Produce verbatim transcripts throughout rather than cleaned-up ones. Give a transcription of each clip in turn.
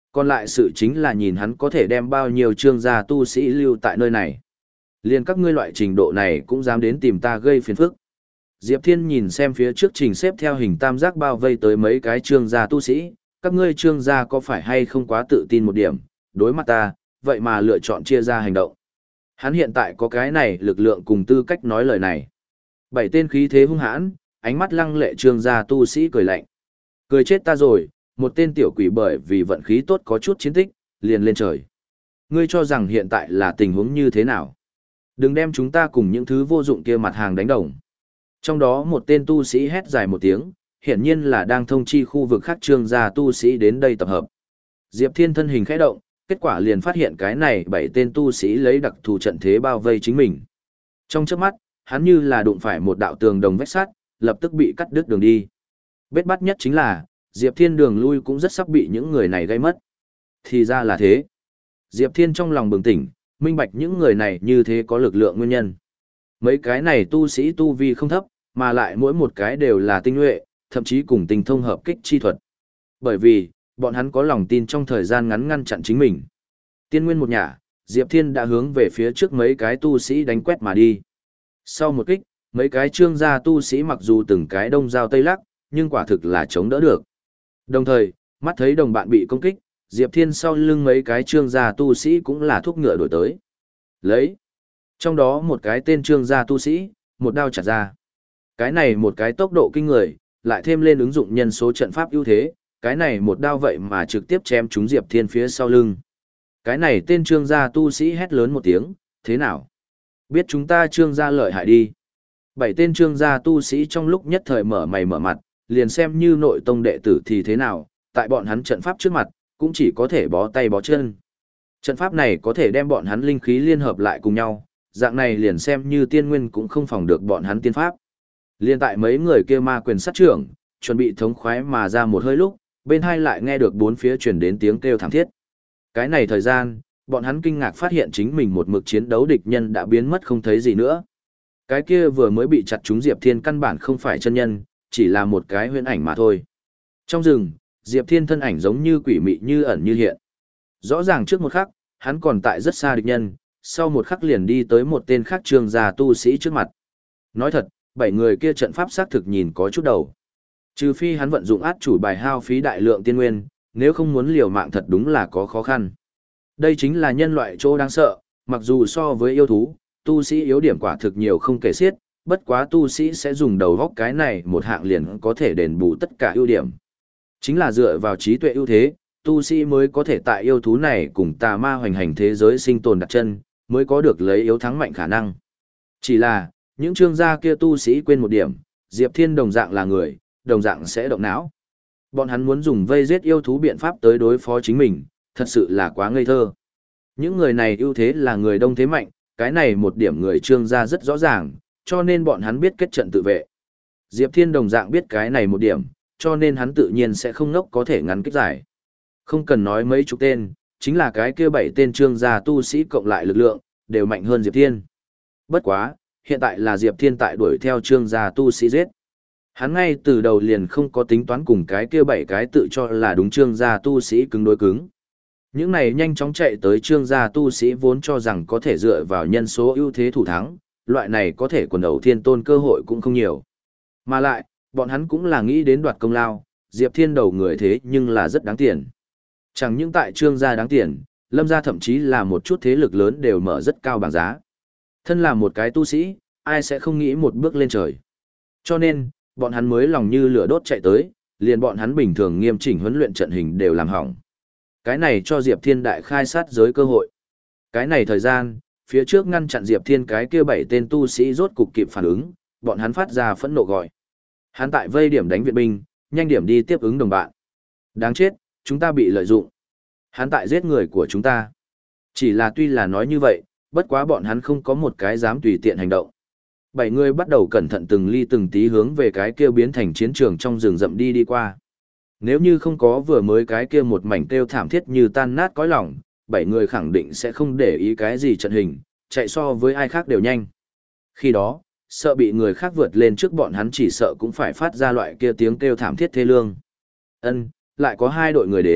Còn lại sự chính là nhìn hắn có thể đem bao nhiêu trương gia tu sĩ lưu tại nơi này. Liên các ngươi loại trình độ này cũng dám đến tìm ta gây phiền phức. Diệp Thiên nhìn xem phía trước trình xếp theo hình tam giác bao vây tới mấy cái trương gia tu sĩ, các ngươi trương gia có phải hay không quá tự tin một điểm, đối mặt ta, vậy mà lựa chọn chia ra hành động. Hắn hiện tại có cái này lực lượng cùng tư cách nói lời này. Bảy tên khí thế hung hãn, ánh mắt lăng lệ trương gia tu sĩ cười lạnh. Cười chết ta rồi, một tên tiểu quỷ bởi vì vận khí tốt có chút chiến tích, liền lên trời. Ngươi cho rằng hiện tại là tình huống như thế nào? Đừng đem chúng ta cùng những thứ vô dụng kia mặt hàng đánh đồng. Trong đó một tên tu sĩ hét dài một tiếng, hiển nhiên là đang thông chi khu vực khác trương gia tu sĩ đến đây tập hợp. Diệp Thiên thân hình khẽ động, kết quả liền phát hiện cái này bảy tên tu sĩ lấy đặc thù trận thế bao vây chính mình. Trong chớp mắt, hắn như là đụng phải một đạo tường đồng vách sắt, lập tức bị cắt đứt đường đi. Bết bắt nhất chính là, Diệp Thiên đường lui cũng rất sắp bị những người này gây mất. Thì ra là thế. Diệp Thiên trong lòng bừng tỉnh, minh bạch những người này như thế có lực lượng nguyên nhân. Mấy cái này tu sĩ tu vi không thấp, mà lại mỗi một cái đều là tinh nhuệ, thậm chí cùng tinh thông hợp kích chi thuật. Bởi vì, bọn hắn có lòng tin trong thời gian ngắn ngăn chặn chính mình. Tiên nguyên một nhà, Diệp Thiên đã hướng về phía trước mấy cái tu sĩ đánh quét mà đi. Sau một kích, mấy cái trương gia tu sĩ mặc dù từng cái đông dao tây lắc, nhưng quả thực là chống đỡ được. Đồng thời, mắt thấy đồng bạn bị công kích, Diệp Thiên sau lưng mấy cái trương gia tu sĩ cũng là thúc ngựa đổi tới. Lấy. Trong đó một cái tên trương gia tu sĩ, một đao chặt ra. Cái này một cái tốc độ kinh người, lại thêm lên ứng dụng nhân số trận pháp ưu thế, cái này một đao vậy mà trực tiếp chém trúng Diệp Thiên phía sau lưng. Cái này tên trương gia tu sĩ hét lớn một tiếng, thế nào? Biết chúng ta trương gia lợi hại đi. Bảy tên trương gia tu sĩ trong lúc nhất thời mở mày mở mặt, liền xem như nội tông đệ tử thì thế nào, tại bọn hắn trận pháp trước mặt, cũng chỉ có thể bó tay bó chân. Trận pháp này có thể đem bọn hắn linh khí liên hợp lại cùng nhau, dạng này liền xem như tiên nguyên cũng không phòng được bọn hắn tiên pháp. Liên tại mấy người kia ma quyền sát trưởng, chuẩn bị thống khoái mà ra một hơi lúc, bên hai lại nghe được bốn phía truyền đến tiếng kêu thảm thiết. Cái này thời gian, bọn hắn kinh ngạc phát hiện chính mình một mực chiến đấu địch nhân đã biến mất không thấy gì nữa. Cái kia vừa mới bị chặt trúng Diệp Thiên căn bản không phải chân nhân, chỉ là một cái huyễn ảnh mà thôi. Trong rừng, Diệp Thiên thân ảnh giống như quỷ mị như ẩn như hiện. Rõ ràng trước một khắc, hắn còn tại rất xa địch nhân, sau một khắc liền đi tới một tên khác trương gia tu sĩ trước mặt. Nói thật, bảy người kia trận pháp xác thực nhìn có chút đầu. Trừ phi hắn vận dụng át chủ bài hao phí đại lượng tiên nguyên, nếu không muốn liều mạng thật đúng là có khó khăn. Đây chính là nhân loại chỗ đáng sợ, mặc dù so với yêu thú, tu sĩ yếu điểm quả thực nhiều không kể xiết, bất quá tu sĩ sẽ dùng đầu góc cái này một hạng liền có thể đền bù tất cả ưu điểm. Chính là dựa vào trí tuệ ưu thế, tu sĩ mới có thể tại yêu thú này cùng tà ma hoành hành thế giới sinh tồn đặt chân, mới có được lấy yếu thắng mạnh khả năng. Chỉ là, những trương gia kia tu sĩ quên một điểm, Diệp Thiên đồng dạng là người, đồng dạng sẽ động não. Bọn hắn muốn dùng vây giết yêu thú biện pháp tới đối phó chính mình, thật sự là quá ngây thơ. Những người này ưu thế là người đông thế mạnh, cái này một điểm người trương gia rất rõ ràng, cho nên bọn hắn biết kết trận tự vệ. Diệp Thiên đồng dạng biết cái này một điểm, cho nên hắn tự nhiên sẽ không ngốc có thể ngắn kích giải. Không cần nói mấy chục tên, chính là cái kia bảy tên trương gia tu sĩ cộng lại lực lượng, đều mạnh hơn Diệp Thiên. Bất quá, hiện tại là Diệp Thiên tại đuổi theo trương gia tu sĩ giết. Hắn ngay từ đầu liền không có tính toán cùng cái kia bảy cái tự cho là đúng trương gia tu sĩ cứng đối cứng. Những này nhanh chóng chạy tới trương gia tu sĩ vốn cho rằng có thể dựa vào nhân số ưu thế thủ thắng, loại này có thể quần đầu thiên tôn cơ hội cũng không nhiều. Mà lại, bọn hắn cũng là nghĩ đến đoạt công lao, Diệp Thiên đầu người thế nhưng là rất đáng tiền. Chẳng những tại trương gia đáng tiền, lâm gia thậm chí là một chút thế lực lớn đều mở rất cao bảng giá. Thân là một cái tu sĩ, ai sẽ không nghĩ một bước lên trời. Cho nên, bọn hắn mới lòng như lửa đốt chạy tới, liền bọn hắn bình thường nghiêm chỉnh huấn luyện trận hình đều làm hỏng. Cái này cho Diệp Thiên đại khai sát giới cơ hội. Cái này thời gian, phía trước ngăn chặn Diệp Thiên cái kia bảy tên tu sĩ rốt cục kịp phản ứng, bọn hắn phát ra phẫn nộ gọi. Hắn tại vây điểm đánh viện binh, nhanh điểm đi tiếp ứng đồng bạn. Đáng chết, chúng ta bị lợi dụng. Hắn tại giết người của chúng ta. Chỉ là tuy là nói như vậy, bất quá bọn hắn không có một cái dám tùy tiện hành động. Bảy người bắt đầu cẩn thận từng ly từng tí hướng về cái kia biến thành chiến trường trong rừng rậm đi đi qua. Nếu như không có vừa mới cái kia một mảnh kêu thảm thiết như tan nát cõi lòng, bảy người khẳng định sẽ không để ý cái gì trận hình, chạy so với ai khác đều nhanh. Khi đó, sợ bị người khác vượt lên trước bọn hắn chỉ sợ cũng phải phát ra loại kia tiếng kêu thảm thiết thê lương. Ân, lại có hai đội người đến,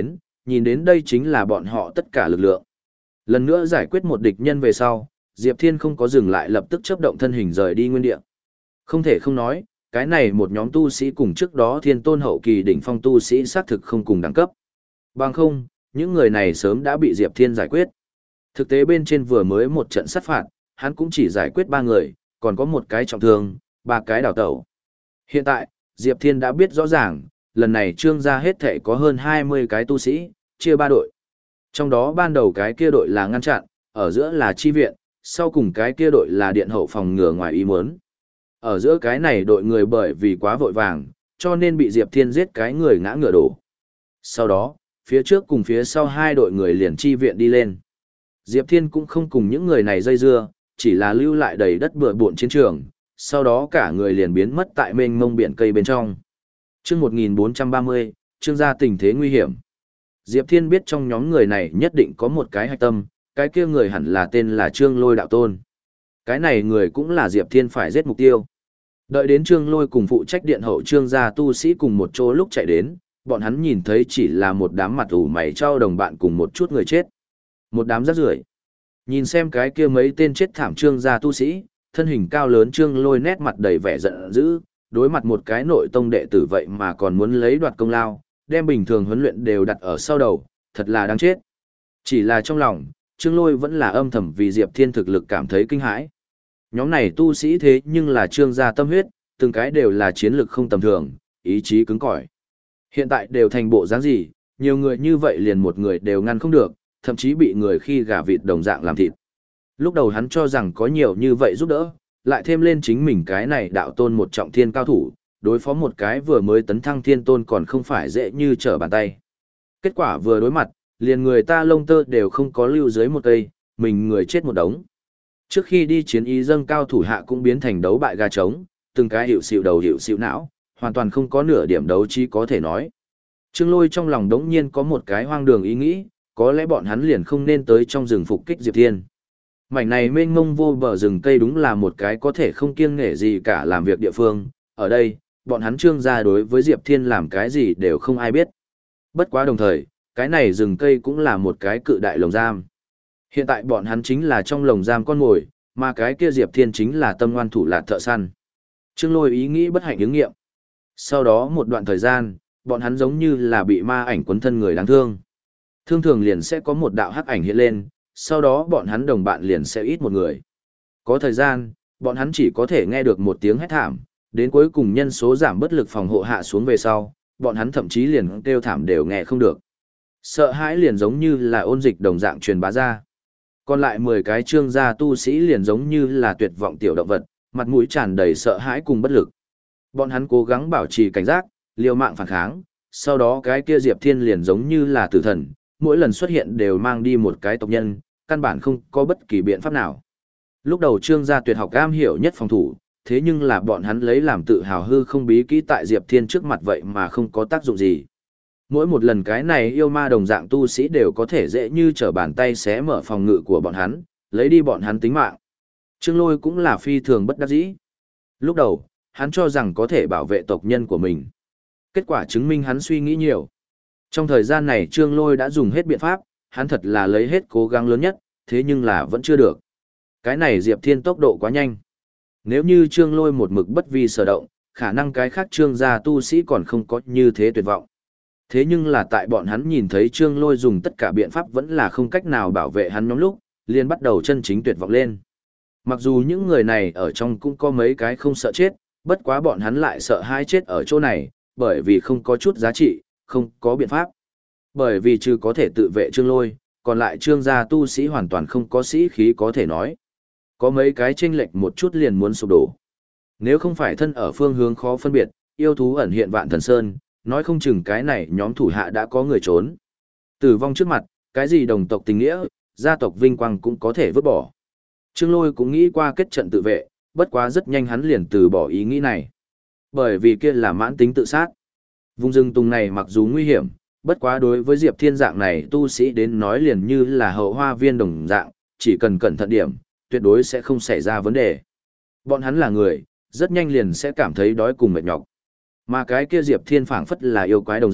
nhìn đến đây chính là bọn họ tất cả lực lượng. Lần nữa giải quyết một địch nhân về sau, Diệp Thiên không có dừng lại, lập tức chớp động thân hình rời đi nguyên địa. Không thể không nói, cái này một nhóm tu sĩ cùng trước đó thiên tôn hậu kỳ đỉnh phong tu sĩ xác thực không cùng đẳng cấp. Bằng không, những người này sớm đã bị Diệp Thiên giải quyết. Thực tế bên trên vừa mới một trận sát phạt, hắn cũng chỉ giải quyết ba người, còn có một cái trọng thương, ba cái đào tẩu. Hiện tại, Diệp Thiên đã biết rõ ràng, lần này trương gia hết thể có hơn hai mươi cái tu sĩ, chia ba đội. Trong đó ban đầu cái kia đội là ngăn chặn, ở giữa là chi viện, sau cùng cái kia đội là điện hậu phòng ngừa ngoài ý muốn. Ở giữa cái này đội người bởi vì quá vội vàng, cho nên bị Diệp Thiên giết cái người ngã ngựa đổ. Sau đó, phía trước cùng phía sau hai đội người liền chi viện đi lên. Diệp Thiên cũng không cùng những người này dây dưa, chỉ là lưu lại đầy đất bừa bộn chiến trường, sau đó cả người liền biến mất tại mênh mông biển cây bên trong. Chương một nghìn bốn trăm ba mươi, Trương gia tình thế nguy hiểm. Diệp Thiên biết trong nhóm người này nhất định có một cái hạch tâm, cái kia người hẳn là tên là Trương Lôi đạo tôn. Cái này người cũng là Diệp Thiên phải giết mục tiêu. Đợi đến Trương Lôi cùng phụ trách điện hậu Trương gia tu sĩ cùng một chỗ lúc chạy đến, bọn hắn nhìn thấy chỉ là một đám mặt ủ mày trao đồng bạn cùng một chút người chết. Một đám rác rưởi. Nhìn xem cái kia mấy tên chết thảm Trương gia tu sĩ, thân hình cao lớn Trương Lôi nét mặt đầy vẻ giận dữ, đối mặt một cái nội tông đệ tử vậy mà còn muốn lấy đoạt công lao, đem bình thường huấn luyện đều đặt ở sau đầu, thật là đáng chết. Chỉ là trong lòng, Trương Lôi vẫn là âm thầm vì Diệp Thiên thực lực cảm thấy kinh hãi. Nhóm này tu sĩ thế nhưng là Trương gia tâm huyết, từng cái đều là chiến lực không tầm thường, ý chí cứng cỏi. Hiện tại đều thành bộ dáng gì, nhiều người như vậy liền một người đều ngăn không được, thậm chí bị người khi gà vịt đồng dạng làm thịt. Lúc đầu hắn cho rằng có nhiều như vậy giúp đỡ, lại thêm lên chính mình cái này đạo tôn một trọng thiên cao thủ, đối phó một cái vừa mới tấn thăng thiên tôn còn không phải dễ như trở bàn tay. Kết quả vừa đối mặt, liền người ta lông tơ đều không có lưu dưới một cây, mình người chết một đống. Trước khi đi chiến ý dâng cao thủ hạ cũng biến thành đấu bại gà trống, từng cái hiệu xịu đầu hiệu xịu não, hoàn toàn không có nửa điểm đấu trí có thể nói. Trương Lôi trong lòng đống nhiên có một cái hoang đường ý nghĩ, có lẽ bọn hắn liền không nên tới trong rừng phục kích Diệp Thiên. Mảnh này mênh mông vô bờ rừng cây đúng là một cái có thể không kiêng nể gì cả làm việc địa phương, ở đây, bọn hắn Trương gia đối với Diệp Thiên làm cái gì đều không ai biết. Bất quá đồng thời, cái này rừng cây cũng là một cái cự đại lồng giam. Hiện tại bọn hắn chính là trong lồng giam con mồi, mà cái kia Diệp Thiên chính là tâm ngoan thủ lạt thợ săn. Trương Lôi ý nghĩ bất hạnh ứng nghiệm. Sau đó một đoạn thời gian, bọn hắn giống như là bị ma ảnh quấn thân người đáng thương. Thương thường liền sẽ có một đạo hắc ảnh hiện lên, sau đó bọn hắn đồng bạn liền sẽ ít một người. Có thời gian, bọn hắn chỉ có thể nghe được một tiếng hét thảm, đến cuối cùng nhân số giảm bất lực phòng hộ hạ xuống về sau, bọn hắn thậm chí liền kêu thảm đều nghe không được. Sợ hãi liền giống như là ôn dịch đồng dạng truyền bá ra. Còn lại mười cái Trương gia tu sĩ liền giống như là tuyệt vọng tiểu động vật, mặt mũi tràn đầy sợ hãi cùng bất lực. Bọn hắn cố gắng bảo trì cảnh giác, liều mạng phản kháng, sau đó cái kia Diệp Thiên liền giống như là tử thần, mỗi lần xuất hiện đều mang đi một cái tộc nhân, căn bản không có bất kỳ biện pháp nào. Lúc đầu Trương gia tuyệt học am hiểu nhất phòng thủ, thế nhưng là bọn hắn lấy làm tự hào hư không bí kỹ tại Diệp Thiên trước mặt vậy mà không có tác dụng gì. Mỗi một lần cái này yêu ma đồng dạng tu sĩ đều có thể dễ như trở bàn tay xé mở phòng ngự của bọn hắn, lấy đi bọn hắn tính mạng. Trương Lôi cũng là phi thường bất đắc dĩ. Lúc đầu, hắn cho rằng có thể bảo vệ tộc nhân của mình. Kết quả chứng minh hắn suy nghĩ nhiều. Trong thời gian này Trương Lôi đã dùng hết biện pháp, hắn thật là lấy hết cố gắng lớn nhất, thế nhưng là vẫn chưa được. Cái này Diệp Thiên tốc độ quá nhanh. Nếu như Trương Lôi một mực bất vi sở động, khả năng cái khác Trương gia tu sĩ còn không có như thế tuyệt vọng. Thế nhưng là tại bọn hắn nhìn thấy Trương Lôi dùng tất cả biện pháp vẫn là không cách nào bảo vệ hắn nhóm lúc, liền bắt đầu chân chính tuyệt vọng lên. Mặc dù những người này ở trong cũng có mấy cái không sợ chết, bất quá bọn hắn lại sợ hai chết ở chỗ này, bởi vì không có chút giá trị, không có biện pháp. Bởi vì trừ có thể tự vệ Trương Lôi, còn lại Trương gia tu sĩ hoàn toàn không có sĩ khí có thể nói. Có mấy cái chênh lệch một chút liền muốn sụp đổ. Nếu không phải thân ở phương hướng khó phân biệt, yêu thú ẩn hiện vạn thần sơn, nói không chừng cái này nhóm thủ hạ đã có người trốn. Tử vong trước mặt, cái gì đồng tộc tình nghĩa, gia tộc vinh quang cũng có thể vứt bỏ. Trương Lôi cũng nghĩ qua kết trận tự vệ, bất quá rất nhanh hắn liền từ bỏ ý nghĩ này. Bởi vì kia là mãn tính tự sát. Vùng rừng tùng này mặc dù nguy hiểm, bất quá đối với Diệp Thiên dạng này tu sĩ đến nói liền như là hậu hoa viên đồng dạng, chỉ cần cẩn thận điểm, tuyệt đối sẽ không xảy ra vấn đề. Bọn hắn là người, rất nhanh liền sẽ cảm thấy đói cùng mệt nhọc. Mà cái kia Diệp Thiên phảng phất là yêu quái đồng dạng,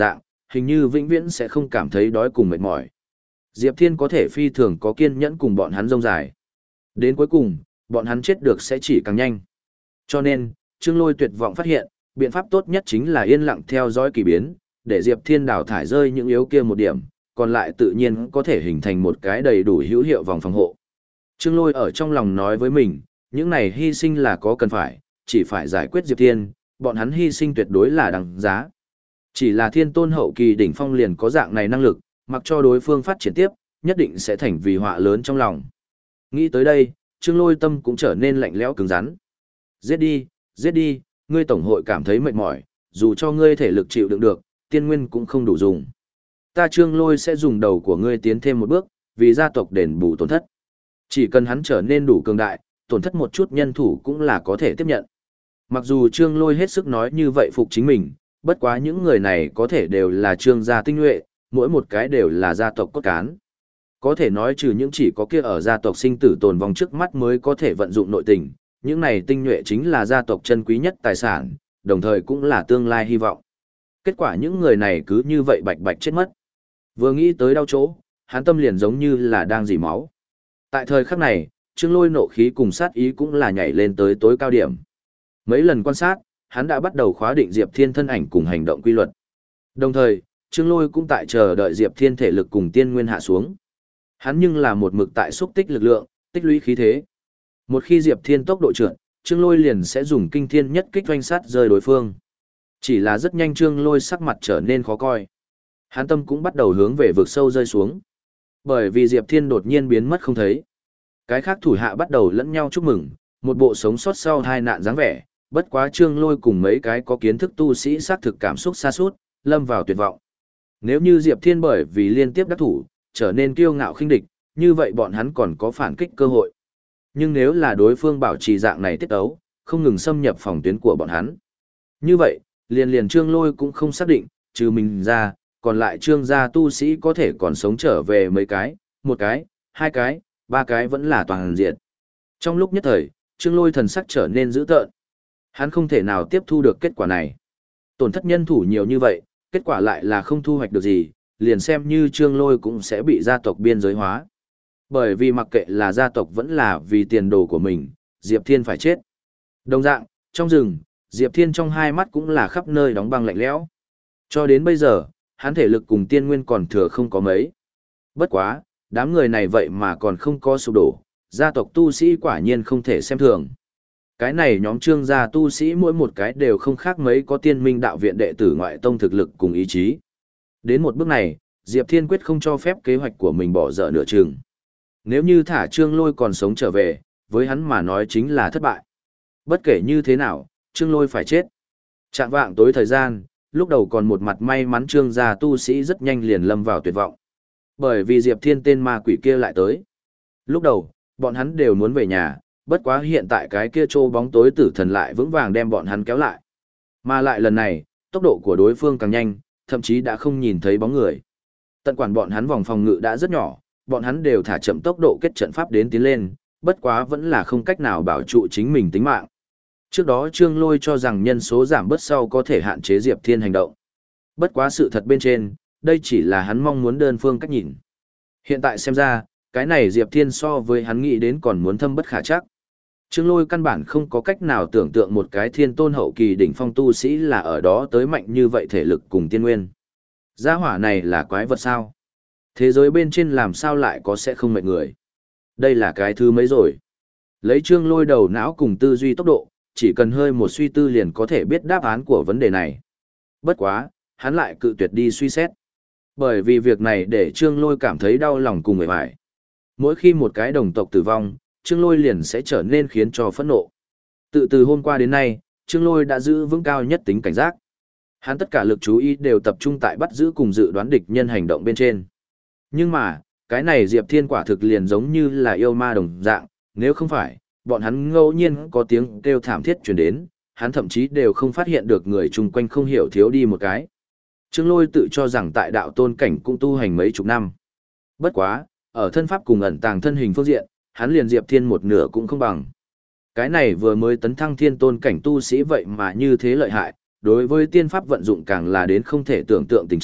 hình như vĩnh viễn sẽ không cảm thấy đói cùng mệt mỏi. Diệp Thiên có thể phi thường có kiên nhẫn cùng bọn hắn rông dài. Đến cuối cùng, bọn hắn chết được sẽ chỉ càng nhanh. Cho nên, Trương Lôi tuyệt vọng phát hiện, biện pháp tốt nhất chính là yên lặng theo dõi kỳ biến, để Diệp Thiên đào thải rơi những yếu kia một điểm, còn lại tự nhiên có thể hình thành một cái đầy đủ hữu hiệu vòng phòng hộ. Trương Lôi ở trong lòng nói với mình, những này hy sinh là có cần phải, chỉ phải giải quyết Diệp Thiên, bọn hắn hy sinh tuyệt đối là đằng giá. Chỉ là thiên tôn hậu kỳ đỉnh phong liền có dạng này năng lực, mặc cho đối phương phát triển tiếp, nhất định sẽ thành vì họa lớn trong lòng. Nghĩ tới đây, Trương Lôi tâm cũng trở nên lạnh lẽo cứng rắn. Giết đi, giết đi, ngươi tổng hội cảm thấy mệt mỏi, dù cho ngươi thể lực chịu đựng được, tiên nguyên cũng không đủ dùng. Ta Trương Lôi sẽ dùng đầu của ngươi tiến thêm một bước, vì gia tộc đền bù tổn thất. Chỉ cần hắn trở nên đủ cường đại, tổn thất một chút nhân thủ cũng là có thể tiếp nhận. Mặc dù Trương Lôi hết sức nói như vậy phục chính mình, bất quá những người này có thể đều là Trương gia tinh nhuệ, mỗi một cái đều là gia tộc cốt cán. Có thể nói trừ những chỉ có kia ở gia tộc sinh tử tồn vong trước mắt mới có thể vận dụng nội tình, những này tinh nhuệ chính là gia tộc chân quý nhất tài sản, đồng thời cũng là tương lai hy vọng. Kết quả những người này cứ như vậy bạch bạch chết mất. Vừa nghĩ tới đau chỗ, hắn tâm liền giống như là đang dỉ máu. Tại thời khắc này, Trương Lôi nộ khí cùng sát ý cũng là nhảy lên tới tối cao điểm. Mấy lần quan sát, hắn đã bắt đầu khóa định Diệp Thiên thân ảnh cùng hành động quy luật. Đồng thời, Trương Lôi cũng tại chờ đợi Diệp Thiên thể lực cùng tiên nguyên hạ xuống. Hắn nhưng là một mực tại xúc tích lực lượng, tích lũy khí thế. Một khi Diệp Thiên tốc độ trượt, Trương Lôi liền sẽ dùng kinh thiên nhất kích doanh sát rơi đối phương. Chỉ là rất nhanh Trương Lôi sắc mặt trở nên khó coi. Hắn tâm cũng bắt đầu hướng về vực sâu rơi xuống. Bởi vì Diệp Thiên đột nhiên biến mất không thấy. Cái khác thủ hạ bắt đầu lẫn nhau chúc mừng, một bộ sống sót sau hai nạn dáng vẻ, bất quá Trương Lôi cùng mấy cái có kiến thức tu sĩ xác thực cảm xúc sa sút, lâm vào tuyệt vọng. Nếu như Diệp Thiên bởi vì liên tiếp đắc thủ, trở nên kiêu ngạo khinh địch, như vậy bọn hắn còn có phản kích cơ hội. Nhưng nếu là đối phương bảo trì dạng này tiết ấu, không ngừng xâm nhập phòng tuyến của bọn hắn. Như vậy, liền liền Trương Lôi cũng không xác định, trừ mình ra, còn lại Trương gia tu sĩ có thể còn sống trở về mấy cái, một cái, hai cái, ba cái vẫn là toàn diện. Trong lúc nhất thời, Trương Lôi thần sắc trở nên dữ tợn. Hắn không thể nào tiếp thu được kết quả này. Tổn thất nhân thủ nhiều như vậy, kết quả lại là không thu hoạch được gì, liền xem như Trương Lôi cũng sẽ bị gia tộc biên giới hóa. Bởi vì mặc kệ là gia tộc vẫn là vì tiền đồ của mình, Diệp Thiên phải chết. Đồng dạng, trong rừng, Diệp Thiên trong hai mắt cũng là khắp nơi đóng băng lạnh lẽo. Cho đến bây giờ, hắn thể lực cùng tiên nguyên còn thừa không có mấy. Bất quá, đám người này vậy mà còn không có sụp đổ, gia tộc tu sĩ quả nhiên không thể xem thường. Cái này nhóm Trương gia tu sĩ mỗi một cái đều không khác mấy có tiên minh đạo viện đệ tử ngoại tông thực lực cùng ý chí. Đến một bước này, Diệp Thiên quyết không cho phép kế hoạch của mình bỏ dở nửa chừng. Nếu như thả Trương Lôi còn sống trở về, với hắn mà nói chính là thất bại. Bất kể như thế nào, Trương Lôi phải chết. Trạng vạng tối thời gian, lúc đầu còn một mặt may mắn Trương gia tu sĩ rất nhanh liền lâm vào tuyệt vọng. Bởi vì Diệp Thiên tên ma quỷ kia lại tới. Lúc đầu, bọn hắn đều muốn về nhà, bất quá hiện tại cái kia trô bóng tối tử thần lại vững vàng đem bọn hắn kéo lại. Mà lại lần này, tốc độ của đối phương càng nhanh, thậm chí đã không nhìn thấy bóng người. Tận quản bọn hắn vòng phòng ngự đã rất nhỏ, bọn hắn đều thả chậm tốc độ kết trận pháp đến tiến lên, bất quá vẫn là không cách nào bảo trụ chính mình tính mạng. Trước đó Trương Lôi cho rằng nhân số giảm bớt sau có thể hạn chế Diệp Thiên hành động. Bất quá sự thật bên trên, đây chỉ là hắn mong muốn đơn phương cách nhìn. Hiện tại xem ra, cái này Diệp Thiên so với hắn nghĩ đến còn muốn thâm bất khả chắc. Trương Lôi căn bản không có cách nào tưởng tượng một cái thiên tôn hậu kỳ đỉnh phong tu sĩ là ở đó tới mạnh như vậy thể lực cùng tiên nguyên. Gia hỏa này là quái vật sao? Thế giới bên trên làm sao lại có sẽ không mệt người? Đây là cái thứ mấy rồi? Lấy Trương Lôi đầu não cùng tư duy tốc độ, chỉ cần hơi một suy tư liền có thể biết đáp án của vấn đề này. Bất quá, hắn lại cự tuyệt đi suy xét. Bởi vì việc này để Trương Lôi cảm thấy đau lòng cùng người bại. Mỗi khi một cái đồng tộc tử vong, Trương Lôi liền sẽ trở nên khiến cho phẫn nộ. Tự từ hôm qua đến nay, Trương Lôi đã giữ vững cao nhất tính cảnh giác. Hắn tất cả lực chú ý đều tập trung tại bắt giữ cùng dự đoán địch nhân hành động bên trên. Nhưng mà, cái này Diệp Thiên quả thực liền giống như là yêu ma đồng dạng, nếu không phải, bọn hắn ngẫu nhiên có tiếng kêu thảm thiết truyền đến, hắn thậm chí đều không phát hiện được người chung quanh không hiểu thiếu đi một cái. Trương Lôi tự cho rằng tại đạo tôn cảnh cũng tu hành mấy chục năm. Bất quá, ở thân pháp cùng ẩn tàng thân hình phương diện, hắn liền Diệp Thiên một nửa cũng không bằng. Cái này vừa mới tấn thăng thiên tôn cảnh tu sĩ vậy mà như thế lợi hại, đối với tiên pháp vận dụng càng là đến không thể tưởng tượng tình trạng,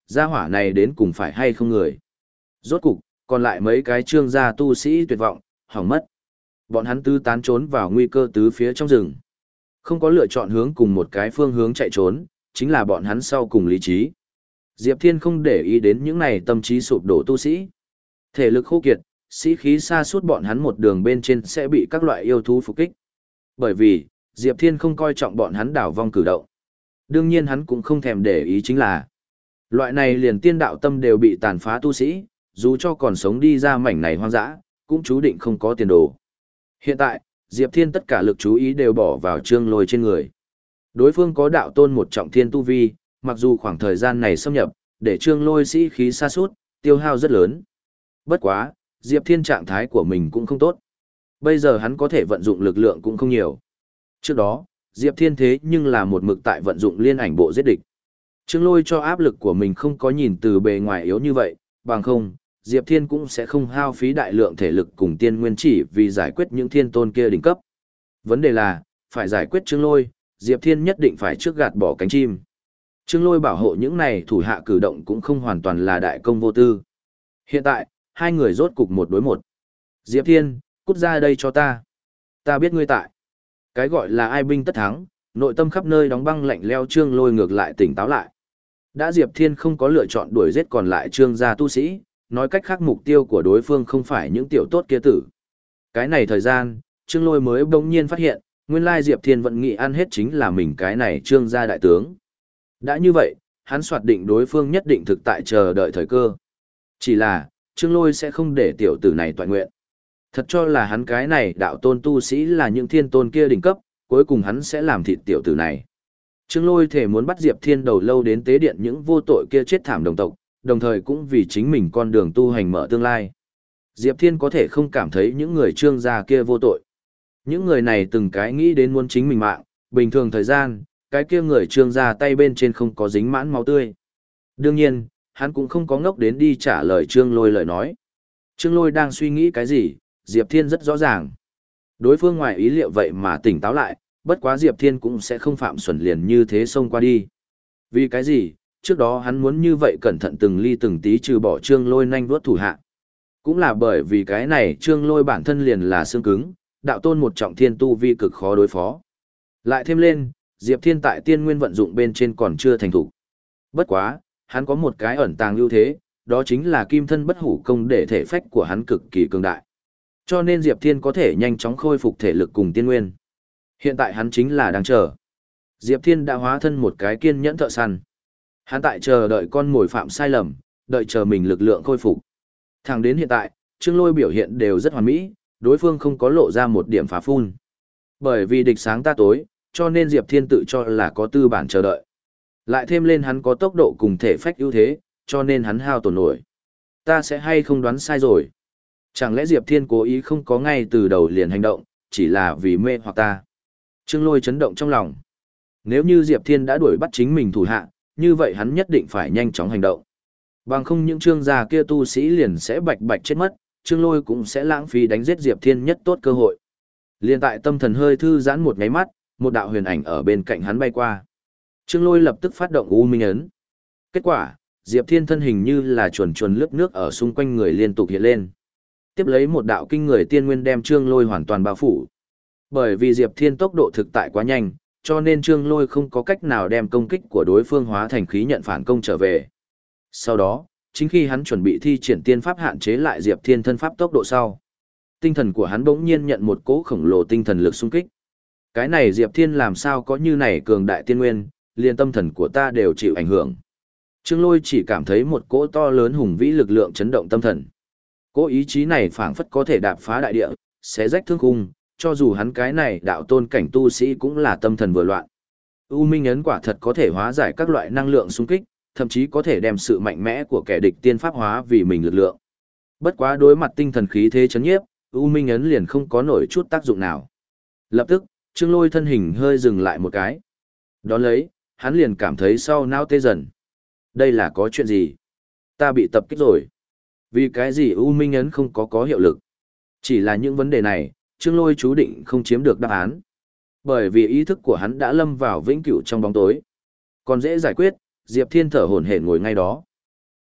gia hỏa này đến cùng phải hay không người. Rốt cục, còn lại mấy cái trương gia tu sĩ tuyệt vọng, hỏng mất. Bọn hắn tứ tán trốn vào nguy cơ tứ phía trong rừng. Không có lựa chọn hướng cùng một cái phương hướng chạy trốn, chính là bọn hắn sau cùng lý trí. Diệp Thiên không để ý đến những này tâm trí sụp đổ tu sĩ. Thể lực khô kiệt, sĩ khí xa suốt bọn hắn một đường bên trên sẽ bị các loại yêu thú phục kích. Bởi vì, Diệp Thiên không coi trọng bọn hắn đảo vong cử động. Đương nhiên hắn cũng không thèm để ý chính là loại này liền tiên đạo tâm đều bị tàn phá tu sĩ, dù cho còn sống đi ra mảnh này hoang dã, cũng chú định không có tiền đồ. Hiện tại, Diệp Thiên tất cả lực chú ý đều bỏ vào Trương Lôi trên người. Đối phương có đạo tôn một trọng thiên tu vi, mặc dù khoảng thời gian này xâm nhập, để Trương Lôi sĩ khí sa sút, tiêu hao rất lớn. Bất quá, Diệp Thiên trạng thái của mình cũng không tốt. Bây giờ hắn có thể vận dụng lực lượng cũng không nhiều. Trước đó, Diệp Thiên thế nhưng là một mực tại vận dụng liên ảnh bộ giết địch. Trương Lôi cho áp lực của mình không có nhìn từ bề ngoài yếu như vậy, bằng không, Diệp Thiên cũng sẽ không hao phí đại lượng thể lực cùng tiên nguyên chỉ vì giải quyết những thiên tôn kia đỉnh cấp. Vấn đề là, phải giải quyết Trương Lôi, Diệp Thiên nhất định phải trước gạt bỏ cánh chim. Trương Lôi bảo hộ những này thủ hạ cử động cũng không hoàn toàn là đại công vô tư. Hiện tại, hai người rốt cục một đối một. Diệp Thiên, cút ra đây cho ta. Ta biết ngươi tại. Cái gọi là ai binh tất thắng, nội tâm khắp nơi đóng băng lạnh leo Trương Lôi ngược lại tỉnh táo lại. Đã Diệp Thiên không có lựa chọn đuổi giết còn lại Trương gia tu sĩ, nói cách khác mục tiêu của đối phương không phải những tiểu tốt kia tử. Cái này thời gian, Trương Lôi mới bỗng nhiên phát hiện, nguyên lai Diệp Thiên vẫn nghĩ ăn hết chính là mình cái này Trương gia đại tướng. Đã như vậy, hắn soạt định đối phương nhất định thực tại chờ đợi thời cơ. Chỉ là, Trương Lôi sẽ không để tiểu tử này toàn nguyện. Thật cho là hắn cái này đạo tôn tu sĩ là những thiên tôn kia đỉnh cấp, cuối cùng hắn sẽ làm thịt tiểu tử này. Trương Lôi thể muốn bắt Diệp Thiên đầu lâu đến tế điện những vô tội kia chết thảm đồng tộc, đồng thời cũng vì chính mình con đường tu hành mở tương lai. Diệp Thiên có thể không cảm thấy những người Trương gia kia vô tội. Những người này từng cái nghĩ đến muốn chính mình mạng, bình thường thời gian, cái kia người Trương gia tay bên trên không có dính mãn máu tươi. Đương nhiên, hắn cũng không có ngốc đến đi trả lời Trương Lôi lời nói. Trương Lôi đang suy nghĩ cái gì, Diệp Thiên rất rõ ràng. Đối phương ngoài ý liệu vậy mà tỉnh táo lại, bất quá Diệp Thiên cũng sẽ không phạm xuẩn liền như thế xông qua đi. Vì cái gì, trước đó hắn muốn như vậy cẩn thận từng ly từng tí trừ bỏ Trương Lôi nhanh vuốt thủ hạ. Cũng là bởi vì cái này Trương Lôi bản thân liền là xương cứng, đạo tôn một trọng thiên tu vi cực khó đối phó. Lại thêm lên, Diệp Thiên tại tiên nguyên vận dụng bên trên còn chưa thành thủ. Bất quá, hắn có một cái ẩn tàng ưu thế, đó chính là kim thân bất hủ công để thể phách của hắn cực kỳ cường đại. Cho nên Diệp Thiên có thể nhanh chóng khôi phục thể lực cùng tiên nguyên. Hiện tại hắn chính là đang chờ. Diệp Thiên đã hóa thân một cái kiên nhẫn thợ săn. Hắn tại chờ đợi con mồi phạm sai lầm, đợi chờ mình lực lượng khôi phục. Thẳng đến hiện tại, Trương Lôi biểu hiện đều rất hoàn mỹ, đối phương không có lộ ra một điểm phá phun. Bởi vì địch sáng ta tối, cho nên Diệp Thiên tự cho là có tư bản chờ đợi. Lại thêm lên hắn có tốc độ cùng thể phách ưu thế, cho nên hắn hao tổn nổi. Ta sẽ hay không đoán sai rồi. Chẳng lẽ Diệp Thiên cố ý không có ngay từ đầu liền hành động, chỉ là vì mê hoặc ta. Trương Lôi chấn động trong lòng. Nếu như Diệp Thiên đã đuổi bắt chính mình thủ hạ, như vậy hắn nhất định phải nhanh chóng hành động. Bằng không những trương gia kia tu sĩ liền sẽ bạch bạch chết mất, Trương Lôi cũng sẽ lãng phí đánh giết Diệp Thiên nhất tốt cơ hội. Liên tại tâm thần hơi thư giãn một nháy mắt, một đạo huyền ảnh ở bên cạnh hắn bay qua. Trương Lôi lập tức phát động U Minh ấn. Kết quả, Diệp Thiên thân hình như là chuồn chuồn lướt nước ở xung quanh người liên tục hiện lên. Tiếp lấy một đạo kinh người tiên nguyên đem Trương Lôi hoàn toàn bao phủ. Bởi vì Diệp Thiên tốc độ thực tại quá nhanh, cho nên Trương Lôi không có cách nào đem công kích của đối phương hóa thành khí nhận phản công trở về. Sau đó, chính khi hắn chuẩn bị thi triển tiên pháp hạn chế lại Diệp Thiên thân pháp tốc độ sau, tinh thần của hắn bỗng nhiên nhận một cỗ khổng lồ tinh thần lực xung kích. Cái này Diệp Thiên làm sao có như này cường đại tiên nguyên, liền tâm thần của ta đều chịu ảnh hưởng. Trương Lôi chỉ cảm thấy một cỗ to lớn hùng vĩ lực lượng chấn động tâm thần. Cỗ ý chí này phảng phất có thể đạp phá đại địa, xé rách thương khung, cho dù hắn cái này đạo tôn cảnh tu sĩ cũng là tâm thần vừa loạn. U Minh ấn quả thật có thể hóa giải các loại năng lượng xung kích, thậm chí có thể đem sự mạnh mẽ của kẻ địch tiên pháp hóa vì mình lực lượng. Bất quá đối mặt tinh thần khí thế chấn nhiếp, U Minh ấn liền không có nổi chút tác dụng nào. Lập tức, Trương Lôi thân hình hơi dừng lại một cái. Đón lấy, hắn liền cảm thấy sau não tê dần. Đây là có chuyện gì? Ta bị tập kích rồi. Vì cái gì U Minh ấn không có có hiệu lực? Chỉ là những vấn đề này, Trương Lôi chú định không chiếm được đáp án. Bởi vì ý thức của hắn đã lâm vào vĩnh cửu trong bóng tối. Còn dễ giải quyết, Diệp Thiên thở hổn hển ngồi ngay đó.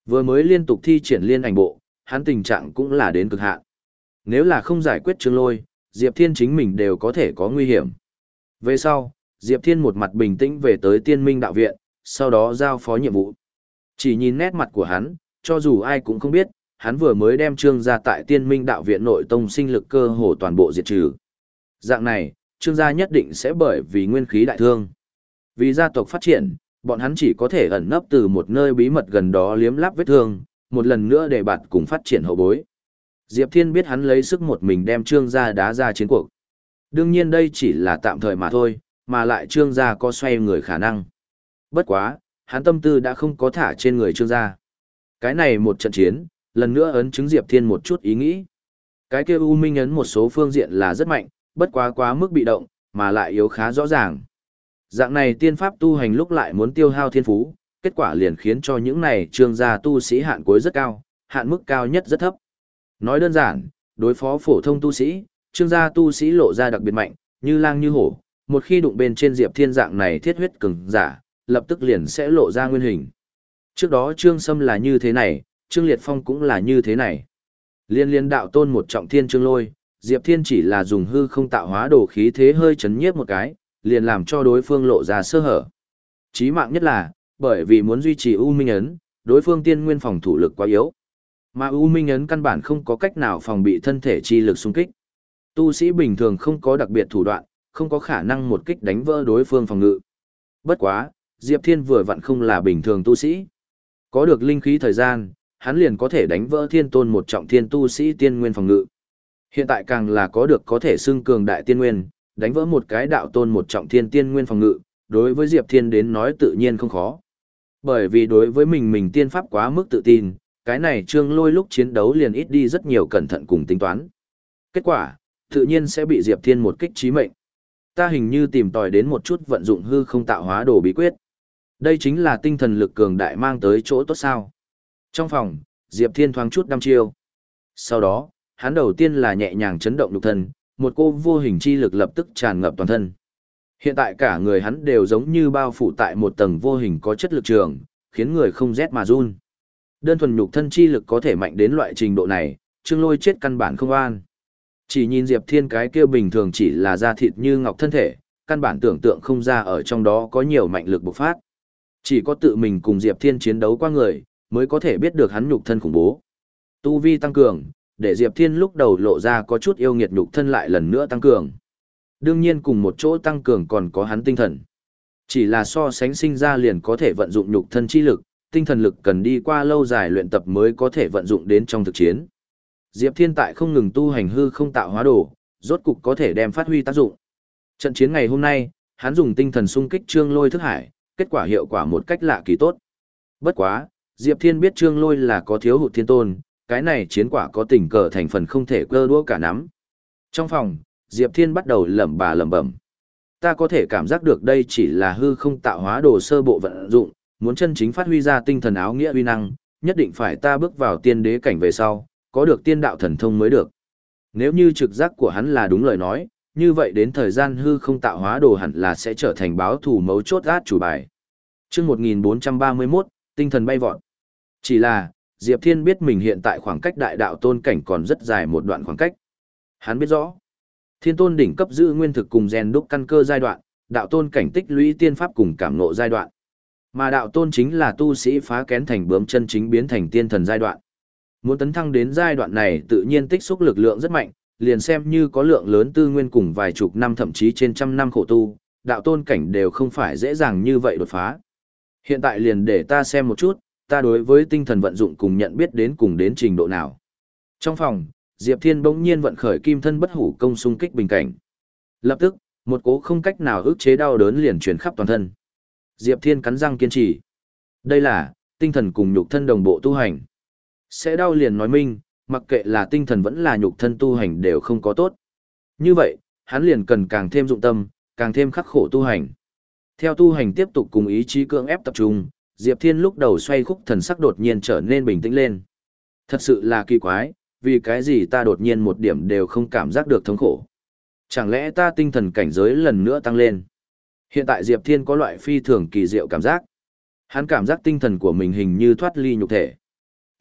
Vừa mới liên tục thi triển liên ảnh bộ, hắn tình trạng cũng là đến cực hạn. Nếu là không giải quyết Trương Lôi, Diệp Thiên chính mình đều có thể có nguy hiểm. Về sau, Diệp Thiên một mặt bình tĩnh về tới Tiên Minh đạo viện, sau đó giao phó nhiệm vụ. Chỉ nhìn nét mặt của hắn, cho dù ai cũng không biết, hắn vừa mới đem Trương gia tại Tiên Minh đạo viện nội tông sinh lực cơ hồ toàn bộ diệt trừ. Dạng này, Trương gia nhất định sẽ bởi vì nguyên khí đại thương. Vì gia tộc phát triển, bọn hắn chỉ có thể ẩn nấp từ một nơi bí mật gần đó liếm láp vết thương, một lần nữa để bạt cùng phát triển hậu bối. Diệp Thiên biết hắn lấy sức một mình đem Trương gia đá ra chiến cuộc. Đương nhiên đây chỉ là tạm thời mà thôi, mà lại Trương gia có xoay người khả năng. Bất quá, hắn tâm tư đã không có thả trên người Trương gia. Cái này một trận chiến, lần nữa ấn chứng Diệp Thiên một chút ý nghĩ. Cái kia U Minh ấn một số phương diện là rất mạnh, bất quá quá mức bị động, mà lại yếu khá rõ ràng. Dạng này tiên pháp tu hành lúc lại muốn tiêu hao thiên phú, kết quả liền khiến cho những này Trương gia tu sĩ hạn cuối rất cao, hạn mức cao nhất rất thấp. Nói đơn giản, đối phó phổ thông tu sĩ, Trương gia tu sĩ lộ ra đặc biệt mạnh, như lang như hổ, một khi đụng bên trên Diệp Thiên dạng này thiết huyết cường giả, lập tức liền sẽ lộ ra nguyên hình. Trước đó Trương Sâm là như thế này, Trương Liệt Phong cũng là như thế này. Liên liên đạo tôn một trọng thiên Trương Lôi, Diệp Thiên chỉ là dùng hư không tạo hóa đồ khí thế hơi chấn nhiếp một cái, liền làm cho đối phương lộ ra sơ hở. Chí mạng nhất là, bởi vì muốn duy trì U Minh ấn, đối phương tiên nguyên phòng thủ lực quá yếu. Mà U Minh ấn căn bản không có cách nào phòng bị thân thể chi lực xung kích. Tu sĩ bình thường không có đặc biệt thủ đoạn, không có khả năng một kích đánh vỡ đối phương phòng ngự. Bất quá, Diệp Thiên vừa vặn không là bình thường tu sĩ. Có được linh khí thời gian, hắn liền có thể đánh vỡ thiên tôn một trọng thiên tu sĩ tiên nguyên phòng ngự. Hiện tại càng là có được có thể xưng cường đại tiên nguyên, đánh vỡ một cái đạo tôn một trọng thiên tiên nguyên phòng ngự, đối với Diệp Thiên đến nói tự nhiên không khó. Bởi vì đối với mình mình tiên pháp quá mức tự tin, cái này Trương Lôi lúc chiến đấu liền ít đi rất nhiều cẩn thận cùng tính toán. Kết quả, tự nhiên sẽ bị Diệp Thiên một kích chí mệnh. Ta hình như tìm tòi đến một chút vận dụng hư không tạo hóa đồ bí quyết. Đây chính là tinh thần lực cường đại mang tới chỗ tốt sao. Trong phòng, Diệp Thiên thoáng chút đăm chiêu. Sau đó, hắn đầu tiên là nhẹ nhàng chấn động nhục thân, một cô vô hình chi lực lập tức tràn ngập toàn thân. Hiện tại cả người hắn đều giống như bao phủ tại một tầng vô hình có chất lực trường, khiến người không rét mà run. Đơn thuần nhục thân chi lực có thể mạnh đến loại trình độ này, Trương Lôi chết căn bản không an. Chỉ nhìn Diệp Thiên cái kia bình thường chỉ là da thịt như ngọc thân thể, căn bản tưởng tượng không ra ở trong đó có nhiều mạnh lực bộc phát. Chỉ có tự mình cùng Diệp Thiên chiến đấu qua người, mới có thể biết được hắn nhục thân khủng bố. Tu vi tăng cường, để Diệp Thiên lúc đầu lộ ra có chút yêu nghiệt nhục thân lại lần nữa tăng cường. Đương nhiên cùng một chỗ tăng cường còn có hắn tinh thần. Chỉ là so sánh sinh ra liền có thể vận dụng nhục thân chi lực, tinh thần lực cần đi qua lâu dài luyện tập mới có thể vận dụng đến trong thực chiến. Diệp Thiên tại không ngừng tu hành hư không tạo hóa đồ, rốt cục có thể đem phát huy tác dụng. Trận chiến ngày hôm nay, hắn dùng tinh thần xung kích Trương Lôi thức hải, kết quả hiệu quả một cách lạ kỳ tốt. Bất quá, Diệp Thiên biết Trương Lôi là có thiếu hụt thiên tôn, cái này chiến quả có tình cờ thành phần không thể cơ đũa cả nắm. Trong phòng, Diệp Thiên bắt đầu lẩm bà lẩm bẩm. Ta có thể cảm giác được đây chỉ là hư không tạo hóa đồ sơ bộ vận dụng, muốn chân chính phát huy ra tinh thần áo nghĩa uy năng, nhất định phải ta bước vào tiên đế cảnh về sau, có được tiên đạo thần thông mới được. Nếu như trực giác của hắn là đúng lời nói, như vậy đến thời gian hư không tạo hóa đồ hẳn là sẽ trở thành báo thủ mấu chốt át chủ bài. Chương một nghìn bốn trăm ba mươi mốt, tinh thần bay vọt. Chỉ là, Diệp Thiên biết mình hiện tại khoảng cách đại đạo tôn cảnh còn rất dài một đoạn khoảng cách. Hắn biết rõ, thiên tôn đỉnh cấp giữ nguyên thực cùng rèn đúc căn cơ giai đoạn, đạo tôn cảnh tích lũy tiên pháp cùng cảm ngộ giai đoạn. Mà đạo tôn chính là tu sĩ phá kén thành bướm chân chính biến thành tiên thần giai đoạn. Muốn tấn thăng đến giai đoạn này tự nhiên tích xúc lực lượng rất mạnh, liền xem như có lượng lớn tư nguyên cùng vài chục năm thậm chí trên trăm năm khổ tu, đạo tôn cảnh đều không phải dễ dàng như vậy đột phá. Hiện tại liền để ta xem một chút, ta đối với tinh thần vận dụng cùng nhận biết đến cùng đến trình độ nào. Trong phòng, Diệp Thiên bỗng nhiên vận khởi kim thân bất hủ công xung kích bình cảnh. Lập tức, một cố không cách nào ức chế đau đớn liền truyền khắp toàn thân. Diệp Thiên cắn răng kiên trì. Đây là tinh thần cùng nhục thân đồng bộ tu hành. Sẽ đau liền nói minh, mặc kệ là tinh thần vẫn là nhục thân tu hành đều không có tốt. Như vậy, hắn liền cần càng thêm dụng tâm, càng thêm khắc khổ tu hành. Theo tu hành tiếp tục cùng ý chí cưỡng ép tập trung, Diệp Thiên lúc đầu xoay khúc thần sắc đột nhiên trở nên bình tĩnh lên. Thật sự là kỳ quái, vì cái gì ta đột nhiên một điểm đều không cảm giác được thống khổ. Chẳng lẽ ta tinh thần cảnh giới lần nữa tăng lên? Hiện tại Diệp Thiên có loại phi thường kỳ diệu cảm giác. Hắn cảm giác tinh thần của mình hình như thoát ly nhục thể.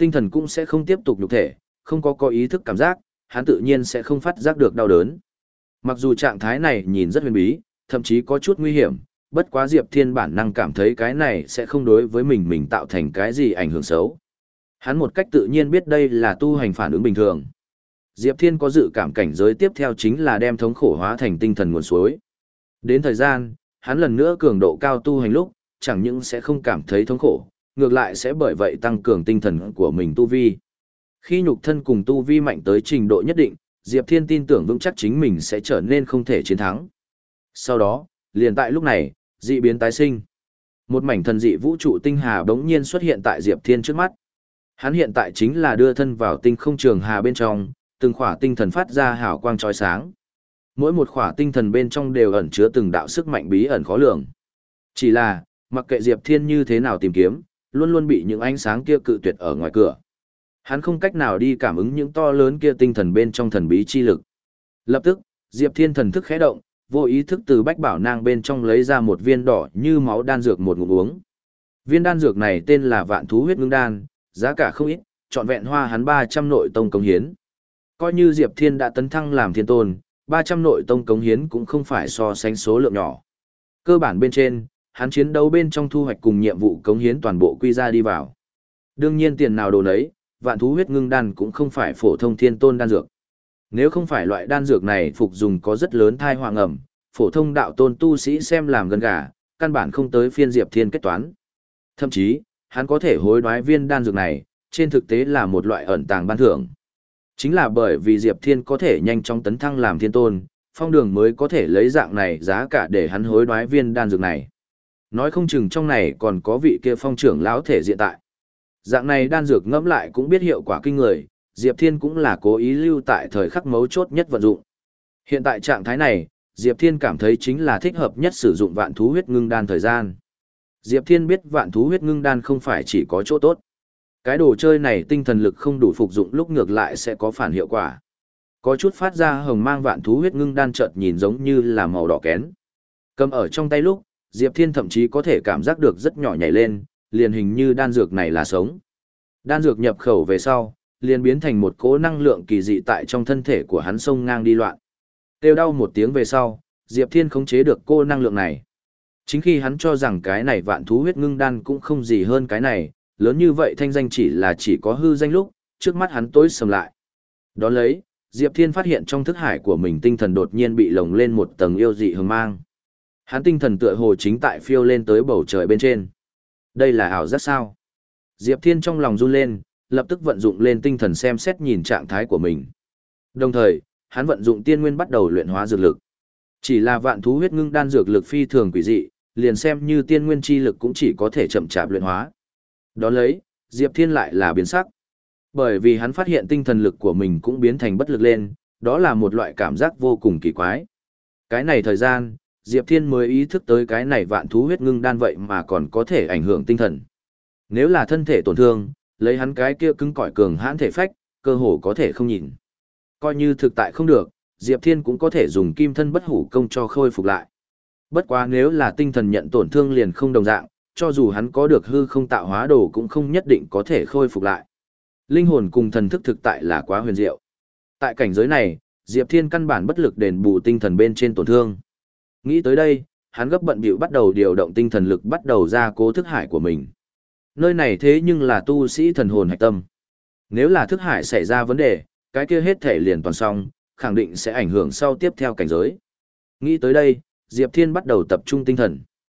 tinh thần cũng sẽ không tiếp tục nhục thể, không có có ý thức cảm giác, hắn tự nhiên sẽ không phát giác được đau đớn. Mặc dù trạng thái này nhìn rất huyền bí, thậm chí có chút nguy hiểm, bất quá Diệp Thiên bản năng cảm thấy cái này sẽ không đối với mình mình tạo thành cái gì ảnh hưởng xấu. Hắn một cách tự nhiên biết đây là tu hành phản ứng bình thường. Diệp Thiên có dự cảm cảnh giới tiếp theo chính là đem thống khổ hóa thành tinh thần nguồn suối. Đến thời gian, hắn lần nữa cường độ cao tu hành lúc, chẳng những sẽ không cảm thấy thống khổ, ngược lại sẽ bởi vậy tăng cường tinh thần của mình tu vi. Khi nhục thân cùng tu vi mạnh tới trình độ nhất định, Diệp Thiên tin tưởng vững chắc chính mình sẽ trở nên không thể chiến thắng. Sau đó, liền tại lúc này, dị biến tái sinh. Một mảnh thần dị vũ trụ tinh hà bỗng nhiên xuất hiện tại Diệp Thiên trước mắt. Hắn hiện tại chính là đưa thân vào tinh không trường hà bên trong, từng khỏa tinh thần phát ra hào quang chói sáng. Mỗi một khỏa tinh thần bên trong đều ẩn chứa từng đạo sức mạnh bí ẩn khó lường. Chỉ là, mặc kệ Diệp Thiên như thế nào tìm kiếm, luôn luôn bị những ánh sáng kia cự tuyệt ở ngoài cửa. Hắn không cách nào đi cảm ứng những to lớn kia tinh thần bên trong thần bí chi lực. Lập tức, Diệp Thiên thần thức khẽ động, vô ý thức từ bách bảo nang bên trong lấy ra một viên đỏ như máu đan dược một ngụm uống. Viên đan dược này tên là Vạn Thú Huyết Ngưng Đan, giá cả không ít, trọn vẹn hoa hắn ba trăm nội tông cống hiến. Coi như Diệp Thiên đã tấn thăng làm thiên tôn, ba trăm nội tông cống hiến cũng không phải so sánh số lượng nhỏ. Cơ bản bên trên, hắn chiến đấu bên trong thu hoạch cùng nhiệm vụ cống hiến toàn bộ quy ra đi vào. Đương nhiên tiền nào đồ nấy, Vạn Thú Huyết Ngưng Đan cũng không phải phổ thông thiên tôn đan dược. Nếu không phải loại đan dược này phục dùng có rất lớn thai hoàng ẩm, phổ thông đạo tôn tu sĩ xem làm gần gà, căn bản không tới phiên Diệp Thiên kết toán. Thậm chí, hắn có thể hối đoái viên đan dược này, trên thực tế là một loại ẩn tàng ban thưởng. Chính là bởi vì Diệp Thiên có thể nhanh chóng tấn thăng làm thiên tôn, Phong Đường mới có thể lấy dạng này giá cả để hắn hối đoái viên đan dược này. Nói không chừng trong này còn có vị kia phong trưởng lão thể diện tại. Dạng này đan dược ngẫm lại cũng biết hiệu quả kinh người, Diệp Thiên cũng là cố ý lưu tại thời khắc mấu chốt nhất vận dụng. Hiện tại trạng thái này, Diệp Thiên cảm thấy chính là thích hợp nhất sử dụng Vạn Thú Huyết Ngưng Đan thời gian. Diệp Thiên biết Vạn Thú Huyết Ngưng Đan không phải chỉ có chỗ tốt. Cái đồ chơi này tinh thần lực không đủ phục dụng lúc ngược lại sẽ có phản hiệu quả. Có chút phát ra hồng mang Vạn Thú Huyết Ngưng Đan chợt nhìn giống như là màu đỏ kén. Cầm ở trong tay lúc, Diệp Thiên thậm chí có thể cảm giác được rất nhỏ nhảy lên, liền hình như đan dược này là sống. Đan dược nhập khẩu về sau, liền biến thành một cỗ năng lượng kỳ dị tại trong thân thể của hắn xông ngang đi loạn. Kêu đau một tiếng về sau, Diệp Thiên khống chế được cô năng lượng này. Chính khi hắn cho rằng cái này Vạn Thú Huyết Ngưng Đan cũng không gì hơn cái này, lớn như vậy thanh danh chỉ là chỉ có hư danh lúc, trước mắt hắn tối sầm lại. Đón lấy, Diệp Thiên phát hiện trong thức hải của mình tinh thần đột nhiên bị lồng lên một tầng yêu dị hừng mang. Hắn tinh thần tựa hồ chính tại phiêu lên tới bầu trời bên trên. Đây là ảo giác sao? Diệp Thiên trong lòng run lên, lập tức vận dụng lên tinh thần xem xét nhìn trạng thái của mình. Đồng thời, hắn vận dụng tiên nguyên bắt đầu luyện hóa dược lực. Chỉ là Vạn Thú Huyết Ngưng Đan dược lực phi thường quỷ dị, liền xem như tiên nguyên chi lực cũng chỉ có thể chậm chạp luyện hóa. Đón lấy, Diệp Thiên lại là biến sắc. Bởi vì hắn phát hiện tinh thần lực của mình cũng biến thành bất lực lên, đó là một loại cảm giác vô cùng kỳ quái. Cái này thời gian, Diệp Thiên mới ý thức tới cái này Vạn Thú Huyết Ngưng Đan vậy mà còn có thể ảnh hưởng tinh thần. Nếu là thân thể tổn thương, lấy hắn cái kia cứng cỏi cường hãn thể phách, cơ hồ có thể không nhìn. Coi như thực tại không được, Diệp Thiên cũng có thể dùng kim thân bất hủ công cho khôi phục lại. Bất quá nếu là tinh thần nhận tổn thương liền không đồng dạng, cho dù hắn có được hư không tạo hóa đồ cũng không nhất định có thể khôi phục lại. Linh hồn cùng thần thức thực tại là quá huyền diệu. Tại cảnh giới này, Diệp Thiên căn bản bất lực đền bù tinh thần bên trên tổn thương. Nghĩ tới đây, hắn gấp bận bịu bắt đầu điều động tinh thần lực bắt đầu ra cố thức hải của mình. Nơi này thế nhưng là tu sĩ thần hồn hạch tâm. Nếu là thức hải xảy ra vấn đề, cái kia hết thể liền toàn xong, khẳng định sẽ ảnh hưởng sau tiếp theo cảnh giới. Nghĩ tới đây, Diệp Thiên bắt đầu tập trung tinh thần.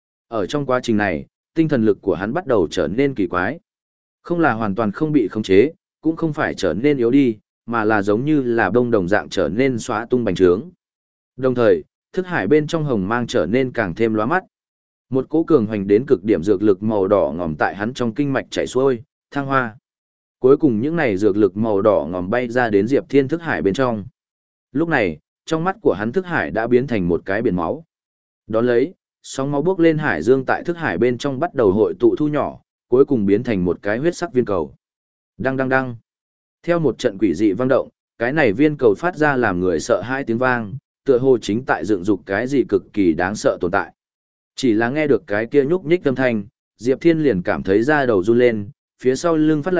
Ở trong quá trình này, tinh thần lực của hắn bắt đầu trở nên kỳ quái. Không là hoàn toàn không bị khống chế, cũng không phải trở nên yếu đi, mà là giống như là bông đồng dạng trở nên xóa tung bành trướng. Đồng thời, thức hải bên trong hồng mang trở nên càng thêm lóa mắt. Một cỗ cường hoành đến cực điểm dược lực màu đỏ ngòm tại hắn trong kinh mạch chảy xuôi, thăng hoa. Cuối cùng những này dược lực màu đỏ ngòm bay ra đến Diệp Thiên thức hải bên trong. Lúc này, trong mắt của hắn thức hải đã biến thành một cái biển máu. Đón lấy, sóng máu bốc lên hải dương tại thức hải bên trong bắt đầu hội tụ thu nhỏ, cuối cùng biến thành một cái huyết sắc viên cầu. Đăng đăng đăng. Theo một trận quỷ dị vang động, cái này viên cầu phát ra làm người sợ hãi tiếng vang, tựa hồ chính tại dựng dục cái gì cực kỳ đáng sợ tồn tại. Chỉ là nghe được cái kia nhúc nhích âm thanh, Diệp Thiên liền cảm thấy da đầu run lên, phía sau lưng phát lạnh,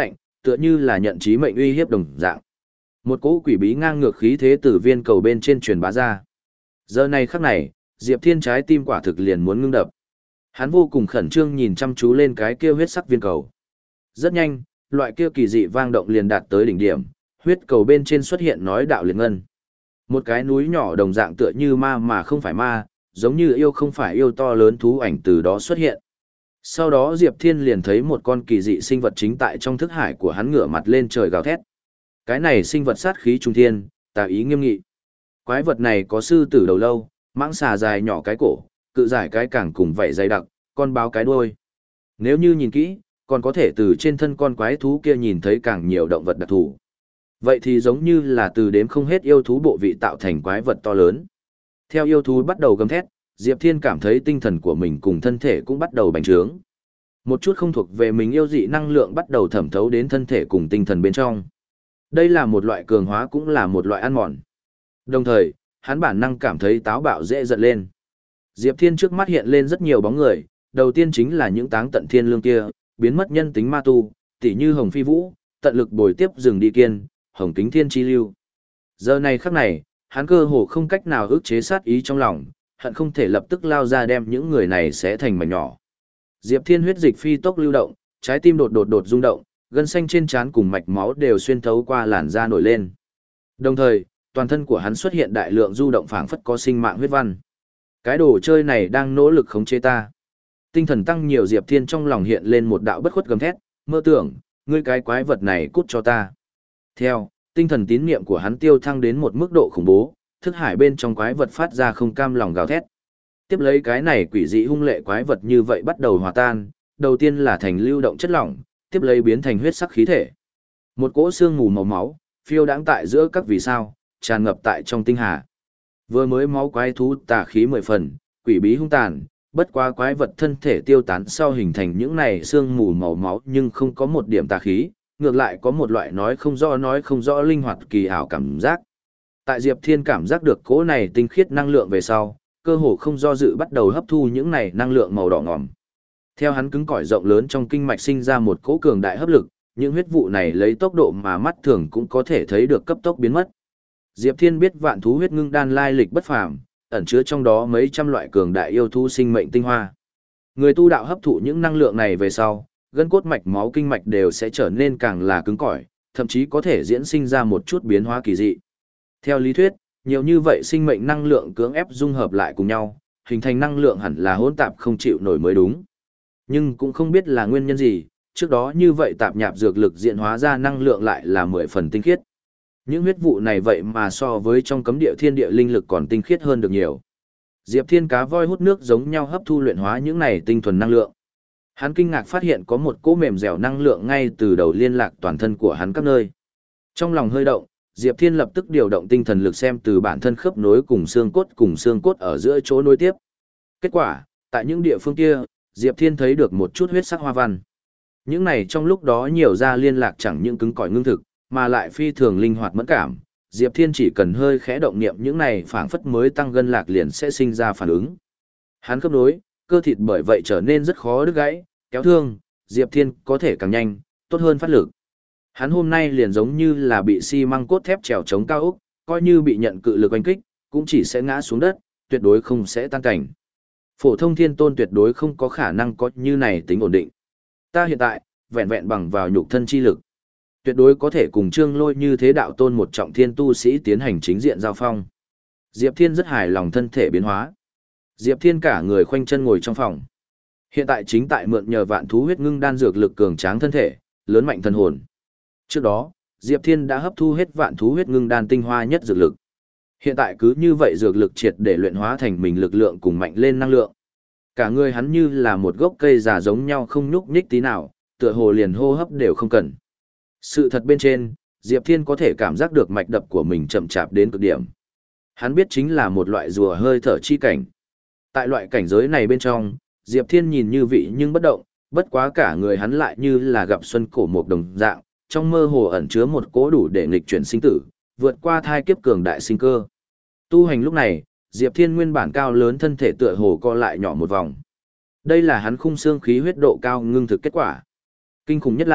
tựa như là nhận chí mệnh uy hiếp đồng dạng. Một cỗ quỷ bí ngang ngược khí thế từ viên cầu bên trên truyền bá ra. Giờ này khắc này, Diệp Thiên trái tim quả thực liền muốn ngưng đập. Hắn vô cùng khẩn trương nhìn chăm chú lên cái kia huyết sắc viên cầu. Rất nhanh, loại kia kỳ dị vang động liền đạt tới đỉnh điểm, huyết cầu bên trên xuất hiện nói đạo liền ngân. Một cái núi nhỏ đồng dạng tựa như ma mà không phải ma, giống như yêu không phải yêu to lớn thú ảnh từ đó xuất hiện. Sau đó Diệp Thiên liền thấy một con kỳ dị sinh vật chính tại trong thức hải của hắn ngửa mặt lên trời gào thét. Cái này sinh vật sát khí trung thiên, tà ý nghiêm nghị. Quái vật này có sư tử đầu lâu, mãng xà dài nhỏ cái cổ, cự giải cái cẳng cùng vảy dày đặc, con báo cái đuôi. Nếu như nhìn kỹ, còn có thể từ trên thân con quái thú kia nhìn thấy càng nhiều động vật đặc thù. Vậy thì giống như là từ đếm không hết yêu thú bộ vị tạo thành quái vật to lớn. Theo yêu thú bắt đầu gầm thét, Diệp Thiên cảm thấy tinh thần của mình cùng thân thể cũng bắt đầu bành trướng. Một chút không thuộc về mình yêu dị năng lượng bắt đầu thẩm thấu đến thân thể cùng tinh thần bên trong. Đây là một loại cường hóa cũng là một loại ăn mòn. Đồng thời, hắn bản năng cảm thấy táo bạo dễ giận lên. Diệp Thiên trước mắt hiện lên rất nhiều bóng người, đầu tiên chính là những táng tận thiên lương kia, biến mất nhân tính ma tu, tỉ như Hồng Phi Vũ, tận lực bồi tiếp rừng đi kiên, Hồng Kính Thiên Chi Lưu. Giờ này khắc này, hắn cơ hồ không cách nào ức chế sát ý trong lòng, hận không thể lập tức lao ra đem những người này xé thành mảnh nhỏ. Diệp Thiên huyết dịch phi tốc lưu động, trái tim đột đột đột rung động, gân xanh trên trán cùng mạch máu đều xuyên thấu qua làn da nổi lên. Đồng thời, toàn thân của hắn xuất hiện đại lượng du động phảng phất có sinh mạng huyết văn. Cái đồ chơi này đang nỗ lực khống chế ta. Tinh thần tăng nhiều, Diệp Thiên trong lòng hiện lên một đạo bất khuất gầm thét, mơ tưởng, ngươi cái quái vật này cút cho ta. Theo, tinh thần tín niệm của hắn tiêu thăng đến một mức độ khủng bố, thức hải bên trong quái vật phát ra không cam lòng gào thét. Tiếp lấy cái này quỷ dị hung lệ quái vật như vậy bắt đầu hòa tan, đầu tiên là thành lưu động chất lỏng, tiếp lấy biến thành huyết sắc khí thể. Một cỗ xương mù màu máu, phiêu đãng tại giữa các vì sao, tràn ngập tại trong tinh hà. Vừa mới máu quái thú tà khí mười phần, quỷ bí hung tàn, bất quá quái vật thân thể tiêu tán sau hình thành những này xương mù màu máu nhưng không có một điểm tà khí, ngược lại có một loại nói không rõ nói không rõ linh hoạt kỳ ảo cảm giác. Tại Diệp Thiên cảm giác được cỗ này tinh khiết năng lượng về sau, cơ hồ không do dự bắt đầu hấp thu những này năng lượng màu đỏ ngòm. Theo hắn cứng cỏi rộng lớn trong kinh mạch sinh ra một cỗ cường đại hấp lực, những huyết vụ này lấy tốc độ mà mắt thường cũng có thể thấy được cấp tốc biến mất. Diệp Thiên biết vạn thú huyết ngưng đan lai lịch bất phàm, ẩn chứa trong đó mấy trăm loại cường đại yêu thú sinh mệnh tinh hoa. Người tu đạo hấp thụ những năng lượng này về sau, gân cốt mạch máu kinh mạch đều sẽ trở nên càng là cứng cỏi, thậm chí có thể diễn sinh ra một chút biến hóa kỳ dị. Theo lý thuyết, nhiều như vậy sinh mệnh năng lượng cưỡng ép dung hợp lại cùng nhau, hình thành năng lượng hẳn là hỗn tạp không chịu nổi mới đúng. Nhưng cũng không biết là nguyên nhân gì, trước đó như vậy tạp nhạp dược lực diễn hóa ra năng lượng lại là mười phần tinh khiết. Những huyết vụ này vậy mà so với trong cấm địa thiên địa linh lực còn tinh khiết hơn được nhiều. Diệp Thiên cá voi hút nước giống nhau hấp thu luyện hóa những này tinh thuần năng lượng. Hắn kinh ngạc phát hiện có một cỗ mềm dẻo năng lượng ngay từ đầu liên lạc toàn thân của hắn các nơi. Trong lòng hơi động, Diệp Thiên lập tức điều động tinh thần lực xem từ bản thân khớp nối cùng xương cốt cùng xương cốt ở giữa chỗ nối tiếp. Kết quả, tại những địa phương kia, Diệp Thiên thấy được một chút huyết sắc hoa văn. Những này trong lúc đó nhiều ra liên lạc chẳng những cứng cỏi ngưng thực, mà lại phi thường linh hoạt mẫn cảm. Diệp Thiên chỉ cần hơi khẽ động niệm những này phảng phất mới tăng gân lạc liền sẽ sinh ra phản ứng. Hắn khớp nối, cơ thịt bởi vậy trở nên rất khó đứt gãy, kéo thương, Diệp Thiên có thể càng nhanh, tốt hơn phát lực. Hắn hôm nay liền giống như là bị xi măng cốt thép trèo chống cao ốc, coi như bị nhận cự lực oanh kích, cũng chỉ sẽ ngã xuống đất, tuyệt đối không sẽ tan cảnh. Phổ thông thiên tôn tuyệt đối không có khả năng có như này tính ổn định. Ta hiện tại, vẹn vẹn bằng vào nhục thân chi lực, tuyệt đối có thể cùng Trương Lôi như thế đạo tôn một trọng thiên tu sĩ tiến hành chính diện giao phong. Diệp Thiên rất hài lòng thân thể biến hóa. Diệp Thiên cả người khoanh chân ngồi trong phòng. Hiện tại chính tại mượn nhờ vạn thú huyết ngưng đan dược lực cường tráng thân thể, lớn mạnh thân hồn. Trước đó, Diệp Thiên đã hấp thu hết vạn thú huyết ngưng đan tinh hoa nhất dược lực. Hiện tại cứ như vậy dược lực triệt để luyện hóa thành mình lực lượng cùng mạnh lên năng lượng. Cả người hắn như là một gốc cây già giống nhau không nhúc nhích tí nào, tựa hồ liền hô hấp đều không cần. Sự thật bên trên, Diệp Thiên có thể cảm giác được mạch đập của mình chậm chạp đến cực điểm. Hắn biết chính là một loại rùa hơi thở chi cảnh. Tại loại cảnh giới này bên trong, Diệp Thiên nhìn như vị nhưng bất động, bất quá cả người hắn lại như là gặp xuân cổ một đồng dạng, trong mơ hồ ẩn chứa một cố đủ để nghịch chuyển sinh tử, vượt qua thai kiếp cường đại sinh cơ. Tu hành lúc này, Diệp Thiên nguyên bản cao lớn thân thể tựa hồ co lại nhỏ một vòng. Đây là hắn khung xương khí huyết độ cao ngưng thực kết quả. Kinh khủng nhất là,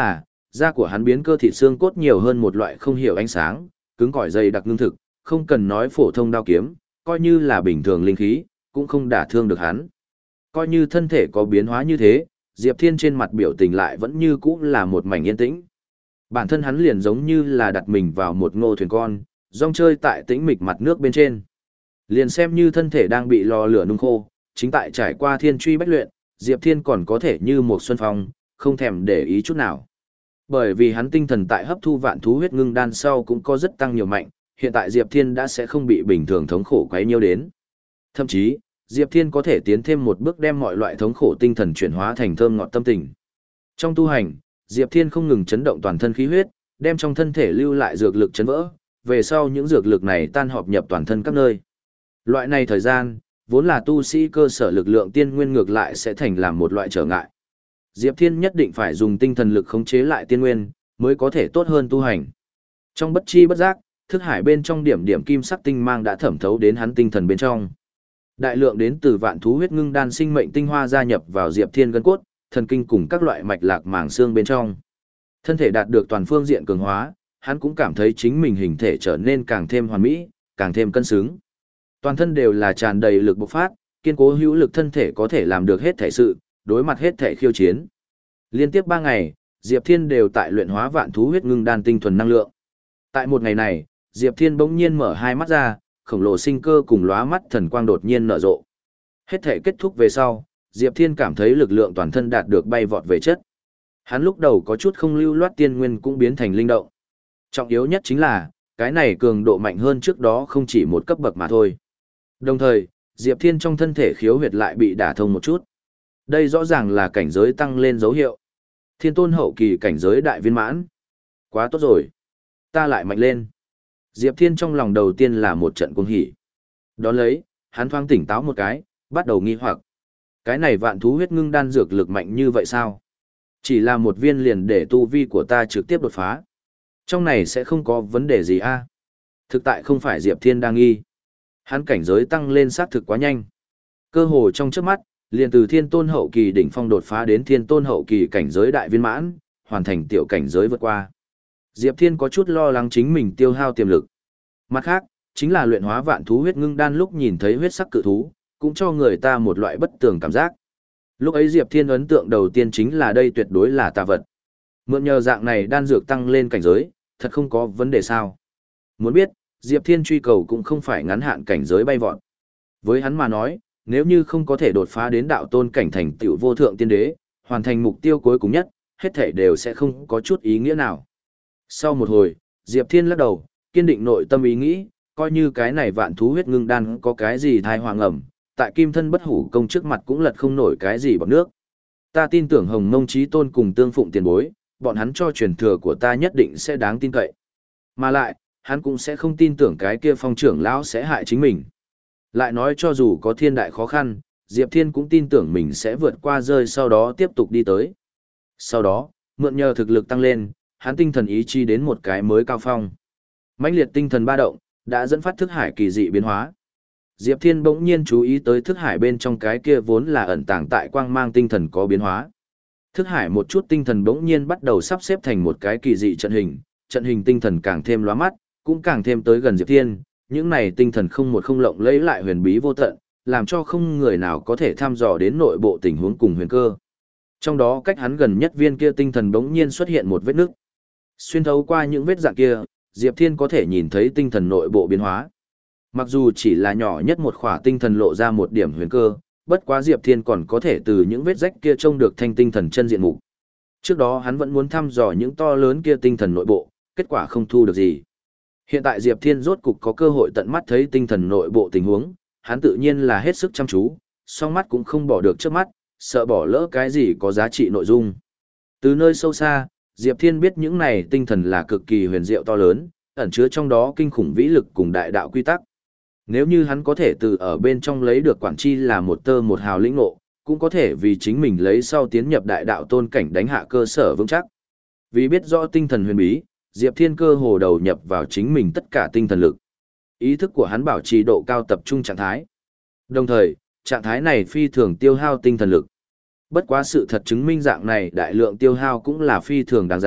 da của hắn biến cơ thịt xương cốt nhiều hơn một loại không hiểu ánh sáng, cứng cỏi dày đặc ngưng thực, không cần nói phổ thông đao kiếm, coi như là bình thường linh khí, cũng không đả thương được hắn. Coi như thân thể có biến hóa như thế, Diệp Thiên trên mặt biểu tình lại vẫn như cũ là một mảnh yên tĩnh. Bản thân hắn liền giống như là đặt mình vào một ngô thuyền con, rong chơi tại tĩnh mịch mặt nước bên trên. Liền xem như thân thể đang bị lò lửa nung khô, chính tại trải qua thiên truy bách luyện, Diệp Thiên còn có thể như một xuân phong, không thèm để ý chút nào. Bởi vì hắn tinh thần tại hấp thu vạn thú huyết ngưng đan sau cũng có rất tăng nhiều mạnh, hiện tại Diệp Thiên đã sẽ không bị bình thường thống khổ quấy nhiêu đến. Thậm chí, Diệp Thiên có thể tiến thêm một bước đem mọi loại thống khổ tinh thần chuyển hóa thành thơm ngọt tâm tình. Trong tu hành, Diệp Thiên không ngừng chấn động toàn thân khí huyết, đem trong thân thể lưu lại dược lực chấn vỡ, về sau những dược lực này tan họp nhập toàn thân các nơi. Loại này thời gian, vốn là tu sĩ cơ sở lực lượng tiên nguyên ngược lại sẽ thành làm một loại trở ngại. Diệp Thiên nhất định phải dùng tinh thần lực khống chế lại tiên nguyên, mới có thể tốt hơn tu hành. Trong bất chi bất giác, thức hải bên trong điểm điểm kim sắc tinh mang đã thẩm thấu đến hắn tinh thần bên trong. Đại lượng đến từ vạn thú huyết ngưng đan sinh mệnh tinh hoa gia nhập vào Diệp Thiên gân cốt, thần kinh cùng các loại mạch lạc màng xương bên trong. Thân thể đạt được toàn phương diện cường hóa, hắn cũng cảm thấy chính mình hình thể trở nên càng thêm hoàn mỹ, càng thêm cân xứng. Toàn thân đều là tràn đầy lực bộc phát, kiên cố hữu lực thân thể có thể làm được hết thể sự, đối mặt hết thể khiêu chiến. Liên tiếp ba ngày, Diệp Thiên đều tại luyện hóa vạn thú huyết ngưng đan tinh thuần năng lượng. Tại một ngày này, Diệp Thiên bỗng nhiên mở hai mắt ra, khổng lồ sinh cơ cùng lóa mắt thần quang đột nhiên nở rộ. Hết thể kết thúc về sau, Diệp Thiên cảm thấy lực lượng toàn thân đạt được bay vọt về chất. Hắn lúc đầu có chút không lưu loát tiên nguyên cũng biến thành linh động. Trọng yếu nhất chính là, cái này cường độ mạnh hơn trước đó không chỉ một cấp bậc mà thôi. Đồng thời, Diệp Thiên trong thân thể khiếu huyệt lại bị đả thông một chút. Đây rõ ràng là cảnh giới tăng lên dấu hiệu. Thiên tôn hậu kỳ cảnh giới đại viên mãn. Quá tốt rồi. Ta lại mạnh lên. Diệp Thiên trong lòng đầu tiên là một trận cuồng hỉ. Đón lấy, hắn thoáng tỉnh táo một cái, bắt đầu nghi hoặc. Cái này vạn thú huyết ngưng đan dược lực mạnh như vậy sao? Chỉ là một viên liền để tu vi của ta trực tiếp đột phá. Trong này sẽ không có vấn đề gì a? Thực tại không phải Diệp Thiên đang nghi. Hắn cảnh giới tăng lên sát thực quá nhanh. Cơ hồ trong trước mắt, liền từ thiên tôn hậu kỳ đỉnh phong đột phá đến thiên tôn hậu kỳ cảnh giới đại viên mãn, hoàn thành tiểu cảnh giới vượt qua. Diệp Thiên có chút lo lắng chính mình tiêu hao tiềm lực. Mặt khác, chính là luyện hóa vạn thú huyết ngưng đan lúc nhìn thấy huyết sắc cự thú, cũng cho người ta một loại bất tường cảm giác. Lúc ấy Diệp Thiên ấn tượng đầu tiên chính là đây tuyệt đối là tà vật. Mượn nhờ dạng này đan dược tăng lên cảnh giới, thật không có vấn đề sao. Muốn biết, Diệp Thiên truy cầu cũng không phải ngắn hạn cảnh giới bay vọt. Với hắn mà nói, nếu như không có thể đột phá đến đạo tôn cảnh thành tựu vô thượng tiên đế, hoàn thành mục tiêu cuối cùng nhất, hết thể đều sẽ không có chút ý nghĩa nào. Sau một hồi, Diệp Thiên lắc đầu, kiên định nội tâm ý nghĩ, coi như cái này vạn thú huyết ngưng đan có cái gì thai hoàng ẩm, tại kim thân bất hủ công trước mặt cũng lật không nổi cái gì bọt nước. Ta tin tưởng Hồng Mông Chí Tôn cùng Tương Phụng tiền bối, bọn hắn cho truyền thừa của ta nhất định sẽ đáng tin cậy. Mà lại, hắn cũng sẽ không tin tưởng cái kia phong trưởng lão sẽ hại chính mình. Lại nói cho dù có thiên đại khó khăn, Diệp Thiên cũng tin tưởng mình sẽ vượt qua rơi sau đó tiếp tục đi tới. Sau đó, mượn nhờ thực lực tăng lên, hắn tinh thần ý chí đến một cái mới cao phong. Mãnh liệt tinh thần ba động, đã dẫn phát thức hải kỳ dị biến hóa. Diệp Thiên bỗng nhiên chú ý tới thức hải bên trong cái kia vốn là ẩn tàng tại quang mang tinh thần có biến hóa. Thức hải một chút tinh thần bỗng nhiên bắt đầu sắp xếp thành một cái kỳ dị trận hình, trận hình tinh thần càng thêm lóa mắt, cũng càng thêm tới gần Diệp Thiên, những này tinh thần không một không lộng lấy lại huyền bí vô tận, làm cho không người nào có thể thăm dò đến nội bộ tình huống cùng huyền cơ. Trong đó cách hắn gần nhất viên kia tinh thần bỗng nhiên xuất hiện một vết nứt. Xuyên thấu qua những vết dạng kia, Diệp Thiên có thể nhìn thấy tinh thần nội bộ biến hóa. Mặc dù chỉ là nhỏ nhất một khỏa tinh thần lộ ra một điểm huyền cơ, bất quá Diệp Thiên còn có thể từ những vết rách kia trông được thanh tinh thần chân diện mục. Trước đó hắn vẫn muốn thăm dò những to lớn kia tinh thần nội bộ, kết quả không thu được gì. Hiện tại Diệp Thiên rốt cục có cơ hội tận mắt thấy tinh thần nội bộ tình huống, hắn tự nhiên là hết sức chăm chú, song mắt cũng không bỏ được trước mắt, sợ bỏ lỡ cái gì có giá trị nội dung. Từ nơi sâu xa, Diệp Thiên biết những này tinh thần là cực kỳ huyền diệu to lớn, ẩn chứa trong đó kinh khủng vĩ lực cùng đại đạo quy tắc. Nếu như hắn có thể từ ở bên trong lấy được quản chi là một tơ một hào lĩnh ngộ, cũng có thể vì chính mình lấy sau tiến nhập đại đạo tôn cảnh đánh hạ cơ sở vững chắc. Vì biết rõ tinh thần huyền bí, Diệp Thiên cơ hồ đầu nhập vào chính mình tất cả tinh thần lực. Ý thức của hắn bảo trì độ cao tập trung trạng thái. Đồng thời, trạng thái này phi thường tiêu hao tinh thần lực. Bất quá sự thật chứng minh dạng này đại lượng tiêu hao cũng là phi thường đáng giá,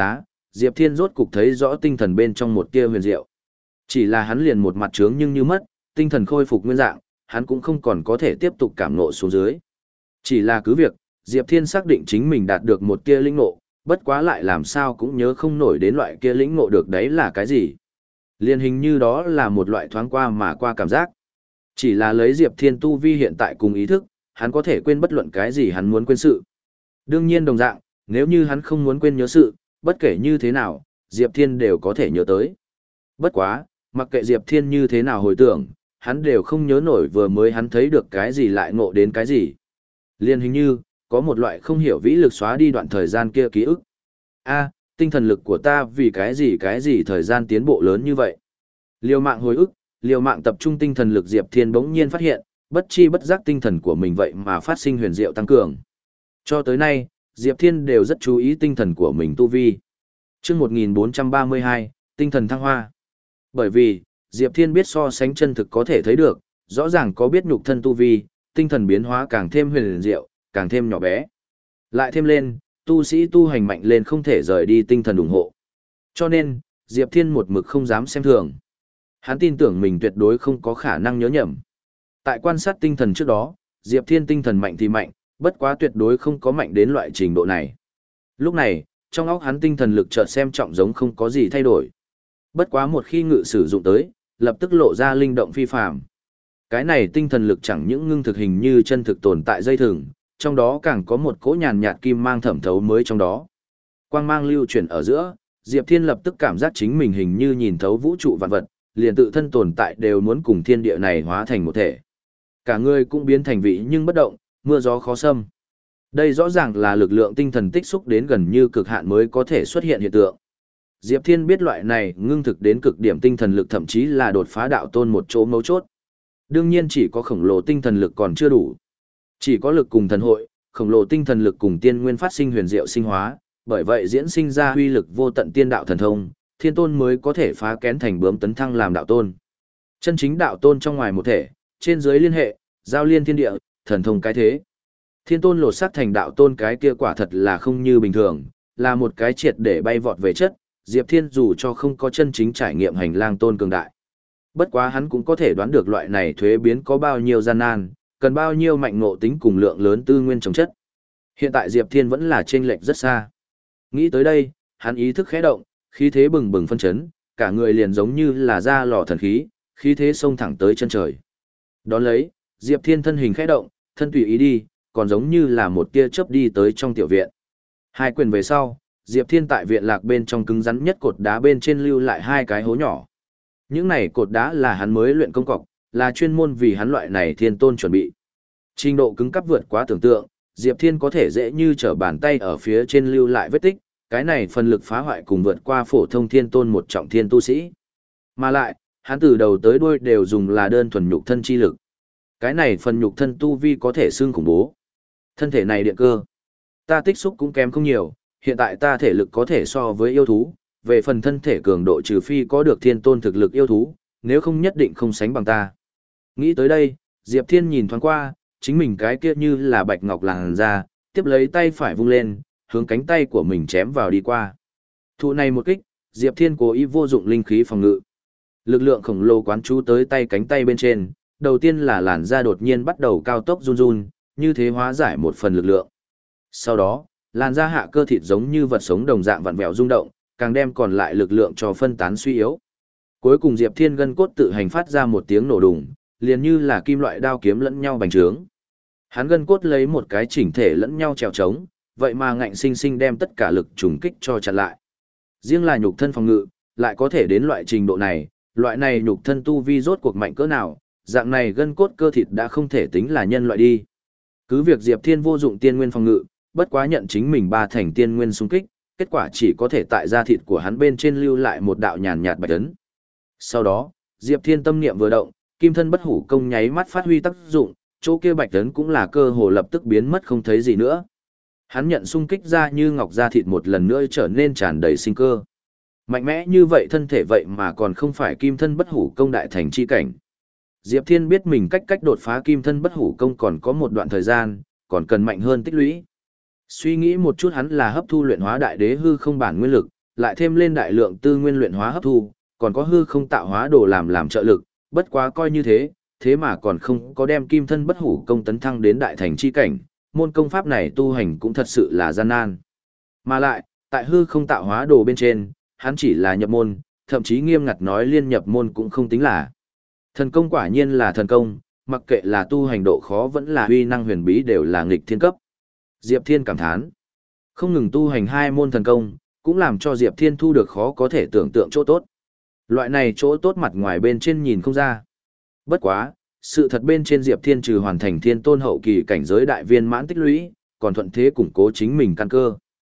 Diệp Thiên rốt cục thấy rõ tinh thần bên trong một tia huyền diệu. Chỉ là hắn liền một mặt trướng nhưng như mất, tinh thần khôi phục nguyên dạng, hắn cũng không còn có thể tiếp tục cảm ngộ xuống dưới. Chỉ là cứ việc, Diệp Thiên xác định chính mình đạt được một tia lĩnh ngộ, bất quá lại làm sao cũng nhớ không nổi đến loại kia lĩnh ngộ được đấy là cái gì. Liên hình như đó là một loại thoáng qua mà qua cảm giác. Chỉ là lấy Diệp Thiên tu vi hiện tại cùng ý thức, hắn có thể quên bất luận cái gì hắn muốn quên sự. Đương nhiên đồng dạng, nếu như hắn không muốn quên nhớ sự, bất kể như thế nào, Diệp Thiên đều có thể nhớ tới. Bất quá, mặc kệ Diệp Thiên như thế nào hồi tưởng, hắn đều không nhớ nổi vừa mới hắn thấy được cái gì lại ngộ đến cái gì. Liên hình như, có một loại không hiểu vĩ lực xóa đi đoạn thời gian kia ký ức. A, tinh thần lực của ta vì cái gì cái gì thời gian tiến bộ lớn như vậy. Liều mạng hồi ức, liều mạng tập trung tinh thần lực Diệp Thiên bỗng nhiên phát hiện, bất chi bất giác tinh thần của mình vậy mà phát sinh huyền diệu tăng cường. Cho tới nay, Diệp Thiên đều rất chú ý tinh thần của mình tu vi. Chương một nghìn bốn trăm ba mươi hai, tinh thần thăng hoa. Bởi vì, Diệp Thiên biết so sánh chân thực có thể thấy được, rõ ràng có biết nhục thân tu vi, tinh thần biến hóa càng thêm huyền diệu, càng thêm nhỏ bé. Lại thêm lên, tu sĩ tu hành mạnh lên không thể rời đi tinh thần ủng hộ. Cho nên, Diệp Thiên một mực không dám xem thường. Hắn tin tưởng mình tuyệt đối không có khả năng nhớ nhầm. Tại quan sát tinh thần trước đó, Diệp Thiên tinh thần mạnh thì mạnh, bất quá tuyệt đối không có mạnh đến loại trình độ này. Lúc này, trong óc hắn tinh thần lực chợt xem trọng giống không có gì thay đổi. Bất quá một khi ngự sử dụng tới, lập tức lộ ra linh động phi phàm. Cái này tinh thần lực chẳng những ngưng thực hình như chân thực tồn tại dây thừng, trong đó càng có một cỗ nhàn nhạt kim mang thẩm thấu mới trong đó. Quang mang lưu chuyển ở giữa, Diệp Thiên lập tức cảm giác chính mình hình như nhìn thấu vũ trụ vạn vật, liền tự thân tồn tại đều muốn cùng thiên địa này hóa thành một thể. Cả người cũng biến thành vị nhưng bất động, mưa gió khó xâm. Đây rõ ràng là lực lượng tinh thần tích xúc đến gần như cực hạn mới có thể xuất hiện hiện tượng. Diệp Thiên biết loại này ngưng thực đến cực điểm tinh thần lực thậm chí là đột phá đạo tôn một chỗ mấu chốt. Đương nhiên chỉ có khổng lồ tinh thần lực còn chưa đủ. Chỉ có lực cùng thần hội, khổng lồ tinh thần lực cùng tiên nguyên phát sinh huyền diệu sinh hóa, bởi vậy diễn sinh ra huy lực vô tận tiên đạo thần thông, thiên tôn mới có thể phá kén thành bướm tấn thăng làm đạo tôn. Chân chính đạo tôn trong ngoài một thể, trên dưới liên hệ, giao liên thiên địa, thần thông cái thế. Thiên tôn lột xác thành đạo tôn cái kia quả thật là không như bình thường, là một cái triệt để bay vọt về chất, Diệp Thiên dù cho không có chân chính trải nghiệm hành lang tôn cường đại. Bất quá hắn cũng có thể đoán được loại này thuế biến có bao nhiêu gian nan, cần bao nhiêu mạnh ngộ tính cùng lượng lớn tư nguyên chống chất. Hiện tại Diệp Thiên vẫn là chênh lệch rất xa. Nghĩ tới đây, hắn ý thức khẽ động, khí thế bừng bừng phân chấn, cả người liền giống như là ra lò thần khí, khí thế xông thẳng tới chân trời. Đón lấy, Diệp Thiên thân hình khẽ động, thân tùy ý đi, còn giống như là một tia chớp đi tới trong tiểu viện. Hai quyền về sau, Diệp Thiên tại viện lạc bên trong cứng rắn nhất cột đá bên trên lưu lại hai cái hố nhỏ. Những này cột đá là hắn mới luyện công cọc, là chuyên môn vì hắn loại này thiên tôn chuẩn bị. Trình độ cứng cắp vượt quá tưởng tượng, Diệp Thiên có thể dễ như trở bàn tay ở phía trên lưu lại vết tích, cái này phần lực phá hoại cùng vượt qua phổ thông thiên tôn một trọng thiên tu sĩ. Mà lại, hắn từ đầu tới đuôi đều dùng là đơn thuần nhục thân chi lực. Cái này phần nhục thân tu vi có thể xương khủng bố. Thân thể này điện cơ. Ta tích xúc cũng kém không nhiều, hiện tại ta thể lực có thể so với yêu thú, về phần thân thể cường độ trừ phi có được thiên tôn thực lực yêu thú, nếu không nhất định không sánh bằng ta. Nghĩ tới đây, Diệp Thiên nhìn thoáng qua, chính mình cái kia như là bạch ngọc làn ra, tiếp lấy tay phải vung lên, hướng cánh tay của mình chém vào đi qua. Thụ này một kích, Diệp Thiên cố ý vô dụng linh khí phòng ngự. Lực lượng khổng lồ quán chú tới tay cánh tay bên trên, đầu tiên là làn da đột nhiên bắt đầu cao tốc run run, như thế hóa giải một phần lực lượng. Sau đó, làn da hạ cơ thịt giống như vật sống đồng dạng vặn vẹo rung động, càng đem còn lại lực lượng cho phân tán suy yếu. Cuối cùng Diệp Thiên gân cốt tự hành phát ra một tiếng nổ đùng, liền như là kim loại đao kiếm lẫn nhau bành trướng. Hắn gân cốt lấy một cái chỉnh thể lẫn nhau trèo trống, vậy mà ngạnh sinh sinh đem tất cả lực trùng kích cho chặn lại. Riêng là nhục thân phòng ngự, lại có thể đến loại trình độ này, loại này nhục thân tu vi rốt cuộc mạnh cỡ nào, dạng này gân cốt cơ thịt đã không thể tính là nhân loại đi. Cứ việc Diệp Thiên vô dụng tiên nguyên phòng ngự, bất quá nhận chính mình ba thành tiên nguyên xung kích, kết quả chỉ có thể tại da thịt của hắn bên trên lưu lại một đạo nhàn nhạt bạch ấn. Sau đó, Diệp Thiên tâm niệm vừa động, kim thân bất hủ công nháy mắt phát huy tác dụng, chỗ kia bạch ấn cũng là cơ hồ lập tức biến mất không thấy gì nữa. Hắn nhận xung kích ra như ngọc da thịt một lần nữa trở nên tràn đầy sinh cơ. Mạnh mẽ như vậy thân thể vậy mà còn không phải kim thân bất hủ công đại thành chi cảnh. Diệp Thiên biết mình cách cách đột phá kim thân bất hủ công còn có một đoạn thời gian, còn cần mạnh hơn tích lũy. Suy nghĩ một chút hắn là hấp thu luyện hóa đại đế hư không bản nguyên lực, lại thêm lên đại lượng tư nguyên luyện hóa hấp thu, còn có hư không tạo hóa đồ làm làm trợ lực, bất quá coi như thế, thế mà còn không có đem kim thân bất hủ công tấn thăng đến đại thành chi cảnh, môn công pháp này tu hành cũng thật sự là gian nan. Mà lại, tại hư không tạo hóa đồ bên trên, hắn chỉ là nhập môn, thậm chí nghiêm ngặt nói liên nhập môn cũng không tính là. Thần công quả nhiên là thần công, mặc kệ là tu hành độ khó vẫn là uy năng huyền bí đều là nghịch thiên cấp. Diệp Thiên cảm thán, không ngừng tu hành hai môn thần công, cũng làm cho Diệp Thiên thu được khó có thể tưởng tượng chỗ tốt. Loại này chỗ tốt mặt ngoài bên trên nhìn không ra. Bất quá, sự thật bên trên Diệp Thiên trừ hoàn thành thiên tôn hậu kỳ cảnh giới đại viên mãn tích lũy, còn thuận thế củng cố chính mình căn cơ.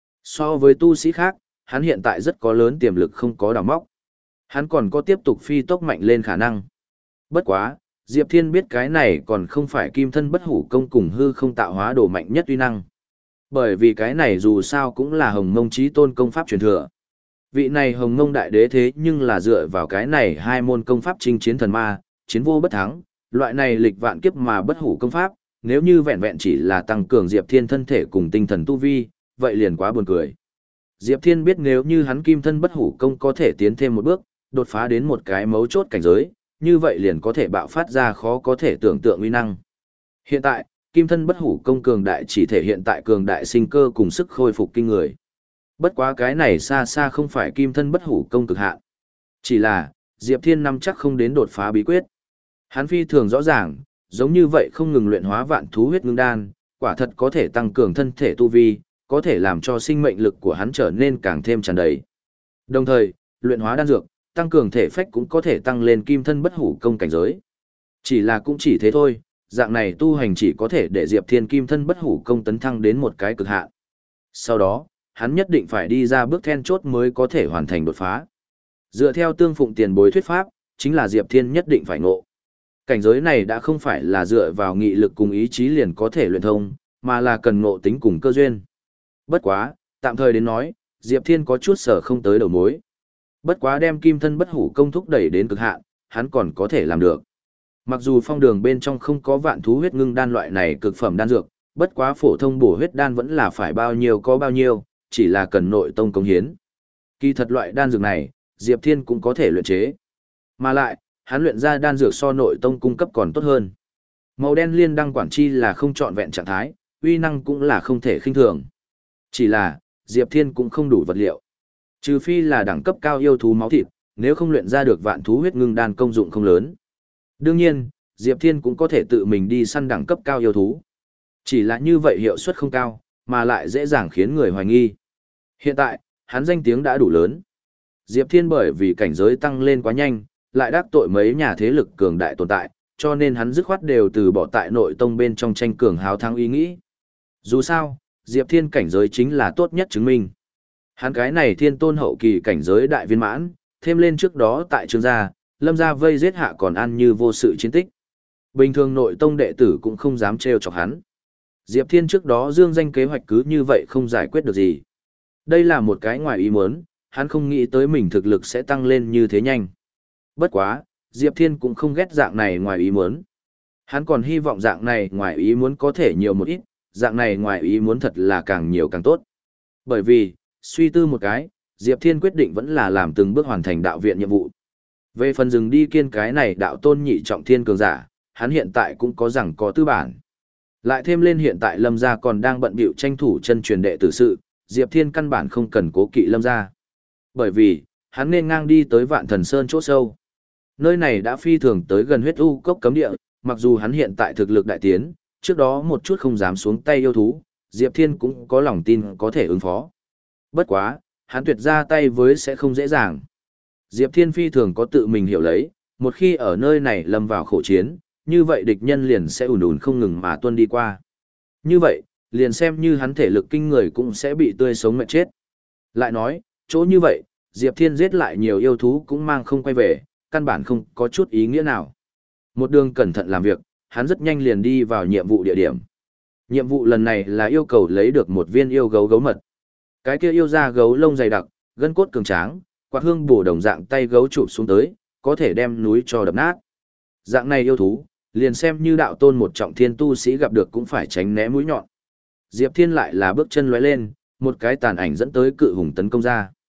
So với tu sĩ khác, hắn hiện tại rất có lớn tiềm lực không có đào móc. Hắn còn có tiếp tục phi tốc mạnh lên khả năng. Bất quá, Diệp Thiên biết cái này còn không phải kim thân bất hủ công cùng hư không tạo hóa đồ mạnh nhất uy năng. Bởi vì cái này dù sao cũng là Hồng Mông Chí Tôn công pháp truyền thừa. Vị này Hồng Mông đại đế thế nhưng là dựa vào cái này hai môn công pháp chinh chiến thần ma, chiến vô bất thắng, loại này lịch vạn kiếp mà bất hủ công pháp, nếu như vẹn vẹn chỉ là tăng cường Diệp Thiên thân thể cùng tinh thần tu vi, vậy liền quá buồn cười. Diệp Thiên biết nếu như hắn kim thân bất hủ công có thể tiến thêm một bước, đột phá đến một cái mấu chốt cảnh giới, như vậy liền có thể bạo phát ra khó có thể tưởng tượng uy năng. Hiện tại, kim thân bất hủ công cường đại chỉ thể hiện tại cường đại sinh cơ cùng sức khôi phục kinh người. Bất quá cái này xa xa không phải kim thân bất hủ công cực hạn. Chỉ là, Diệp Thiên nắm chắc không đến đột phá bí quyết. Hắn phi thường rõ ràng, giống như vậy không ngừng luyện hóa vạn thú huyết ngưng đan, quả thật có thể tăng cường thân thể tu vi, có thể làm cho sinh mệnh lực của hắn trở nên càng thêm tràn đầy. Đồng thời, luyện hóa đan dược, tăng cường thể phách cũng có thể tăng lên kim thân bất hủ công cảnh giới. Chỉ là cũng chỉ thế thôi, dạng này tu hành chỉ có thể để Diệp Thiên kim thân bất hủ công tấn thăng đến một cái cực hạn. Sau đó, hắn nhất định phải đi ra bước then chốt mới có thể hoàn thành đột phá. Dựa theo tương phụng tiền bối thuyết pháp, chính là Diệp Thiên nhất định phải ngộ. Cảnh giới này đã không phải là dựa vào nghị lực cùng ý chí liền có thể luyện thông, mà là cần ngộ tính cùng cơ duyên. Bất quá, tạm thời đến nói, Diệp Thiên có chút sở không tới đầu mối. Bất quá đem kim thân bất hủ công thúc đẩy đến cực hạn, hắn còn có thể làm được. Mặc dù phong đường bên trong không có vạn thú huyết ngưng đan loại này cực phẩm đan dược, bất quá phổ thông bổ huyết đan vẫn là phải bao nhiêu có bao nhiêu, chỉ là cần nội tông công hiến. Kỳ thật loại đan dược này, Diệp Thiên cũng có thể luyện chế. Mà lại, hắn luyện ra đan dược so nội tông cung cấp còn tốt hơn. Màu đen liên đăng quản chi là không trọn vẹn trạng thái, uy năng cũng là không thể khinh thường. Chỉ là, Diệp Thiên cũng không đủ vật liệu. Trừ phi là đẳng cấp cao yêu thú máu thịt, nếu không luyện ra được vạn thú huyết ngưng đan công dụng không lớn. Đương nhiên, Diệp Thiên cũng có thể tự mình đi săn đẳng cấp cao yêu thú. Chỉ là như vậy hiệu suất không cao, mà lại dễ dàng khiến người hoài nghi. Hiện tại, hắn danh tiếng đã đủ lớn. Diệp Thiên bởi vì cảnh giới tăng lên quá nhanh, lại đắc tội mấy nhà thế lực cường đại tồn tại, cho nên hắn dứt khoát đều từ bỏ tại nội tông bên trong tranh cường hào thắng ý nghĩ. Dù sao, Diệp Thiên cảnh giới chính là tốt nhất chứng minh. Hắn cái này thiên tôn hậu kỳ cảnh giới đại viên mãn, thêm lên trước đó tại Trương gia, Lâm gia vây giết hạ còn ăn như vô sự chiến tích. Bình thường nội tông đệ tử cũng không dám trêu chọc hắn. Diệp Thiên trước đó dương danh kế hoạch cứ như vậy không giải quyết được gì. Đây là một cái ngoài ý muốn, hắn không nghĩ tới mình thực lực sẽ tăng lên như thế nhanh. Bất quá, Diệp Thiên cũng không ghét dạng này ngoài ý muốn. Hắn còn hy vọng dạng này ngoài ý muốn có thể nhiều một ít, dạng này ngoài ý muốn thật là càng nhiều càng tốt. Bởi vì, suy tư một cái, Diệp Thiên quyết định vẫn là làm từng bước hoàn thành đạo viện nhiệm vụ. Về phần rừng đi kiên cái này đạo tôn nhị trọng thiên cường giả, hắn hiện tại cũng có rằng có tư bản. Lại thêm lên hiện tại Lâm gia còn đang bận bịu tranh thủ chân truyền đệ tử sự, Diệp Thiên căn bản không cần cố kỵ Lâm gia. Bởi vì, hắn nên ngang đi tới Vạn Thần Sơn chỗ sâu. Nơi này đã phi thường tới gần huyết u cốc cấm địa, mặc dù hắn hiện tại thực lực đại tiến, trước đó một chút không dám xuống tay yêu thú, Diệp Thiên cũng có lòng tin có thể ứng phó. Bất quá, hắn tuyệt ra tay với sẽ không dễ dàng. Diệp Thiên phi thường có tự mình hiểu lấy, một khi ở nơi này lâm vào khổ chiến, như vậy địch nhân liền sẽ ùn ùn không ngừng mà tuân đi qua. Như vậy, liền xem như hắn thể lực kinh người cũng sẽ bị tươi sống mệt chết. Lại nói, chỗ như vậy, Diệp Thiên giết lại nhiều yêu thú cũng mang không quay về, căn bản không có chút ý nghĩa nào. Một đường cẩn thận làm việc, hắn rất nhanh liền đi vào nhiệm vụ địa điểm. Nhiệm vụ lần này là yêu cầu lấy được một viên yêu gấu gấu mật. Cái kia yêu ra gấu lông dày đặc, gân cốt cường tráng, quạt hương bổ đồng dạng tay gấu chụp xuống tới, có thể đem núi cho đập nát. Dạng này yêu thú, liền xem như đạo tôn một trọng thiên tu sĩ gặp được cũng phải tránh né mũi nhọn. Diệp Thiên lại là bước chân lóe lên, một cái tàn ảnh dẫn tới cự hùng tấn công ra.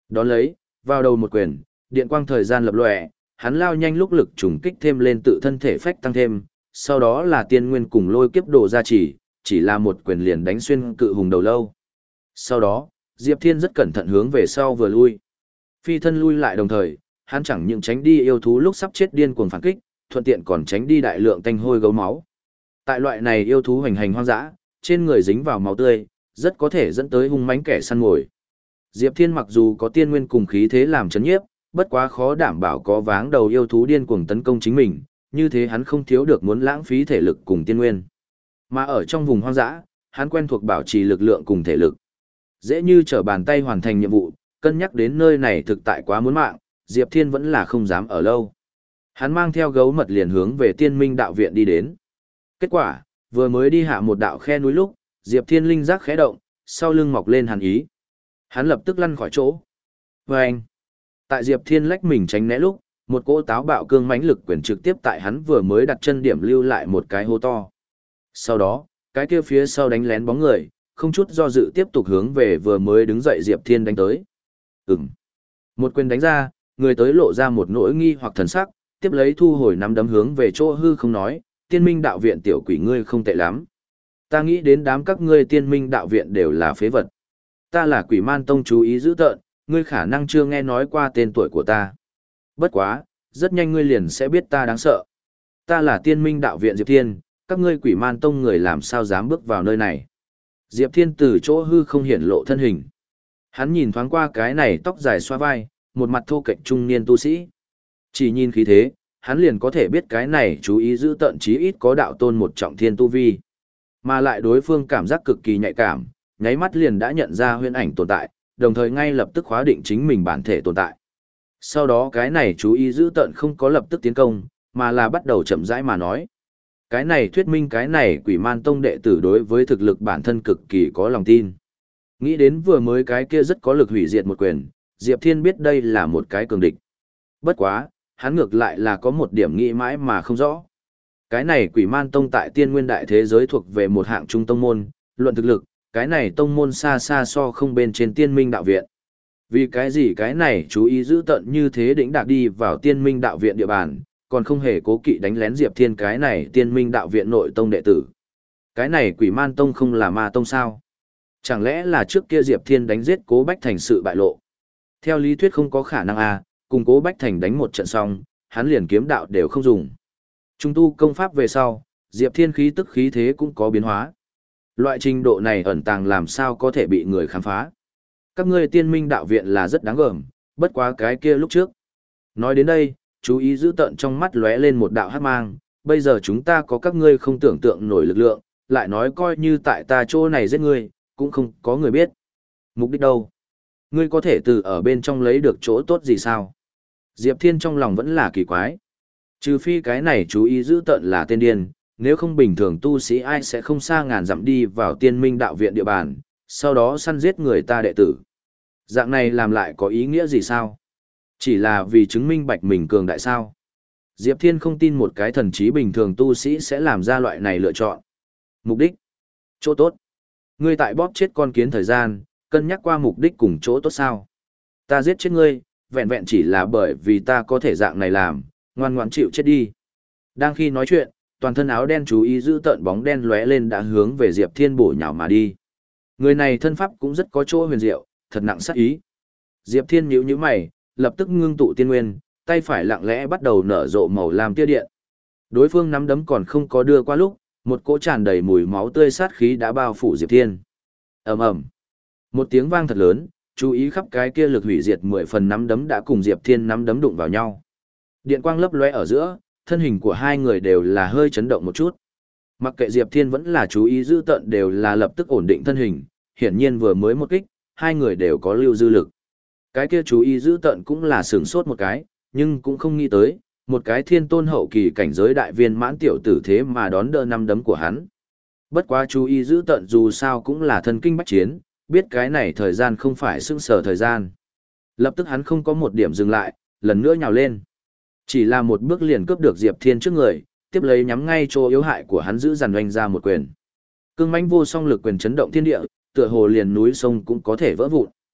Đón lấy, vào đầu một quyền, điện quang thời gian lập lòe, hắn lao nhanh lúc lực trùng kích thêm lên tự thân thể phách tăng thêm, sau đó là tiên nguyên cùng lôi kiếp đồ ra chỉ, chỉ là một quyền liền đánh xuyên cự hùng đầu lâu. Sau đó, Diệp Thiên rất cẩn thận hướng về sau vừa lui. Phi thân lui lại đồng thời, hắn chẳng những tránh đi yêu thú lúc sắp chết điên cuồng phản kích, thuận tiện còn tránh đi đại lượng tanh hôi gấu máu. Tại loại này yêu thú hành hành hoang dã, trên người dính vào máu tươi, rất có thể dẫn tới hung mãnh kẻ săn mồi. Diệp Thiên mặc dù có tiên nguyên cùng khí thế làm chấn nhiếp, bất quá khó đảm bảo có váng đầu yêu thú điên cuồng tấn công chính mình, như thế hắn không thiếu được muốn lãng phí thể lực cùng tiên nguyên. Mà ở trong vùng hoang dã, hắn quen thuộc bảo trì lực lượng cùng thể lực. Dễ như trở bàn tay hoàn thành nhiệm vụ, cân nhắc đến nơi này thực tại quá muốn mạng, Diệp Thiên vẫn là không dám ở lâu. Hắn mang theo gấu mật liền hướng về Tiên Minh đạo viện đi đến. Kết quả, vừa mới đi hạ một đạo khe núi lúc, Diệp Thiên linh giác khẽ động, sau lưng mọc lên hàn ý. Hắn lập tức lăn khỏi chỗ. Vâng! Tại Diệp Thiên lách mình tránh né lúc, một cỗ táo bạo cương mãnh lực quyền trực tiếp tại hắn vừa mới đặt chân điểm lưu lại một cái hố to. Sau đó, cái kia phía sau đánh lén bóng người, không chút do dự tiếp tục hướng về vừa mới đứng dậy Diệp Thiên đánh tới. Ừm. Một quyền đánh ra, người tới lộ ra một nỗi nghi hoặc thần sắc, tiếp lấy thu hồi nắm đấm hướng về chỗ hư không nói, Tiên Minh đạo viện tiểu quỷ ngươi không tệ lắm. Ta nghĩ đến đám các ngươi Tiên Minh đạo viện đều là phế vật. Ta là Quỷ Man Tông chú ý giữ tợn, ngươi khả năng chưa nghe nói qua tên tuổi của ta. Bất quá, rất nhanh ngươi liền sẽ biết ta đáng sợ. Ta là Tiên Minh đạo viện Diệp Thiên, các ngươi Quỷ Man Tông người làm sao dám bước vào nơi này. Diệp Thiên từ chỗ hư không hiển lộ thân hình. Hắn nhìn thoáng qua cái này tóc dài xoa vai, một mặt thô kệch trung niên tu sĩ. Chỉ nhìn khí thế, hắn liền có thể biết cái này chú ý giữ tận chí ít có đạo tôn một trọng thiên tu vi. Mà lại đối phương cảm giác cực kỳ nhạy cảm, nháy mắt liền đã nhận ra huyễn ảnh tồn tại, đồng thời ngay lập tức khóa định chính mình bản thể tồn tại. Sau đó cái này chú ý giữ tận không có lập tức tiến công, mà là bắt đầu chậm rãi mà nói. Cái này thuyết minh cái này Quỷ Man Tông đệ tử đối với thực lực bản thân cực kỳ có lòng tin. Nghĩ đến vừa mới cái kia rất có lực hủy diệt một quyền, Diệp Thiên biết đây là một cái cường địch. Bất quá, hắn ngược lại là có một điểm nghĩ mãi mà không rõ. Cái này Quỷ Man Tông tại Tiên Nguyên đại thế giới thuộc về một hạng trung tông môn, luận thực lực, cái này tông môn xa xa so không bên trên Tiên Minh đạo viện. Vì cái gì cái này chú ý giữ tận như thế đỉnh đạc đi vào Tiên Minh đạo viện địa bàn, còn không hề cố kỵ đánh lén Diệp Thiên cái này Tiên Minh đạo viện nội tông đệ tử. Cái này Quỷ Man Tông không là ma tông sao? Chẳng lẽ là trước kia Diệp Thiên đánh giết Cố Bách Thành sự bại lộ? Theo lý thuyết không có khả năng à, cùng Cố Bách Thành đánh một trận xong, hắn liền kiếm đạo đều không dùng. Trung tu công pháp về sau, Diệp Thiên khí tức khí thế cũng có biến hóa. Loại trình độ này ẩn tàng làm sao có thể bị người khám phá. Các ngươi Tiên Minh đạo viện là rất đáng gờm, bất quá cái kia lúc trước. Nói đến đây, chú ý giữ tận trong mắt lóe lên một đạo hắc mang, bây giờ chúng ta có các ngươi không tưởng tượng nổi lực lượng, lại nói coi như tại ta chỗ này giết ngươi, cũng không có người biết. Mục đích đâu? Ngươi có thể từ ở bên trong lấy được chỗ tốt gì sao? Diệp Thiên trong lòng vẫn là kỳ quái. Trừ phi cái này chú ý giữ tận là tên điên, nếu không bình thường tu sĩ ai sẽ không xa ngàn dặm đi vào Tiên Minh đạo viện địa bàn, sau đó săn giết người ta đệ tử. Dạng này làm lại có ý nghĩa gì sao? Chỉ là vì chứng minh bạch mình cường đại sao? Diệp Thiên không tin một cái thần trí bình thường tu sĩ sẽ làm ra loại này lựa chọn. Mục đích? Chỗ tốt. Ngươi tại bóp chết con kiến thời gian, cân nhắc qua mục đích cùng chỗ tốt sao? Ta giết chết ngươi, vẹn vẹn chỉ là bởi vì ta có thể dạng này làm, ngoan ngoãn chịu chết đi. Đang khi nói chuyện, toàn thân áo đen chú ý giữ tợn bóng đen lóe lên đã hướng về Diệp Thiên bổ nhào mà đi. Người này thân pháp cũng rất có chỗ huyền diệu, thật nặng sát ý. Diệp Thiên nhíu nhíu mày, lập tức ngưng tụ tiên nguyên, tay phải lặng lẽ bắt đầu nở rộ màu lam tia điện. Đối phương nắm đấm còn không có đưa qua lúc, một cỗ tràn đầy mùi máu tươi sát khí đã bao phủ Diệp Thiên. Ầm ầm. Một tiếng vang thật lớn, chú ý khắp cái kia lực hủy diệt mười phần nắm đấm đã cùng Diệp Thiên nắm đấm đụng vào nhau. Điện quang lấp lóe ở giữa, thân hình của hai người đều là hơi chấn động một chút. Mặc kệ Diệp Thiên vẫn là chú ý giữ tận đều là lập tức ổn định thân hình, hiển nhiên vừa mới một kích, hai người đều có lưu dư lực. Cái kia chú ý giữ tận cũng là sửng sốt một cái, nhưng cũng không nghĩ tới, một cái thiên tôn hậu kỳ cảnh giới đại viên mãn tiểu tử thế mà đón đỡ năm đấm của hắn. Bất quá chú ý giữ tận dù sao cũng là thần kinh bách chiến, biết cái này thời gian không phải sững sờ thời gian. Lập tức hắn không có một điểm dừng lại, lần nữa nhào lên. Chỉ là một bước liền cướp được Diệp Thiên trước người, tiếp lấy nhắm ngay chỗ yếu hại của hắn giữ dằn oanh ra một quyền. Cương mãnh vô song lực quyền chấn động thiên địa, tựa hồ liền núi sông cũng có thể vỡ vụn.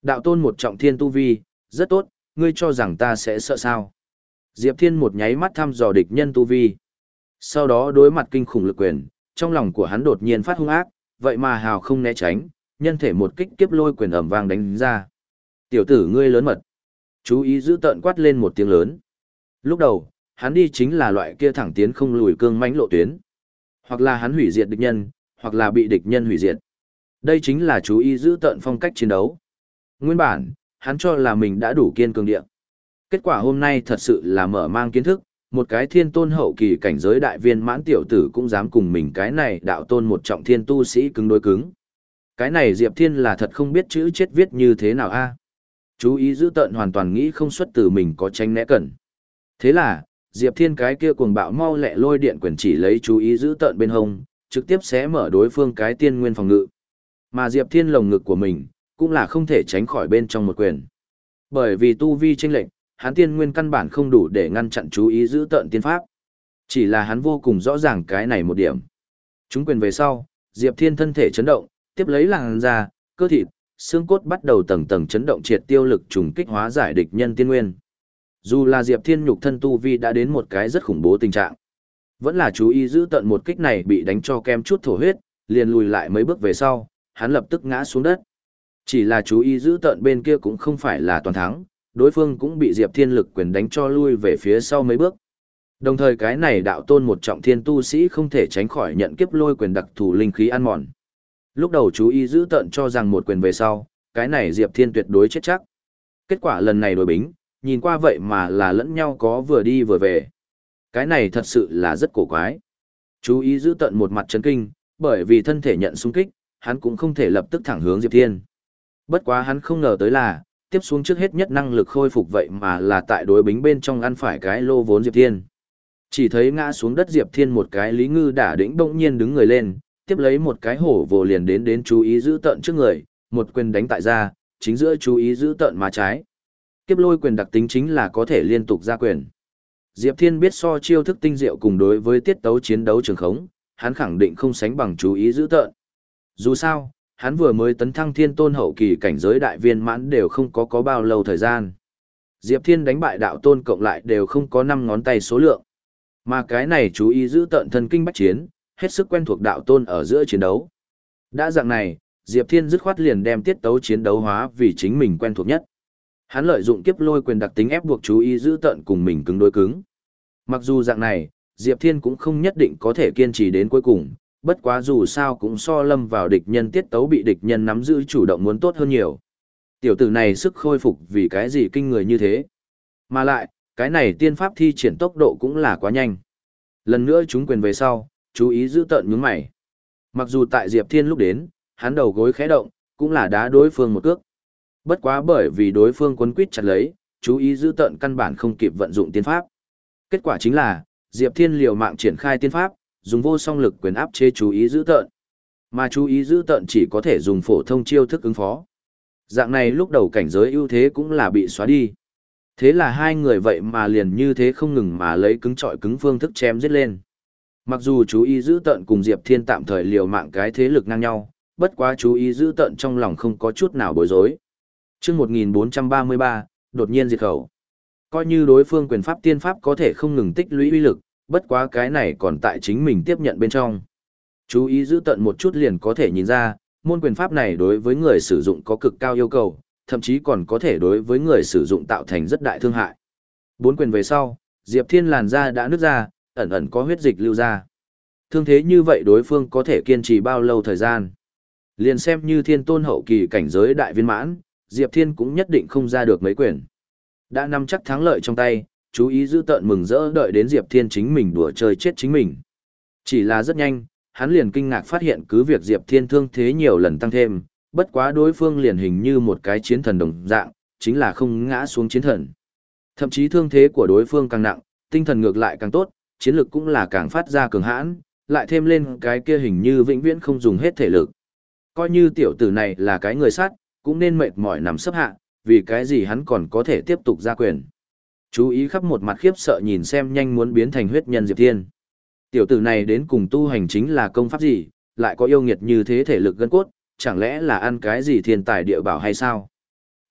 Đạo tôn một trọng thiên tu vi, rất tốt, ngươi cho rằng ta sẽ sợ sao? Diệp Thiên một nháy mắt thăm dò địch nhân tu vi. Sau đó đối mặt kinh khủng lực quyền, trong lòng của hắn đột nhiên phát hung ác, vậy mà hào không né tránh, nhân thể một kích kiếp lôi quyền ầm vang đánh ra. Tiểu tử ngươi lớn mật. Chú ý giữ tợn quát lên một tiếng lớn. Lúc đầu, hắn đi chính là loại kia thẳng tiến không lùi cương mãnh lộ tuyến. Hoặc là hắn hủy diệt địch nhân, hoặc là bị địch nhân hủy diệt. Đây chính là chú ý giữ tợn phong cách chiến đấu. Nguyên bản, hắn cho là mình đã đủ kiên cường địa. Kết quả hôm nay thật sự là mở mang kiến thức, một cái thiên tôn hậu kỳ cảnh giới đại viên mãn tiểu tử cũng dám cùng mình cái này đạo tôn một trọng thiên tu sĩ cứng đối cứng. Cái này Diệp Thiên là thật không biết chữ chết viết như thế nào a. Chú ý giữ tợn hoàn toàn nghĩ không xuất từ mình có tránh né cẩn. Thế là, Diệp Thiên cái kia cuồng bạo mau lẹ lôi điện quyền chỉ lấy chú ý giữ tợn bên hông, trực tiếp xé mở đối phương cái tiên nguyên phòng ngự. Mà Diệp Thiên lồng ngực của mình, cũng là không thể tránh khỏi bên trong một quyền. Bởi vì tu vi chênh lệch, hắn tiên nguyên căn bản không đủ để ngăn chặn chú ý giữ tợn tiên pháp. Chỉ là hắn vô cùng rõ ràng cái này một điểm. Chúng quyền về sau, Diệp Thiên thân thể chấn động, tiếp lấy làn da, cơ thịt, xương cốt bắt đầu tầng tầng chấn động triệt tiêu lực trùng kích hóa giải địch nhân tiên nguyên. Dù là Diệp Thiên nhục thân tu vi đã đến một cái rất khủng bố tình trạng, vẫn là chú ý giữ tận một kích này bị đánh cho kem chút thổ huyết, liền lùi lại mấy bước về sau, hắn lập tức ngã xuống đất. Chỉ là chú ý giữ tận bên kia cũng không phải là toàn thắng, đối phương cũng bị Diệp Thiên lực quyền đánh cho lui về phía sau mấy bước. Đồng thời cái này đạo tôn một trọng thiên tu sĩ không thể tránh khỏi nhận kiếp lôi quyền đặc thù linh khí ăn mòn. Lúc đầu chú ý giữ tận cho rằng một quyền về sau, cái này Diệp Thiên tuyệt đối chết chắc. Kết quả lần này đối bính, nhìn qua vậy mà là lẫn nhau có vừa đi vừa về. Cái này thật sự là rất cổ quái. Chú ý giữ tận một mặt chấn kinh, bởi vì thân thể nhận xung kích, hắn cũng không thể lập tức thẳng hướng Diệp Thiên. Bất quá hắn không ngờ tới là, tiếp xuống trước hết nhất năng lực khôi phục vậy mà là tại đối bính bên trong ăn phải cái lô vốn Diệp Thiên. Chỉ thấy ngã xuống đất Diệp Thiên một cái lý ngư đả đĩnh bỗng nhiên đứng người lên, tiếp lấy một cái hổ vồ liền đến đến chú ý giữ tận trước người, một quyền đánh tại ra, chính giữa chú ý giữ tận má trái. Kiếp lôi quyền đặc tính chính là có thể liên tục ra quyền. Diệp Thiên biết so chiêu thức tinh diệu cùng đối với tiết tấu chiến đấu trường khống, hắn khẳng định không sánh bằng chú ý giữ tận. Dù sao, hắn vừa mới tấn thăng thiên tôn hậu kỳ cảnh giới đại viên mãn đều không có có bao lâu thời gian. Diệp Thiên đánh bại đạo tôn cộng lại đều không có năm ngón tay số lượng. Mà cái này chú ý giữ tận thần kinh bách chiến, hết sức quen thuộc đạo tôn ở giữa chiến đấu. Đã dạng này, Diệp Thiên dứt khoát liền đem tiết tấu chiến đấu hóa vì chính mình quen thuộc nhất. Hắn lợi dụng kiếp lôi quyền đặc tính ép buộc chú ý giữ tận cùng mình cứng đối cứng. Mặc dù dạng này, Diệp Thiên cũng không nhất định có thể kiên trì đến cuối cùng, bất quá dù sao cũng so lâm vào địch nhân tiết tấu bị địch nhân nắm giữ chủ động muốn tốt hơn nhiều. Tiểu tử này sức khôi phục vì cái gì kinh người như thế. Mà lại, cái này tiên pháp thi triển tốc độ cũng là quá nhanh. Lần nữa chúng quyền về sau, chú ý giữ tận nhướng mày. Mặc dù tại Diệp Thiên lúc đến, hắn đầu gối khẽ động, cũng là đá đối phương một cước. Bất quá bởi vì đối phương quấn quýt chặt lấy, chú ý giữ tận căn bản không kịp vận dụng tiên pháp. Kết quả chính là, Diệp Thiên liều mạng triển khai tiên pháp, dùng vô song lực quyền áp chế chú ý giữ tận. Mà chú ý giữ tận chỉ có thể dùng phổ thông chiêu thức ứng phó. Dạng này lúc đầu cảnh giới ưu thế cũng là bị xóa đi. Thế là hai người vậy mà liền như thế không ngừng mà lấy cứng trọi cứng phương thức chém giết lên. Mặc dù chú ý giữ tận cùng Diệp Thiên tạm thời liều mạng cái thế lực ngang nhau, bất quá chú ý giữ tận trong lòng không có chút nào bối rối. Chương một nghìn bốn trăm ba mươi ba, đột nhiên diệt khẩu. Coi như đối phương quyền pháp tiên pháp có thể không ngừng tích lũy uy lực, bất quá cái này còn tại chính mình tiếp nhận bên trong. Chú ý giữ tận một chút liền có thể nhìn ra, môn quyền pháp này đối với người sử dụng có cực cao yêu cầu, thậm chí còn có thể đối với người sử dụng tạo thành rất đại thương hại. Bốn quyền về sau, Diệp Thiên làn da đã nứt ra, ẩn ẩn có huyết dịch lưu ra. Thương thế như vậy đối phương có thể kiên trì bao lâu thời gian. Liền xem như thiên tôn hậu kỳ cảnh giới đại viên mãn, Diệp Thiên cũng nhất định không ra được mấy quyền. Đã nắm chắc thắng lợi trong tay, chú ý giữ tận mừng rỡ đợi đến Diệp Thiên chính mình đùa chơi chết chính mình. Chỉ là rất nhanh, hắn liền kinh ngạc phát hiện cứ việc Diệp Thiên thương thế nhiều lần tăng thêm, bất quá đối phương liền hình như một cái chiến thần đồng dạng, chính là không ngã xuống chiến thần. Thậm chí thương thế của đối phương càng nặng, tinh thần ngược lại càng tốt, chiến lực cũng là càng phát ra cường hãn, lại thêm lên cái kia hình như vĩnh viễn không dùng hết thể lực. Coi như tiểu tử này là cái người sát, cũng nên mệt mỏi nằm sấp hạ, vì cái gì hắn còn có thể tiếp tục ra quyền. Chú ý khắp một mặt khiếp sợ nhìn xem nhanh muốn biến thành huyết nhân Diệp Thiên. Tiểu tử này đến cùng tu hành chính là công pháp gì, lại có yêu nghiệt như thế thể lực gân cốt, chẳng lẽ là ăn cái gì thiên tài địa bảo hay sao?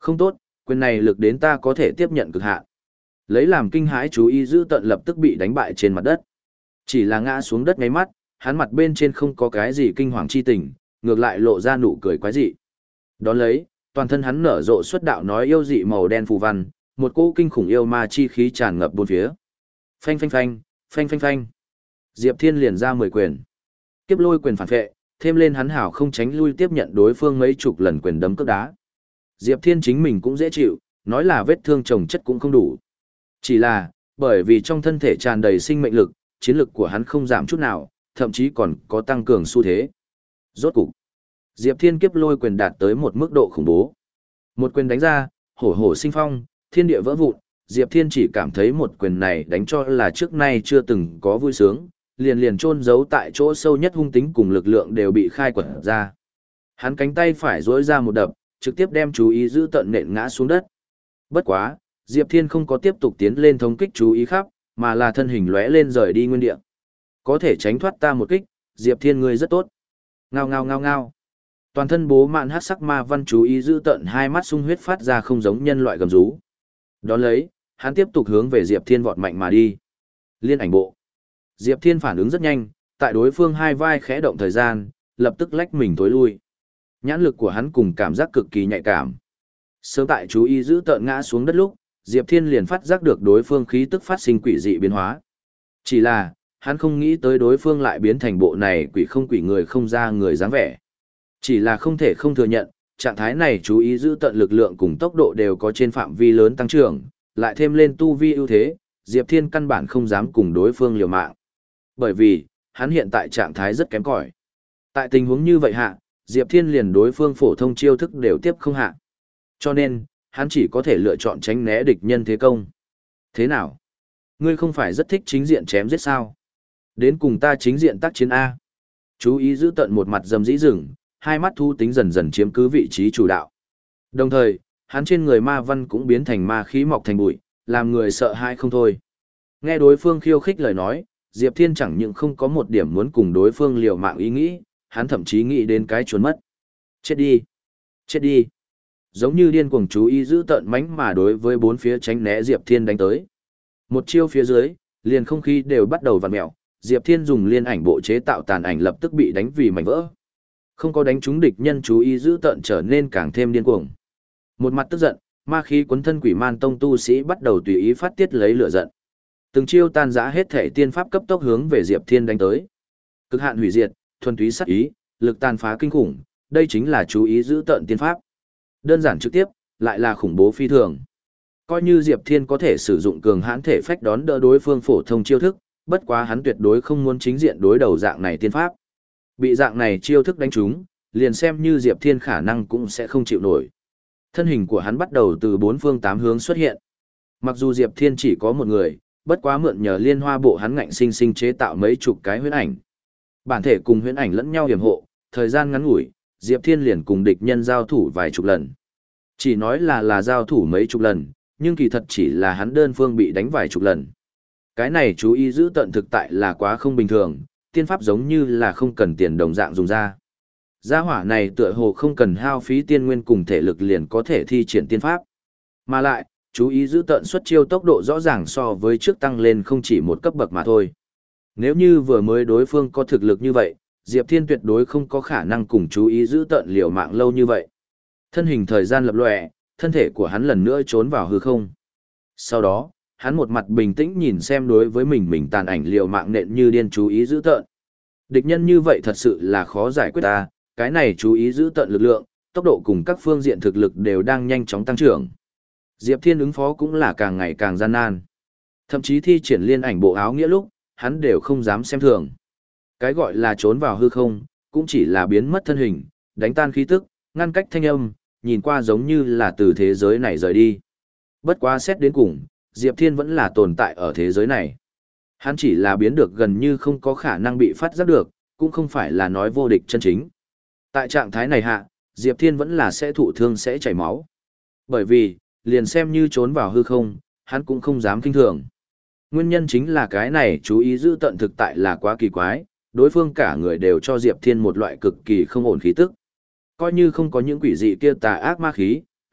Không tốt, quyền này lực đến ta có thể tiếp nhận cực hạn. Lấy làm kinh hãi chú ý giữ tận lập tức bị đánh bại trên mặt đất. Chỉ là ngã xuống đất ngay mắt, hắn mặt bên trên không có cái gì kinh hoàng chi tình, ngược lại lộ ra nụ cười quái dị. Đón lấy, toàn thân hắn nở rộ xuất đạo nói yêu dị màu đen phù văn, một cỗ kinh khủng yêu ma chi khí tràn ngập bốn phía. Phanh phanh phanh, phanh phanh phanh. Diệp Thiên liền ra mười quyền. Kiếp lôi quyền phản vệ, thêm lên hắn hảo không tránh lui tiếp nhận đối phương mấy chục lần quyền đấm cước đá. Diệp Thiên chính mình cũng dễ chịu, nói là vết thương chồng chất cũng không đủ. Chỉ là, bởi vì trong thân thể tràn đầy sinh mệnh lực, chiến lực của hắn không giảm chút nào, thậm chí còn có tăng cường xu thế. Rốt cục, Diệp Thiên kiếp lôi quyền đạt tới một mức độ khủng bố. Một quyền đánh ra, hổ hổ sinh phong, thiên địa vỡ vụn, Diệp Thiên chỉ cảm thấy một quyền này đánh cho là trước nay chưa từng có vui sướng, liền liền chôn giấu tại chỗ sâu nhất hung tính cùng lực lượng đều bị khai quật ra. Hắn cánh tay phải duỗi ra một đập, trực tiếp đem chú ý giữ tận nện ngã xuống đất. Bất quá, Diệp Thiên không có tiếp tục tiến lên thống kích chú ý khắp, mà là thân hình lóe lên rời đi nguyên địa. Có thể tránh thoát ta một kích, Diệp Thiên ngươi rất tốt. Ngao ngao ngao ngao. Toàn thân bố mạn hát sắc ma văn chú ý giữ tận hai mắt sung huyết phát ra không giống nhân loại gầm rú. Đón lấy, hắn tiếp tục hướng về Diệp Thiên vọt mạnh mà đi. Liên ảnh bộ. Diệp Thiên phản ứng rất nhanh, tại đối phương hai vai khẽ động thời gian, lập tức lách mình tối lui. Nhãn lực của hắn cùng cảm giác cực kỳ nhạy cảm. Sớm tại chú ý giữ tận ngã xuống đất lúc, Diệp Thiên liền phát giác được đối phương khí tức phát sinh quỷ dị biến hóa. Chỉ là, hắn không nghĩ tới đối phương lại biến thành bộ này quỷ không quỷ người không ra người dáng vẻ. Chỉ là không thể không thừa nhận, trạng thái này chú ý giữ tận lực lượng cùng tốc độ đều có trên phạm vi lớn tăng trưởng, lại thêm lên tu vi ưu thế, Diệp Thiên căn bản không dám cùng đối phương liều mạng. Bởi vì, hắn hiện tại trạng thái rất kém cỏi. Tại tình huống như vậy hạ, Diệp Thiên liền đối phương phổ thông chiêu thức đều tiếp không hạ. Cho nên, hắn chỉ có thể lựa chọn tránh né địch nhân thế công. Thế nào? Ngươi không phải rất thích chính diện chém giết sao? Đến cùng ta chính diện tác chiến A. Chú ý giữ tận một mặt dầm dĩ rừng, hai mắt thu tính dần dần chiếm cứ vị trí chủ đạo. Đồng thời, hắn trên người ma văn cũng biến thành ma khí mọc thành bụi, làm người sợ hãi không thôi. Nghe đối phương khiêu khích lời nói, Diệp Thiên chẳng những không có một điểm muốn cùng đối phương liều mạng ý nghĩ, hắn thậm chí nghĩ đến cái trốn mất. Chết đi! Chết đi! Giống như điên cuồng chú ý giữ tận mánh mà đối với bốn phía tránh né Diệp Thiên đánh tới. Một chiêu phía dưới, liền không khí đều bắt đầu vặn mèo, Diệp Thiên dùng liên ảnh bộ chế tạo tàn ảnh lập tức bị đánh vì mảnh vỡ. Không có đánh trúng địch nhân chú ý giữ tận trở nên càng thêm điên cuồng. Một mặt tức giận, ma khí cuốn thân quỷ man tông tu sĩ bắt đầu tùy ý phát tiết lấy lửa giận. Từng chiêu tan rã hết thể tiên pháp cấp tốc hướng về Diệp Thiên đánh tới. Cực hạn hủy diệt, thuần túy sát ý, lực tàn phá kinh khủng, đây chính là chú ý giữ tận tiên pháp. Đơn giản trực tiếp, lại là khủng bố phi thường. Coi như Diệp Thiên có thể sử dụng cường hãn thể phách đón đỡ đối phương phổ thông chiêu thức, bất quá hắn tuyệt đối không muốn chính diện đối đầu dạng này tiên pháp. Bị dạng này chiêu thức đánh trúng, liền xem như Diệp Thiên khả năng cũng sẽ không chịu nổi. Thân hình của hắn bắt đầu từ bốn phương tám hướng xuất hiện. Mặc dù Diệp Thiên chỉ có một người, bất quá mượn nhờ liên hoa bộ hắn ngạnh sinh sinh chế tạo mấy chục cái huyễn ảnh. Bản thể cùng huyễn ảnh lẫn nhau hiểm hộ, thời gian ngắn ngủi, Diệp Thiên liền cùng địch nhân giao thủ vài chục lần. Chỉ nói là là giao thủ mấy chục lần, nhưng kỳ thật chỉ là hắn đơn phương bị đánh vài chục lần. Cái này chú ý giữ tận thực tại là quá không bình thường, tiên pháp giống như là không cần tiền đồng dạng dùng ra. Gia hỏa này tựa hồ không cần hao phí tiên nguyên cùng thể lực liền có thể thi triển tiên pháp. Mà lại, chú ý giữ tận xuất chiêu tốc độ rõ ràng so với trước tăng lên không chỉ một cấp bậc mà thôi. Nếu như vừa mới đối phương có thực lực như vậy, Diệp Thiên tuyệt đối không có khả năng cùng chú ý giữ tận liều mạng lâu như vậy. Thân hình thời gian lập lòe, thân thể của hắn lần nữa trốn vào hư không. Sau đó, hắn một mặt bình tĩnh nhìn xem đối với mình mình tàn ảnh liều mạng nện như điên chú ý giữ tận. Địch nhân như vậy thật sự là khó giải quyết ta, cái này chú ý giữ tận lực lượng, tốc độ cùng các phương diện thực lực đều đang nhanh chóng tăng trưởng. Diệp Thiên ứng phó cũng là càng ngày càng gian nan. Thậm chí thi triển liên ảnh bộ áo nghĩa lúc, hắn đều không dám xem thường. Cái gọi là trốn vào hư không, cũng chỉ là biến mất thân hình, đánh tan khí tức, ngăn cách thanh âm, nhìn qua giống như là từ thế giới này rời đi. Bất quá xét đến cùng, Diệp Thiên vẫn là tồn tại ở thế giới này. Hắn chỉ là biến được gần như không có khả năng bị phát giác được, cũng không phải là nói vô địch chân chính. Tại trạng thái này hạ, Diệp Thiên vẫn là sẽ thụ thương sẽ chảy máu. Bởi vì, liền xem như trốn vào hư không, hắn cũng không dám kinh thường. Nguyên nhân chính là cái này chú ý giữ tận thực tại là quá kỳ quái, đối phương cả người đều cho Diệp Thiên một loại cực kỳ không ổn khí tức. Coi như không có những quỷ dị kia tà ác ma khí,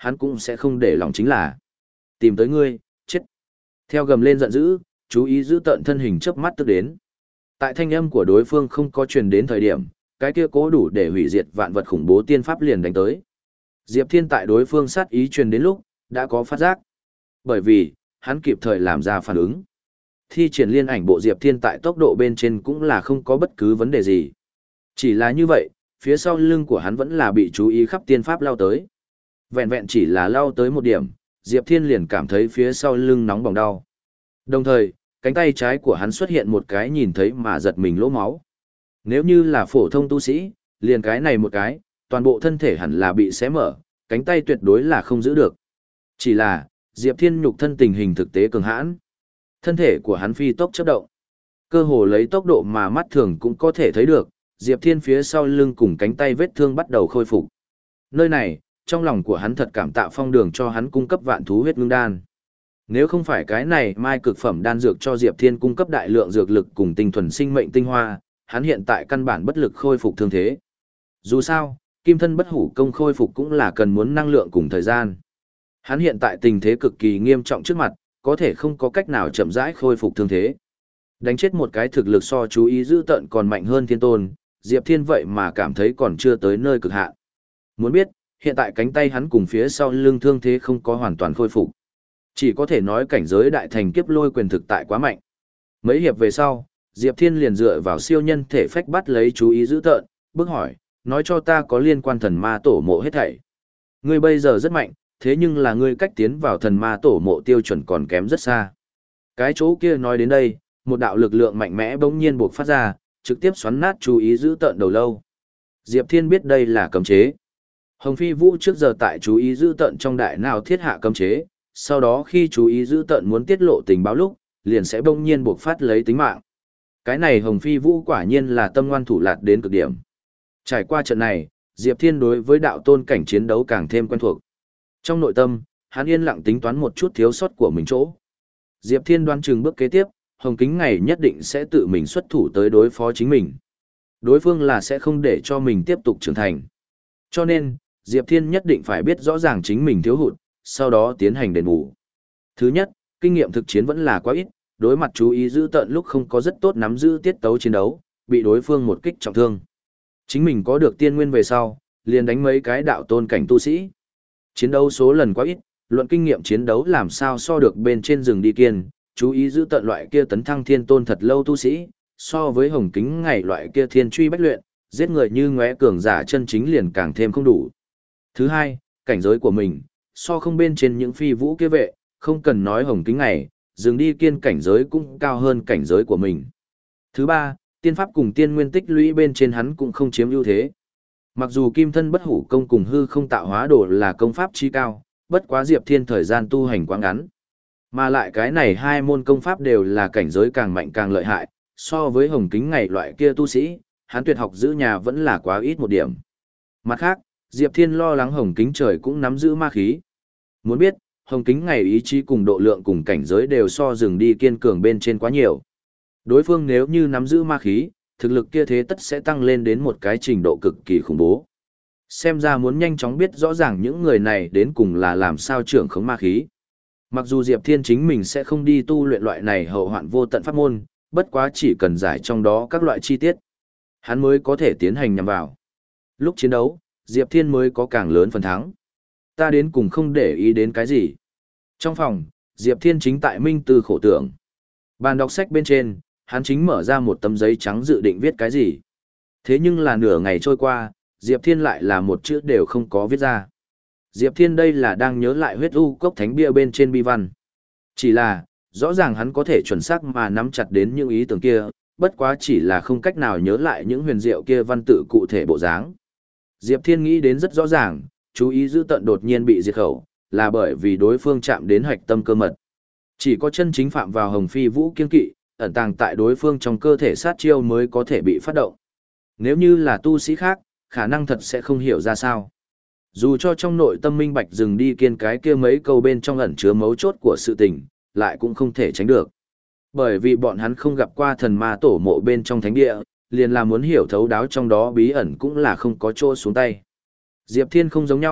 hắn cũng sẽ không để lòng chính là. Tìm tới ngươi, chết. Theo gầm lên giận dữ, chú ý giữ tận thân hình chớp mắt tức đến. Tại thanh âm của đối phương không có truyền đến thời điểm, cái kia cố đủ để hủy diệt vạn vật khủng bố tiên pháp liền đánh tới. Diệp Thiên tại đối phương sát ý truyền đến lúc, đã có phát giác. Bởi vì, hắn kịp thời làm ra phản ứng. Thi triển liên ảnh bộ Diệp Thiên tại tốc độ bên trên cũng là không có bất cứ vấn đề gì. Chỉ là như vậy, phía sau lưng của hắn vẫn là bị chú ý khắp tiên pháp lao tới. Vẹn vẹn chỉ là lao tới một điểm, Diệp Thiên liền cảm thấy phía sau lưng nóng bỏng đau. Đồng thời, cánh tay trái của hắn xuất hiện một cái nhìn thấy mà giật mình lỗ máu. Nếu như là phổ thông tu sĩ, liền cái này một cái, toàn bộ thân thể hẳn là bị xé mở, cánh tay tuyệt đối là không giữ được. Chỉ là, Diệp Thiên nhục thân tình hình thực tế cường hãn. Thân thể của hắn phi tốc chớp động. Cơ hồ lấy tốc độ mà mắt thường cũng có thể thấy được, Diệp Thiên phía sau lưng cùng cánh tay vết thương bắt đầu khôi phục. Nơi này, trong lòng của hắn thật cảm tạ Phong Đường cho hắn cung cấp vạn thú huyết ngưng đan. Nếu không phải cái này mai cực phẩm đan dược cho Diệp Thiên cung cấp đại lượng dược lực cùng tinh thuần sinh mệnh tinh hoa, hắn hiện tại căn bản bất lực khôi phục thương thế. Dù sao, kim thân bất hủ công khôi phục cũng là cần muốn năng lượng cùng thời gian. Hắn hiện tại tình thế cực kỳ nghiêm trọng trước mặt, có thể không có cách nào chậm rãi khôi phục thương thế. Đánh chết một cái thực lực so chú ý giữ tận còn mạnh hơn thiên tôn, Diệp Thiên vậy mà cảm thấy còn chưa tới nơi cực hạn. Muốn biết, hiện tại cánh tay hắn cùng phía sau lưng thương thế không có hoàn toàn khôi phục. Chỉ có thể nói cảnh giới đại thành kiếp lôi quyền thực tại quá mạnh. Mấy hiệp về sau, Diệp Thiên liền dựa vào siêu nhân thể phách bắt lấy chú ý giữ tợn, bước hỏi, nói cho ta có liên quan thần ma tổ mộ hết thảy. Ngươi bây giờ rất mạnh, thế nhưng là ngươi cách tiến vào thần ma tổ mộ tiêu chuẩn còn kém rất xa. Cái chỗ kia nói đến đây, một đạo lực lượng mạnh mẽ bỗng nhiên buộc phát ra, trực tiếp xoắn nát chú ý giữ tợn đầu lâu. Diệp Thiên biết đây là cấm chế. Hồng Phi Vũ trước giờ tại chú ý giữ tợn trong đại nào thiết hạ cấm chế, sau đó khi chú ý giữ tợn muốn tiết lộ tình báo lúc, liền sẽ bỗng nhiên buộc phát lấy tính mạng. Cái này Hồng Phi Vũ quả nhiên là tâm ngoan thủ lạt đến cực điểm. Trải qua trận này, Diệp Thiên đối với đạo tôn cảnh chiến đấu càng thêm quen thuộc. Trong nội tâm, hắn yên lặng tính toán một chút thiếu sót của mình chỗ. Diệp Thiên đoán chừng bước kế tiếp, Hồng Kính Ngày nhất định sẽ tự mình xuất thủ tới đối phó chính mình. Đối phương là sẽ không để cho mình tiếp tục trưởng thành. Cho nên, Diệp Thiên nhất định phải biết rõ ràng chính mình thiếu hụt, sau đó tiến hành đền bù. Thứ nhất, kinh nghiệm thực chiến vẫn là quá ít, đối mặt chú ý giữ tận lúc không có rất tốt nắm giữ tiết tấu chiến đấu, bị đối phương một kích trọng thương. Chính mình có được tiên nguyên về sau, liền đánh mấy cái đạo tôn cảnh tu sĩ. Chiến đấu số lần quá ít, luận kinh nghiệm chiến đấu làm sao so được bên trên rừng đi kiên, chú ý giữ tận loại kia tấn thăng thiên tôn thật lâu tu sĩ, so với Hồng Kính Ngày loại kia thiên truy bách luyện, giết người như ngóe cường giả chân chính liền càng thêm không đủ. Thứ hai, cảnh giới của mình, so không bên trên những phi vũ kia vệ, không cần nói Hồng Kính Ngày, dừng đi kiên cảnh giới cũng cao hơn cảnh giới của mình. Thứ ba, tiên pháp cùng tiên nguyên tích lũy bên trên hắn cũng không chiếm ưu thế. Mặc dù kim thân bất hủ công cùng hư không tạo hóa đồ là công pháp chi cao, bất quá Diệp Thiên thời gian tu hành quá ngắn. Mà lại cái này hai môn công pháp đều là cảnh giới càng mạnh càng lợi hại, so với Hồng Kính Ngày loại kia tu sĩ, hắn tuyệt học giữ nhà vẫn là quá ít một điểm. Mặt khác, Diệp Thiên lo lắng Hồng Kính Trời cũng nắm giữ ma khí. Muốn biết, Hồng Kính Ngày ý chí cùng độ lượng cùng cảnh giới đều so rừng đi kiên cường bên trên quá nhiều. Đối phương nếu như nắm giữ ma khí, thực lực kia thế tất sẽ tăng lên đến một cái trình độ cực kỳ khủng bố. Xem ra muốn nhanh chóng biết rõ ràng những người này đến cùng là làm sao trưởng khống ma khí. Mặc dù Diệp Thiên chính mình sẽ không đi tu luyện loại này hậu hoạn vô tận pháp môn, bất quá chỉ cần giải trong đó các loại chi tiết, hắn mới có thể tiến hành nhằm vào. Lúc chiến đấu, Diệp Thiên mới có càng lớn phần thắng. Ta đến cùng không để ý đến cái gì. Trong phòng, Diệp Thiên chính tại minh tư khổ tưởng. Bàn đọc sách bên trên, hắn chính mở ra một tấm giấy trắng dự định viết cái gì. Thế nhưng là nửa ngày trôi qua, Diệp Thiên lại là một chữ đều không có viết ra. Diệp Thiên đây là đang nhớ lại huyết u cốc thánh bia bên trên bi văn. Chỉ là, rõ ràng hắn có thể chuẩn xác mà nắm chặt đến những ý tưởng kia, bất quá chỉ là không cách nào nhớ lại những huyền diệu kia văn tự cụ thể bộ dáng. Diệp Thiên nghĩ đến rất rõ ràng, chú ý giữ tận đột nhiên bị diệt khẩu, là bởi vì đối phương chạm đến hoạch tâm cơ mật. Chỉ có chân chính phạm vào Hồng Phi Vũ kiên kỵ, ẩn tàng tại đối phương trong cơ thể sát chiêu mới có thể bị phát động. Nếu như là tu sĩ khác, khả năng thật sẽ không hiểu ra sao. Dù cho trong nội tâm minh bạch dừng đi kiên cái kia mấy câu bên trong ẩn chứa mấu chốt của sự tình, lại cũng không thể tránh được. Bởi vì bọn hắn không gặp qua thần ma tổ mộ bên trong thánh địa, liền là muốn hiểu thấu đáo trong đó bí ẩn cũng là không có chỗ xuống tay. Diệp Thiên không giống nhau,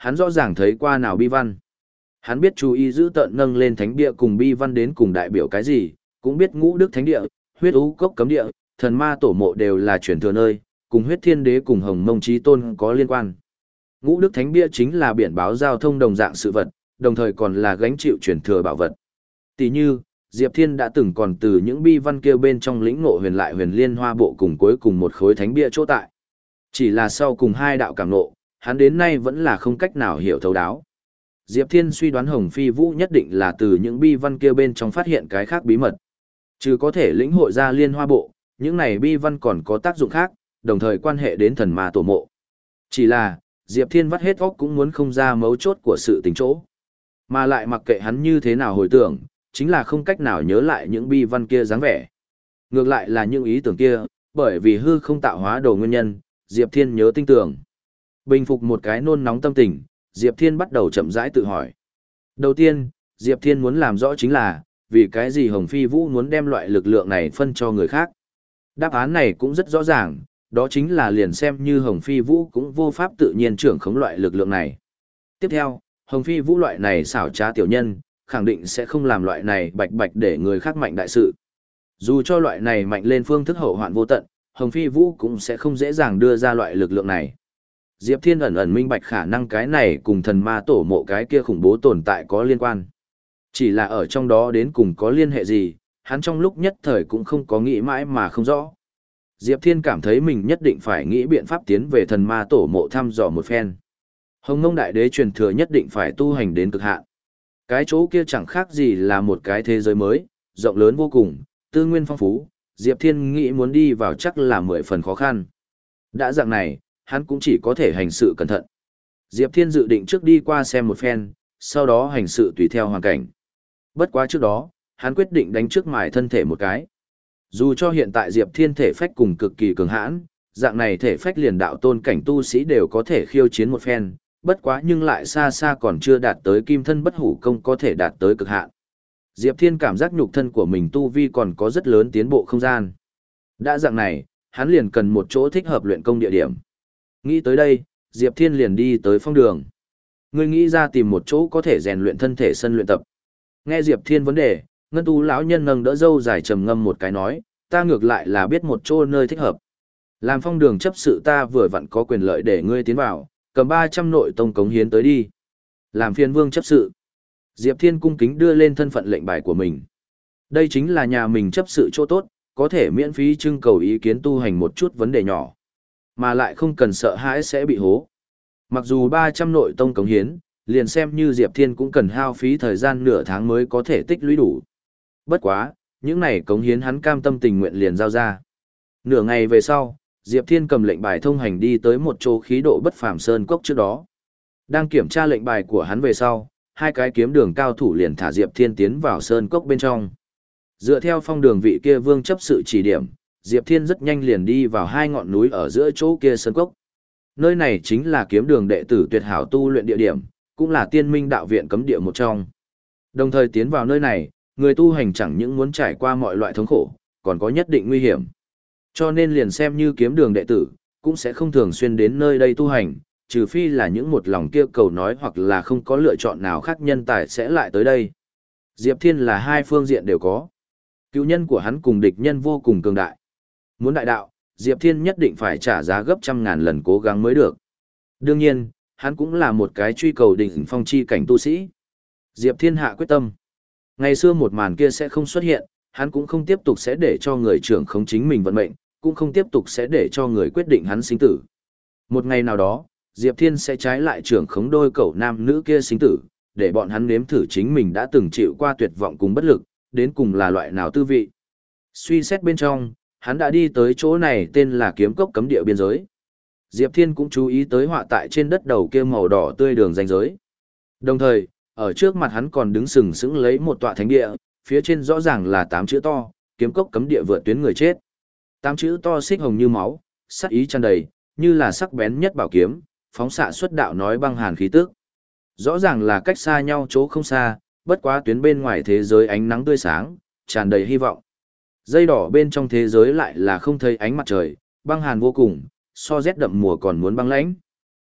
hắn rõ ràng thấy qua nào bi văn. Hắn biết chú ý giữ tợn nâng lên thánh địa cùng bi văn đến cùng đại biểu cái gì, cũng biết ngũ đức thánh địa, huyết ú cốc cấm địa, thần ma tổ mộ đều là truyền thừa nơi, cùng huyết thiên đế cùng hồng mông chí tôn có liên quan. Ngũ đức thánh bia chính là biển báo giao thông đồng dạng sự vật, đồng thời còn là gánh chịu truyền thừa bảo vật. Tỷ như, Diệp Thiên đã từng còn từ những bi văn kia bên trong lĩnh ngộ huyền lại huyền liên hoa bộ cùng cuối cùng một khối thánh bia chỗ tại. Chỉ là sau cùng hai đạo cảm ngộ, hắn đến nay vẫn là không cách nào hiểu thấu đáo. Diệp Thiên suy đoán Hồng Phi Vũ nhất định là từ những bi văn kia bên trong phát hiện cái khác bí mật. Chứ có thể lĩnh hội ra liên hoa bộ, những này bi văn còn có tác dụng khác, đồng thời quan hệ đến thần ma tổ mộ. Chỉ là, Diệp Thiên vắt hết óc cũng muốn không ra mấu chốt của sự tình chỗ. Mà lại mặc kệ hắn như thế nào hồi tưởng, chính là không cách nào nhớ lại những bi văn kia dáng vẻ. Ngược lại là những ý tưởng kia, bởi vì hư không tạo hóa đồ nguyên nhân, Diệp Thiên nhớ tinh tưởng. Bình phục một cái nôn nóng tâm tình, Diệp Thiên bắt đầu chậm rãi tự hỏi. Đầu tiên, Diệp Thiên muốn làm rõ chính là, vì cái gì Hồng Phi Vũ muốn đem loại lực lượng này phân cho người khác. Đáp án này cũng rất rõ ràng, đó chính là liền xem như Hồng Phi Vũ cũng vô pháp tự nhiên trưởng khống loại lực lượng này. Tiếp theo, Hồng Phi Vũ loại này xảo trá tiểu nhân, khẳng định sẽ không làm loại này bạch bạch để người khác mạnh đại sự. Dù cho loại này mạnh lên phương thức hậu hoạn vô tận, Hồng Phi Vũ cũng sẽ không dễ dàng đưa ra loại lực lượng này. Diệp Thiên ẩn ẩn minh bạch khả năng cái này cùng thần ma tổ mộ cái kia khủng bố tồn tại có liên quan. Chỉ là ở trong đó đến cùng có liên hệ gì, hắn trong lúc nhất thời cũng không có nghĩ mãi mà không rõ. Diệp Thiên cảm thấy mình nhất định phải nghĩ biện pháp tiến về thần ma tổ mộ thăm dò một phen. Hồng Ngông Đại Đế truyền thừa nhất định phải tu hành đến cực hạn. Cái chỗ kia chẳng khác gì là một cái thế giới mới, rộng lớn vô cùng, tư nguyên phong phú, Diệp Thiên nghĩ muốn đi vào chắc là mười phần khó khăn. Đã dạng này, hắn cũng chỉ có thể hành sự cẩn thận. Diệp Thiên dự định trước đi qua xem một phen, sau đó hành sự tùy theo hoàn cảnh. Bất quá trước đó, hắn quyết định đánh trước mài thân thể một cái. Dù cho hiện tại Diệp Thiên thể phách cùng cực kỳ cường hãn, dạng này thể phách liền đạo tôn cảnh tu sĩ đều có thể khiêu chiến một phen, bất quá nhưng lại xa xa còn chưa đạt tới kim thân bất hủ công có thể đạt tới cực hạn. Diệp Thiên cảm giác nhục thân của mình tu vi còn có rất lớn tiến bộ không gian. Đã dạng này, hắn liền cần một chỗ thích hợp luyện công địa điểm. Nghĩ tới đây, Diệp Thiên liền đi tới phong đường. Người nghĩ ra tìm một chỗ có thể rèn luyện thân thể sân luyện tập. Nghe Diệp Thiên vấn đề, Ngân Tu lão nhân nâng đỡ dâu dài trầm ngâm một cái nói, ta ngược lại là biết một chỗ nơi thích hợp. Làm phong đường chấp sự ta vừa vặn có quyền lợi để ngươi tiến vào, cầm ba trăm nội tông cống hiến tới đi. Làm phiền vương chấp sự. Diệp Thiên cung kính đưa lên thân phận lệnh bài của mình. Đây chính là nhà mình chấp sự chỗ tốt, có thể miễn phí trưng cầu ý kiến tu hành một chút vấn đề nhỏ. Mà lại không cần sợ hãi sẽ bị hố. Mặc dù ba trăm nội tông cống hiến, liền xem như Diệp Thiên cũng cần hao phí thời gian nửa tháng mới có thể tích lũy đủ. Bất quá, những này cống hiến hắn cam tâm tình nguyện liền giao ra. Nửa ngày về sau, Diệp Thiên cầm lệnh bài thông hành đi tới một chỗ khí độ bất phàm sơn cốc trước đó. Đang kiểm tra lệnh bài của hắn về sau, hai cái kiếm đường cao thủ liền thả Diệp Thiên tiến vào sơn cốc bên trong. Dựa theo phong đường vị kia vương chấp sự chỉ điểm, Diệp Thiên rất nhanh liền đi vào hai ngọn núi ở giữa chỗ kia sơn cốc. Nơi này chính là kiếm đường đệ tử tuyệt hảo tu luyện địa điểm, cũng là tiên minh đạo viện cấm địa một trong. Đồng thời tiến vào nơi này, người tu hành chẳng những muốn trải qua mọi loại thống khổ, còn có nhất định nguy hiểm. Cho nên liền xem như kiếm đường đệ tử, cũng sẽ không thường xuyên đến nơi đây tu hành, trừ phi là những một lòng kia cầu nói hoặc là không có lựa chọn nào khác nhân tài sẽ lại tới đây. Diệp Thiên là hai phương diện đều có. Cứu nhân của hắn cùng địch nhân vô cùng cường đại. Muốn đại đạo, Diệp Thiên nhất định phải trả giá gấp trăm ngàn lần cố gắng mới được. Đương nhiên, hắn cũng là một cái truy cầu đỉnh phong chi cảnh tu sĩ. Diệp Thiên hạ quyết tâm. Ngày xưa một màn kia sẽ không xuất hiện, hắn cũng không tiếp tục sẽ để cho người trưởng khống chính mình vận mệnh, cũng không tiếp tục sẽ để cho người quyết định hắn sinh tử. Một ngày nào đó, Diệp Thiên sẽ trái lại trưởng khống đôi cậu nam nữ kia sinh tử, để bọn hắn nếm thử chính mình đã từng chịu qua tuyệt vọng cùng bất lực, đến cùng là loại nào tư vị. Suy xét bên trong, hắn đã đi tới chỗ này tên là kiếm cốc cấm địa biên giới. Diệp Thiên cũng chú ý tới họa tại trên đất đầu kia màu đỏ tươi đường ranh giới. Đồng thời, ở trước mặt hắn còn đứng sừng sững lấy một tọa thánh địa, phía trên rõ ràng là tám chữ to, kiếm cốc cấm địa vượt tuyến người chết. Tám chữ to xích hồng như máu, sắc ý tràn đầy, như là sắc bén nhất bảo kiếm, phóng xạ xuất đạo nói băng hàn khí tức. Rõ ràng là cách xa nhau chỗ không xa, bất quá tuyến bên ngoài thế giới ánh nắng tươi sáng, tràn đầy hy vọng. Dây đỏ bên trong thế giới lại là không thấy ánh mặt trời, băng hàn vô cùng, so rét đậm mùa còn muốn băng lãnh.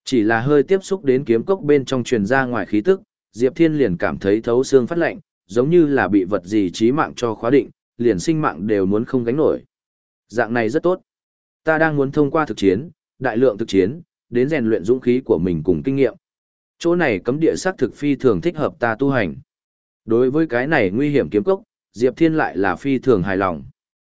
Chỉ là hơi tiếp xúc đến kiếm cốc bên trong truyền ra ngoài khí tức, Diệp Thiên liền cảm thấy thấu xương phát lạnh, giống như là bị vật gì chí mạng cho khóa định, liền sinh mạng đều muốn không gánh nổi. Dạng này rất tốt. Ta đang muốn thông qua thực chiến, đại lượng thực chiến, đến rèn luyện dũng khí của mình cùng kinh nghiệm. Chỗ này cấm địa xác thực phi thường thích hợp ta tu hành. Đối với cái này nguy hiểm kiếm cốc, Diệp Thiên lại là phi thường hài lòng.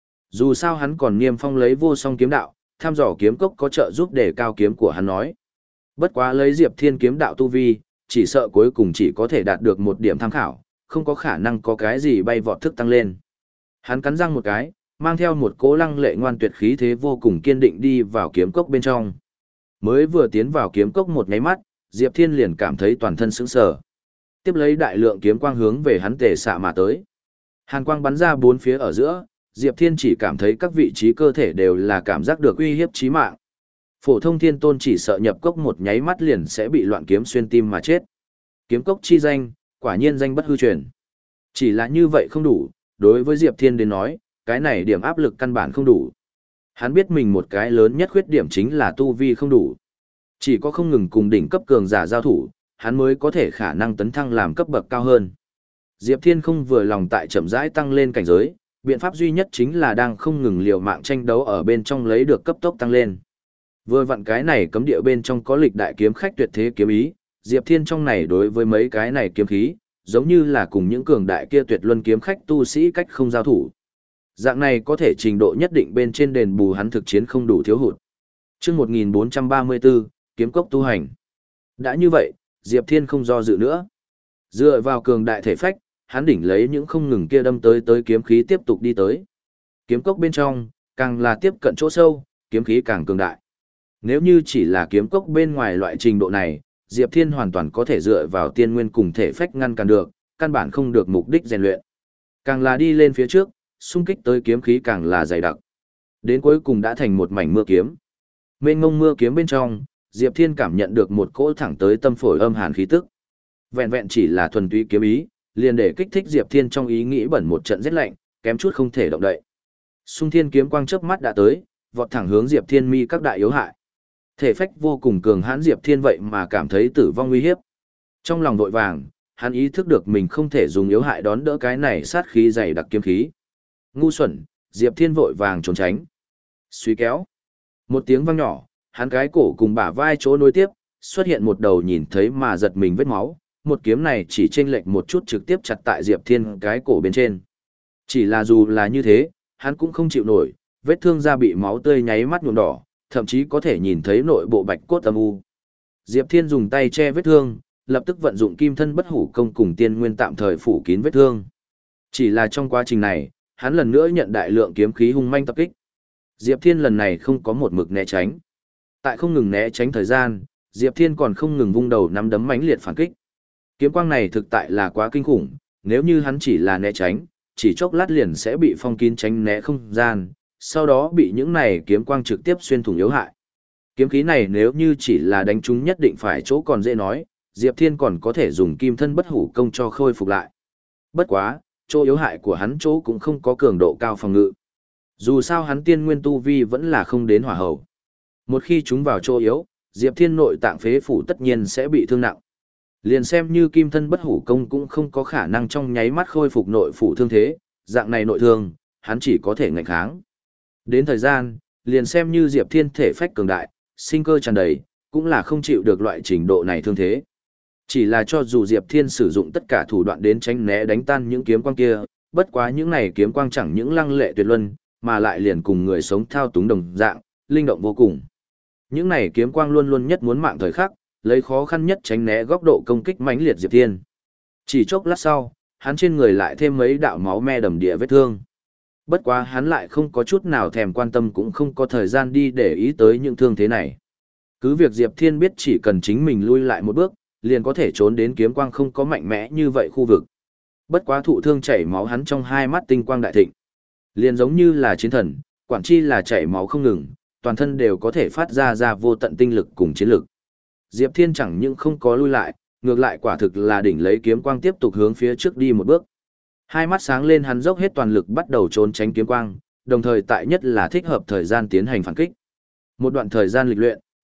Dù sao hắn còn niêm phong lấy vô song kiếm đạo, tham dò kiếm cốc có trợ giúp để cao kiếm của hắn nói. Bất quá lấy Diệp Thiên kiếm đạo tu vi, chỉ sợ cuối cùng chỉ có thể đạt được một điểm tham khảo, không có khả năng có cái gì bay vọt thức tăng lên. Hắn cắn răng một cái, mang theo một cỗ lăng lệ ngoan tuyệt khí thế vô cùng kiên định đi vào kiếm cốc bên trong. Mới vừa tiến vào kiếm cốc một nháy mắt, Diệp Thiên liền cảm thấy toàn thân sững sờ. Tiếp lấy đại lượng kiếm quang hướng về hắn tề xạ mà tới. Hàn quang bắn ra bốn phía ở giữa, Diệp Thiên chỉ cảm thấy các vị trí cơ thể đều là cảm giác được uy hiếp chí mạng. Phổ thông thiên tôn chỉ sợ nhập cốc một nháy mắt liền sẽ bị loạn kiếm xuyên tim mà chết. Kiếm cốc chi danh, quả nhiên danh bất hư truyền. Chỉ là như vậy không đủ, đối với Diệp Thiên đến nói, cái này điểm áp lực căn bản không đủ. Hắn biết mình một cái lớn nhất khuyết điểm chính là tu vi không đủ. Chỉ có không ngừng cùng đỉnh cấp cường giả giao thủ, hắn mới có thể khả năng tấn thăng làm cấp bậc cao hơn. Diệp Thiên không vừa lòng tại chậm rãi tăng lên cảnh giới, biện pháp duy nhất chính là đang không ngừng liều mạng tranh đấu ở bên trong lấy được cấp tốc tăng lên. Vừa vặn cái này cấm địa bên trong có lịch đại kiếm khách tuyệt thế kiếm ý, Diệp Thiên trong này đối với mấy cái này kiếm khí, giống như là cùng những cường đại kia tuyệt luân kiếm khách tu sĩ cách không giao thủ. Dạng này có thể trình độ nhất định bên trên đền bù hắn thực chiến không đủ thiếu hụt. Chương một nghìn bốn trăm ba mươi bốn, kiếm cốc tu hành. Đã như vậy, Diệp Thiên không do dự nữa. Dựa vào cường đại thể phách, hắn đỉnh lấy những không ngừng kia đâm tới tới kiếm khí tiếp tục đi tới. Kiếm cốc bên trong, càng là tiếp cận chỗ sâu, kiếm khí càng cường đại. Nếu như chỉ là kiếm cốc bên ngoài loại trình độ này, Diệp Thiên hoàn toàn có thể dựa vào tiên nguyên cùng thể phách ngăn cản được, căn bản không được mục đích rèn luyện. Càng là đi lên phía trước, xung kích tới kiếm khí càng là dày đặc. Đến cuối cùng đã thành một mảnh mưa kiếm. Mênh mông mưa kiếm bên trong, Diệp Thiên cảm nhận được một cỗ thẳng tới tâm phổi âm hàn khí tức. Vẹn vẹn chỉ là thuần túy kiếm ý, liền để kích thích Diệp Thiên trong ý nghĩ bẩn một trận rét lạnh, kém chút không thể động đậy. Xung thiên kiếm quang chớp mắt đã tới, vọt thẳng hướng Diệp Thiên mi các đại yếu hại. Thể phách vô cùng cường hãn Diệp Thiên vậy mà cảm thấy tử vong nguy hiếp. Trong lòng vội vàng, hắn ý thức được mình không thể dùng yếu hại đón đỡ cái này sát khí dày đặc kiếm khí. Ngu xuẩn, Diệp Thiên vội vàng trốn tránh. Suy kéo. Một tiếng vang nhỏ, hắn cái cổ cùng bả vai chỗ nối tiếp, xuất hiện một đầu nhìn thấy mà giật mình vết máu, một kiếm này chỉ chênh lệch một chút trực tiếp chặt tại Diệp Thiên cái cổ bên trên. Chỉ là dù là như thế, hắn cũng không chịu nổi, vết thương da bị máu tươi nháy mắt nhuộm đỏ, thậm chí có thể nhìn thấy nội bộ bạch cốt âm u. Diệp Thiên dùng tay che vết thương, lập tức vận dụng kim thân bất hủ công cùng tiên nguyên tạm thời phủ kín vết thương. Chỉ là trong quá trình này, hắn lần nữa nhận đại lượng kiếm khí hung manh tập kích. Diệp Thiên lần này không có một mực né tránh. Tại không ngừng né tránh thời gian, Diệp Thiên còn không ngừng vung đầu nắm đấm mãnh liệt phản kích. Kiếm quang này thực tại là quá kinh khủng, nếu như hắn chỉ là né tránh, chỉ chốc lát liền sẽ bị phong kín tránh né không gian, sau đó bị những này kiếm quang trực tiếp xuyên thủng yếu hại. Kiếm khí này nếu như chỉ là đánh trúng nhất định phải chỗ còn dễ nói, Diệp Thiên còn có thể dùng kim thân bất hủ công cho khôi phục lại. Bất quá, chỗ yếu hại của hắn chỗ cũng không có cường độ cao phòng ngự. Dù sao hắn tiên nguyên tu vi vẫn là không đến hỏa hầu. Một khi chúng vào chỗ yếu, Diệp Thiên nội tạng phế phủ tất nhiên sẽ bị thương nặng. Liền xem như kim thân bất hủ công cũng không có khả năng trong nháy mắt khôi phục nội phủ thương thế, dạng này nội thương, hắn chỉ có thể ngạnh kháng. Đến thời gian, liền xem như Diệp Thiên thể phách cường đại, sinh cơ tràn đầy, cũng là không chịu được loại trình độ này thương thế. Chỉ là cho dù Diệp Thiên sử dụng tất cả thủ đoạn đến tránh né đánh tan những kiếm quang kia, bất quá những này kiếm quang chẳng những lăng lệ tuyệt luân, mà lại liền cùng người sống thao túng đồng dạng, linh động vô cùng. Những này kiếm quang luôn luôn nhất muốn mạng thời khắc, lấy khó khăn nhất tránh né góc độ công kích mãnh liệt Diệp Thiên. Chỉ chốc lát sau, hắn trên người lại thêm mấy đạo máu me đầm địa vết thương. Bất quá hắn lại không có chút nào thèm quan tâm cũng không có thời gian đi để ý tới những thương thế này. Cứ việc Diệp Thiên biết chỉ cần chính mình lui lại một bước, liền có thể trốn đến kiếm quang không có mạnh mẽ như vậy khu vực. Bất quá thụ thương chảy máu hắn trong hai mắt tinh quang đại thịnh. Liền giống như là chiến thần, quản chi là chảy máu không ngừng, toàn thân đều có thể phát ra ra vô tận tinh lực cùng chiến lực. Diệp Thiên chẳng những không có lui lại, ngược lại quả thực là đỉnh lấy kiếm quang tiếp tục hướng phía trước đi một bước. Hai mắt sáng lên hắn dốc hết toàn lực bắt đầu trốn tránh kiếm quang, đồng thời tại nhất là thích hợp thời gian tiến hành phản kích. Một đoạn thời gian lịch luyện,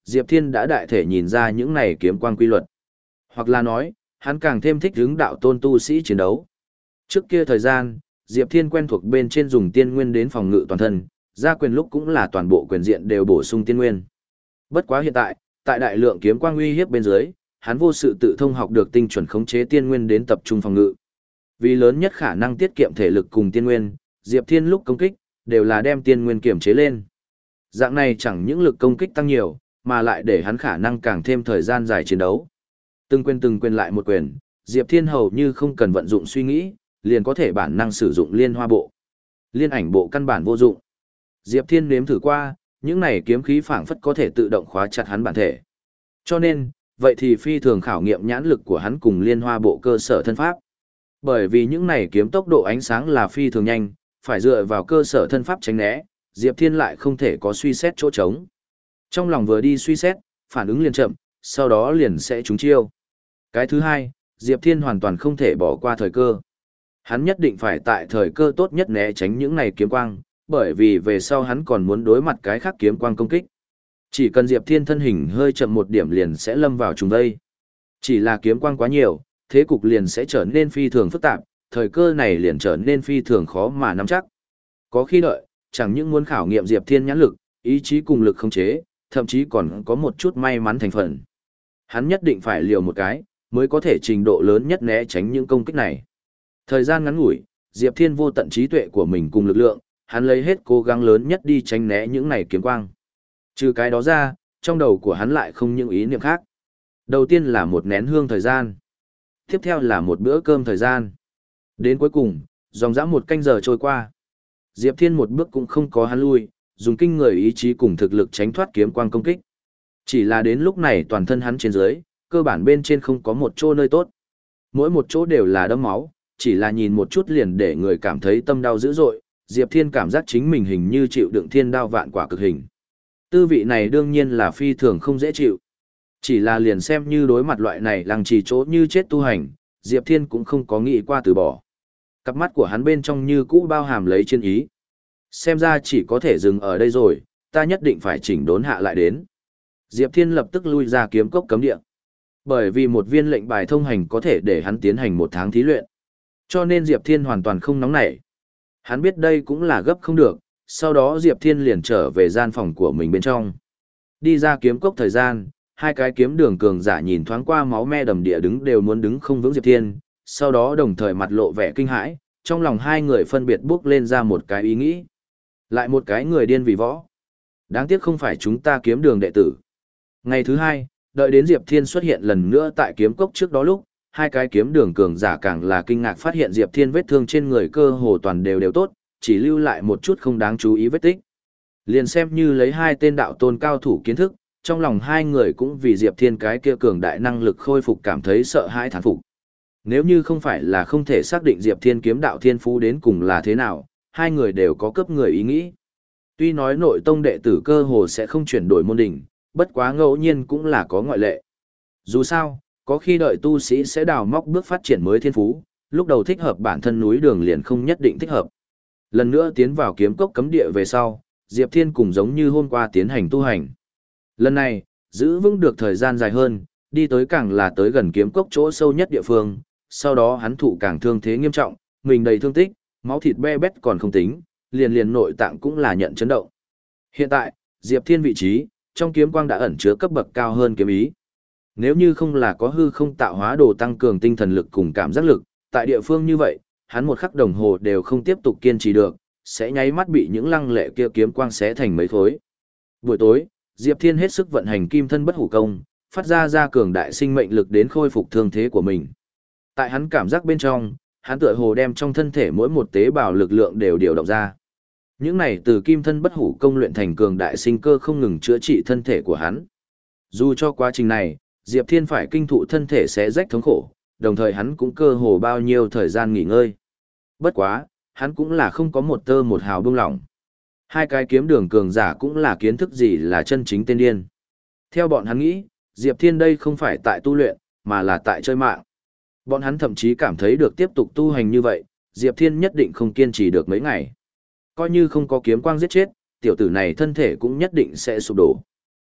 Diệp Thiên đã đại thể nhìn ra những này kiếm quang quy luật. Hoặc là nói, hắn càng thêm thích hướng đạo tôn tu sĩ chiến đấu. Trước kia thời gian, Diệp Thiên quen thuộc bên trên dùng tiên nguyên đến phòng ngự toàn thân, ra quyền lúc cũng là toàn bộ quyền diện đều bổ sung tiên nguyên. Bất quá hiện tại, tại đại lượng kiếm quang uy hiếp bên dưới, hắn vô sự tự thông học được tinh chuẩn khống chế tiên nguyên đến tập trung phòng ngự. Vì lớn nhất khả năng tiết kiệm thể lực cùng tiên nguyên, Diệp Thiên lúc công kích đều là đem tiên nguyên kiểm chế lên. Dạng này chẳng những lực công kích tăng nhiều, mà lại để hắn khả năng càng thêm thời gian dài chiến đấu. Từng quyền từng quyền lại một quyền, Diệp Thiên hầu như không cần vận dụng suy nghĩ, liền có thể bản năng sử dụng liên hoa bộ. Liên ảnh bộ căn bản vô dụng. Diệp Thiên nếm thử qua, những này kiếm khí phảng phất có thể tự động khóa chặt hắn bản thể. Cho nên, vậy thì phi thường khảo nghiệm nhãn lực của hắn cùng liên hoa bộ cơ sở thân pháp. Bởi vì những này kiếm tốc độ ánh sáng là phi thường nhanh, phải dựa vào cơ sở thân pháp tránh né, Diệp Thiên lại không thể có suy xét chỗ trống. Trong lòng vừa đi suy xét, phản ứng liền chậm, sau đó liền sẽ trúng chiêu. Cái thứ hai, Diệp Thiên hoàn toàn không thể bỏ qua thời cơ. Hắn nhất định phải tại thời cơ tốt nhất né tránh những này kiếm quang, bởi vì về sau hắn còn muốn đối mặt cái khác kiếm quang công kích. Chỉ cần Diệp Thiên thân hình hơi chậm một điểm liền sẽ lâm vào trùng vây. Chỉ là kiếm quang quá nhiều, thế cục liền sẽ trở nên phi thường phức tạp, thời cơ này liền trở nên phi thường khó mà nắm chắc. Có khi đợi, chẳng những muốn khảo nghiệm Diệp Thiên nhãn lực, ý chí cùng lực khống chế, thậm chí còn có một chút may mắn thành phần. Hắn nhất định phải liều một cái, mới có thể trình độ lớn nhất né tránh những công kích này. Thời gian ngắn ngủi, Diệp Thiên vô tận trí tuệ của mình cùng lực lượng, hắn lấy hết cố gắng lớn nhất đi tránh né những này kiếm quang. Trừ cái đó ra, trong đầu của hắn lại không những ý niệm khác. Đầu tiên là một nén hương thời gian. Tiếp theo là một bữa cơm thời gian. Đến cuối cùng, dòng dã một canh giờ trôi qua. Diệp Thiên một bước cũng không có hắn lui, dùng kinh người ý chí cùng thực lực tránh thoát kiếm quang công kích. Chỉ là đến lúc này toàn thân hắn trên dưới, cơ bản bên trên không có một chỗ nơi tốt. Mỗi một chỗ đều là đẫm máu, chỉ là nhìn một chút liền để người cảm thấy tâm đau dữ dội. Diệp Thiên cảm giác chính mình hình như chịu đựng thiên đao vạn quả cực hình. Tư vị này đương nhiên là phi thường không dễ chịu. Chỉ là liền xem như đối mặt loại này lăng trì chỗ như chết tu hành, Diệp Thiên cũng không có nghĩ qua từ bỏ. Cặp mắt của hắn bên trong như cũ bao hàm lấy chiến ý. Xem ra chỉ có thể dừng ở đây rồi, ta nhất định phải chỉnh đốn hạ lại đến. Diệp Thiên lập tức lui ra kiếm cốc cấm địa. Bởi vì một viên lệnh bài thông hành có thể để hắn tiến hành một tháng thí luyện. Cho nên Diệp Thiên hoàn toàn không nóng nảy. Hắn biết đây cũng là gấp không được, sau đó Diệp Thiên liền trở về gian phòng của mình bên trong. Đi ra kiếm cốc thời gian, hai cái kiếm đường cường giả nhìn thoáng qua máu me đầm địa đứng đều muốn đứng không vững Diệp Thiên, sau đó đồng thời mặt lộ vẻ kinh hãi, trong lòng hai người phân biệt bước lên ra một cái ý nghĩ. Lại một cái người điên vì võ. Đáng tiếc không phải chúng ta kiếm đường đệ tử. Ngày thứ hai, đợi đến Diệp Thiên xuất hiện lần nữa tại kiếm cốc trước đó lúc, hai cái kiếm đường cường giả càng là kinh ngạc phát hiện Diệp Thiên vết thương trên người cơ hồ toàn đều đều tốt, chỉ lưu lại một chút không đáng chú ý vết tích. Liền xem như lấy hai tên đạo tôn cao thủ kiến thức, trong lòng hai người cũng vì Diệp Thiên cái kia cường đại năng lực khôi phục cảm thấy sợ hãi thán phục. Nếu như không phải là không thể xác định Diệp Thiên kiếm đạo thiên phú đến cùng là thế nào, hai người đều có cấp người ý nghĩ. Tuy nói nội tông đệ tử cơ hồ sẽ không chuyển đổi môn đỉnh, bất quá ngẫu nhiên cũng là có ngoại lệ. Dù sao, có khi đợi tu sĩ sẽ đào móc bước phát triển mới thiên phú, lúc đầu thích hợp bản thân núi đường liền không nhất định thích hợp. Lần nữa tiến vào kiếm cốc cấm địa về sau, Diệp Thiên cùng giống như hôm qua tiến hành tu hành. Lần này, giữ vững được thời gian dài hơn, đi tới càng là tới gần kiếm cốc chỗ sâu nhất địa phương, sau đó hắn thụ càng thương thế nghiêm trọng, mình đầy thương tích, máu thịt be bét còn không tính, liền liền nội tạng cũng là nhận chấn động. Hiện tại, Diệp Thiên vị trí, trong kiếm quang đã ẩn chứa cấp bậc cao hơn kiếm ý. Nếu như không là có hư không tạo hóa đồ tăng cường tinh thần lực cùng cảm giác lực, tại địa phương như vậy, hắn một khắc đồng hồ đều không tiếp tục kiên trì được, sẽ nháy mắt bị những lăng lệ kia kiếm quang xé thành mấy khối. Buổi tối, Diệp Thiên hết sức vận hành kim thân bất hủ công, phát ra ra cường đại sinh mệnh lực đến khôi phục thương thế của mình. Tại hắn cảm giác bên trong, hắn tựa hồ đem trong thân thể mỗi một tế bào lực lượng đều điều động ra. Những này từ kim thân bất hủ công luyện thành cường đại sinh cơ không ngừng chữa trị thân thể của hắn. Dù cho quá trình này, Diệp Thiên phải kinh thụ thân thể sẽ rách thống khổ, đồng thời hắn cũng cơ hồ bao nhiêu thời gian nghỉ ngơi. Bất quá, hắn cũng là không có một tơ một hào buông lỏng. Hai cái kiếm đường cường giả cũng là kiến thức gì là chân chính tên điên. Theo bọn hắn nghĩ, Diệp Thiên đây không phải tại tu luyện, mà là tại chơi mạng. Bọn hắn thậm chí cảm thấy được tiếp tục tu hành như vậy, Diệp Thiên nhất định không kiên trì được mấy ngày. Coi như không có kiếm quang giết chết, tiểu tử này thân thể cũng nhất định sẽ sụp đổ.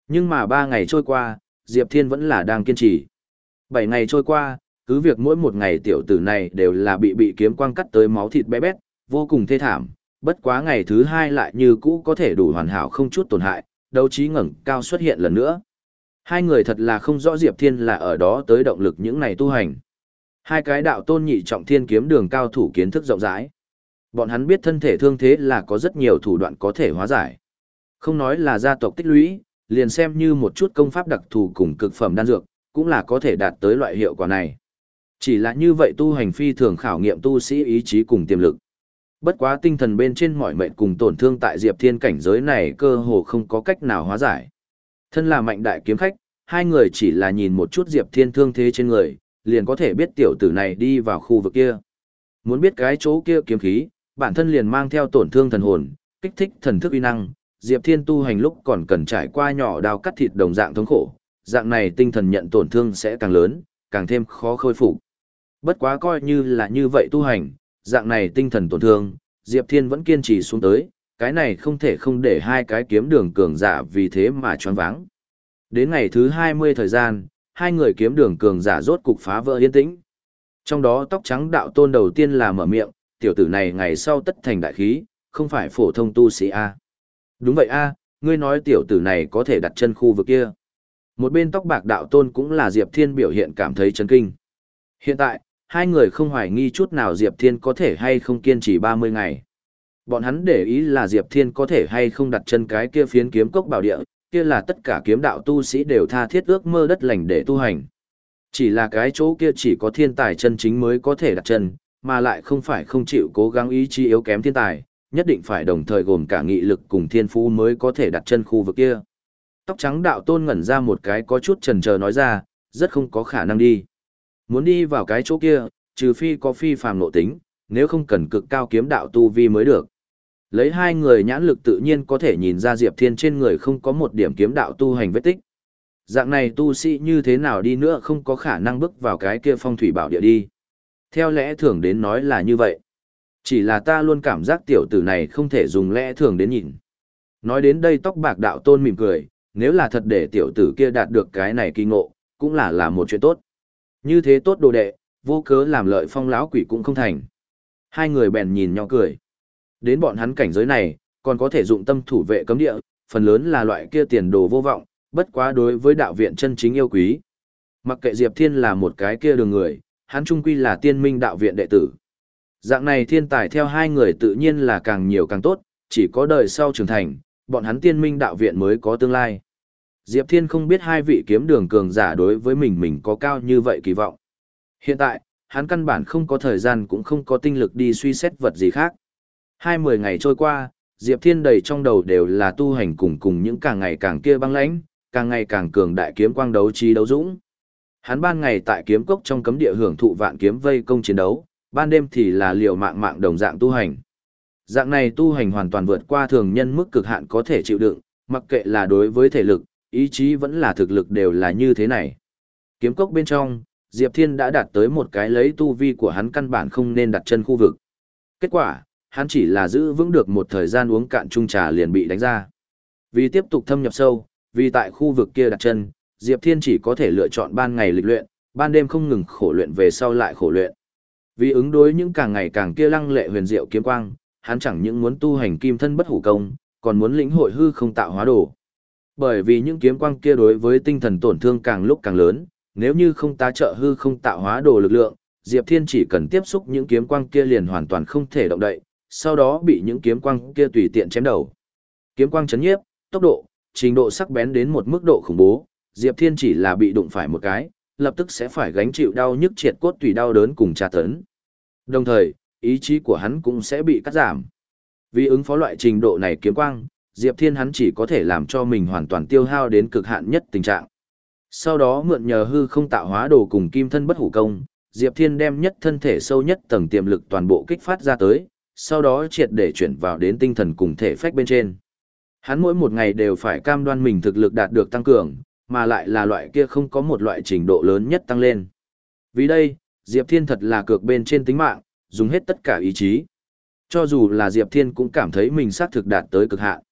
Nhưng mà ba ngày trôi qua, Diệp Thiên vẫn là đang kiên trì. Bảy ngày trôi qua, cứ việc mỗi một ngày tiểu tử này đều là bị bị kiếm quang cắt tới máu thịt bé bét, vô cùng thê thảm, bất quá ngày thứ hai lại như cũ có thể đủ hoàn hảo không chút tổn hại, đấu trí ngẩng cao xuất hiện lần nữa. Hai người thật là không rõ Diệp Thiên là ở đó tới động lực những ngày tu hành. Hai cái đạo tôn nhị trọng thiên kiếm đường cao thủ kiến thức rộng rãi. Bọn hắn biết thân thể thương thế là có rất nhiều thủ đoạn có thể hóa giải. Không nói là gia tộc tích lũy, liền xem như một chút công pháp đặc thù cùng cực phẩm đan dược, cũng là có thể đạt tới loại hiệu quả này. Chỉ là như vậy tu hành phi thường khảo nghiệm tu sĩ ý chí cùng tiềm lực. Bất quá tinh thần bên trên mọi mệnh cùng tổn thương tại Diệp Thiên cảnh giới này cơ hồ không có cách nào hóa giải. Thân là mạnh đại kiếm khách, hai người chỉ là nhìn một chút Diệp Thiên thương thế trên người, liền có thể biết tiểu tử này đi vào khu vực kia. Muốn biết cái chỗ kia kiếm khí, bản thân liền mang theo tổn thương thần hồn, kích thích thần thức uy năng, Diệp Thiên tu hành lúc còn cần trải qua nhỏ đao cắt thịt đồng dạng thống khổ, dạng này tinh thần nhận tổn thương sẽ càng lớn, càng thêm khó khôi phục. Bất quá coi như là như vậy tu hành, dạng này tinh thần tổn thương, Diệp Thiên vẫn kiên trì xuống tới, cái này không thể không để hai cái kiếm đường cường giả vì thế mà choáng váng. Đến ngày thứ hai mươi thời gian, hai người kiếm đường cường giả rốt cục phá vỡ yên tĩnh. Trong đó tóc trắng đạo tôn đầu tiên là mở miệng, tiểu tử này ngày sau tất thành đại khí, không phải phổ thông tu sĩ A. Đúng vậy A, ngươi nói tiểu tử này có thể đặt chân khu vực kia. Một bên tóc bạc đạo tôn cũng là Diệp Thiên biểu hiện cảm thấy chấn kinh. Hiện tại, hai người không hoài nghi chút nào Diệp Thiên có thể hay không kiên trì ba mươi ngày. Bọn hắn để ý là Diệp Thiên có thể hay không đặt chân cái kia phiến kiếm cốc bảo địa, kia là tất cả kiếm đạo tu sĩ đều tha thiết ước mơ đất lành để tu hành. Chỉ là cái chỗ kia chỉ có thiên tài chân chính mới có thể đặt chân, mà lại không phải không chịu cố gắng ý chí yếu kém thiên tài, nhất định phải đồng thời gồm cả nghị lực cùng thiên phú mới có thể đặt chân khu vực kia. Tóc trắng đạo tôn ngẩn ra một cái có chút chần chờ nói ra, rất không có khả năng đi. Muốn đi vào cái chỗ kia, trừ phi có phi phàm nội tính, nếu không cần cực cao kiếm đạo tu vi mới được. Lấy hai người nhãn lực tự nhiên có thể nhìn ra Diệp Thiên trên người không có một điểm kiếm đạo tu hành vết tích. Dạng này tu sĩ như thế nào đi nữa không có khả năng bước vào cái kia phong thủy bảo địa đi. Theo lẽ thường đến nói là như vậy. Chỉ là ta luôn cảm giác tiểu tử này không thể dùng lẽ thường đến nhìn. Nói đến đây tóc bạc đạo tôn mỉm cười, nếu là thật để tiểu tử kia đạt được cái này kỳ ngộ, cũng là là một chuyện tốt. Như thế tốt đồ đệ, vô cớ làm lợi phong lão quỷ cũng không thành. Hai người bèn nhìn nhau cười. Đến bọn hắn cảnh giới này, còn có thể dụng tâm thủ vệ cấm địa, phần lớn là loại kia tiền đồ vô vọng, bất quá đối với đạo viện chân chính yêu quý. Mặc kệ Diệp Thiên là một cái kia đường người, hắn trung quy là tiên minh đạo viện đệ tử. Dạng này thiên tài theo hai người tự nhiên là càng nhiều càng tốt, chỉ có đời sau trưởng thành, bọn hắn tiên minh đạo viện mới có tương lai. Diệp Thiên không biết hai vị kiếm đường cường giả đối với mình mình có cao như vậy kỳ vọng. Hiện tại, hắn căn bản không có thời gian cũng không có tinh lực đi suy xét vật gì khác. Hai mươi ngày trôi qua, Diệp Thiên đầy trong đầu đều là tu hành cùng cùng những càng ngày càng kia băng lãnh, càng ngày càng cường đại kiếm quang đấu trí đấu dũng. Hắn ban ngày tại kiếm cốc trong cấm địa hưởng thụ vạn kiếm vây công chiến đấu, ban đêm thì là liều mạng mạng đồng dạng tu hành. Dạng này tu hành hoàn toàn vượt qua thường nhân mức cực hạn có thể chịu đựng, mặc kệ là đối với thể lực, ý chí vẫn là thực lực đều là như thế này. Kiếm cốc bên trong, Diệp Thiên đã đạt tới một cái lấy tu vi của hắn căn bản không nên đặt chân khu vực. Kết quả, hắn chỉ là giữ vững được một thời gian uống cạn chung trà liền bị đánh ra. Vì tiếp tục thâm nhập sâu, vì tại khu vực kia đặt chân, Diệp Thiên chỉ có thể lựa chọn ban ngày lịch luyện, ban đêm không ngừng khổ luyện về sau lại khổ luyện. Vì ứng đối những càng ngày càng kia lăng lệ huyền diệu kiếm quang, hắn chẳng những muốn tu hành kim thân bất hủ công, còn muốn lĩnh hội hư không tạo hóa đồ. Bởi vì những kiếm quang kia đối với tinh thần tổn thương càng lúc càng lớn, nếu như không tá trợ hư không tạo hóa đồ lực lượng, Diệp Thiên chỉ cần tiếp xúc những kiếm quang kia liền hoàn toàn không thể động đậy, sau đó bị những kiếm quang kia tùy tiện chém đầu. Kiếm quang chấn nhiếp, tốc độ, trình độ sắc bén đến một mức độ khủng bố, Diệp Thiên chỉ là bị đụng phải một cái, lập tức sẽ phải gánh chịu đau nhức triệt cốt tùy đau đớn cùng tra tấn. Đồng thời, ý chí của hắn cũng sẽ bị cắt giảm. Vì ứng phó loại trình độ này kiếm quang, Diệp Thiên hắn chỉ có thể làm cho mình hoàn toàn tiêu hao đến cực hạn nhất tình trạng. Sau đó mượn nhờ hư không tạo hóa đồ cùng kim thân bất hủ công, Diệp Thiên đem nhất thân thể sâu nhất tầng tiềm lực toàn bộ kích phát ra tới, sau đó triệt để chuyển vào đến tinh thần cùng thể phách bên trên. Hắn mỗi một ngày đều phải cam đoan mình thực lực đạt được tăng cường, mà lại là loại kia không có một loại trình độ lớn nhất tăng lên. Vì đây, Diệp Thiên thật là cược bên trên tính mạng, dùng hết tất cả ý chí. Cho dù là Diệp Thiên cũng cảm thấy mình xác thực đạt tới cực hạn.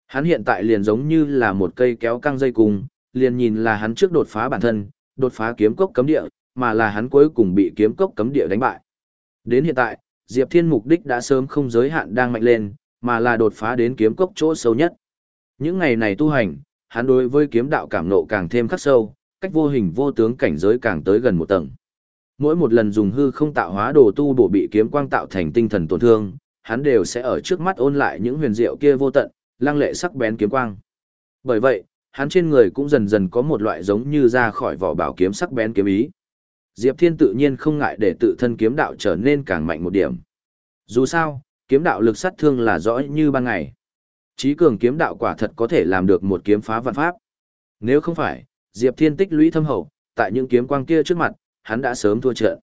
Hắn hiện tại liền giống như là một cây kéo căng dây cùng, liền nhìn là hắn trước đột phá bản thân, đột phá kiếm cốc cấm địa, mà là hắn cuối cùng bị kiếm cốc cấm địa đánh bại. Đến hiện tại, Diệp Thiên mục đích đã sớm không giới hạn đang mạnh lên, mà là đột phá đến kiếm cốc chỗ sâu nhất. Những ngày này tu hành, hắn đối với kiếm đạo cảm nộ càng thêm khắc sâu, cách vô hình vô tướng cảnh giới càng tới gần một tầng. Mỗi một lần dùng hư không tạo hóa đồ tu bổ bị kiếm quang tạo thành tinh thần tổn thương, hắn đều sẽ ở trước mắt ôn lại những huyền diệu kia vô tận, lăng lệ sắc bén kiếm quang. Bởi vậy, hắn trên người cũng dần dần có một loại giống như ra khỏi vỏ bảo kiếm sắc bén kiếm ý. Diệp Thiên tự nhiên không ngại để tự thân kiếm đạo trở nên càng mạnh một điểm. Dù sao, kiếm đạo lực sát thương là rõ như ban ngày. Chí cường kiếm đạo quả thật có thể làm được một kiếm phá vạn pháp. Nếu không phải, Diệp Thiên tích lũy thâm hậu, tại những kiếm quang kia trước mặt, hắn đã sớm thua trận.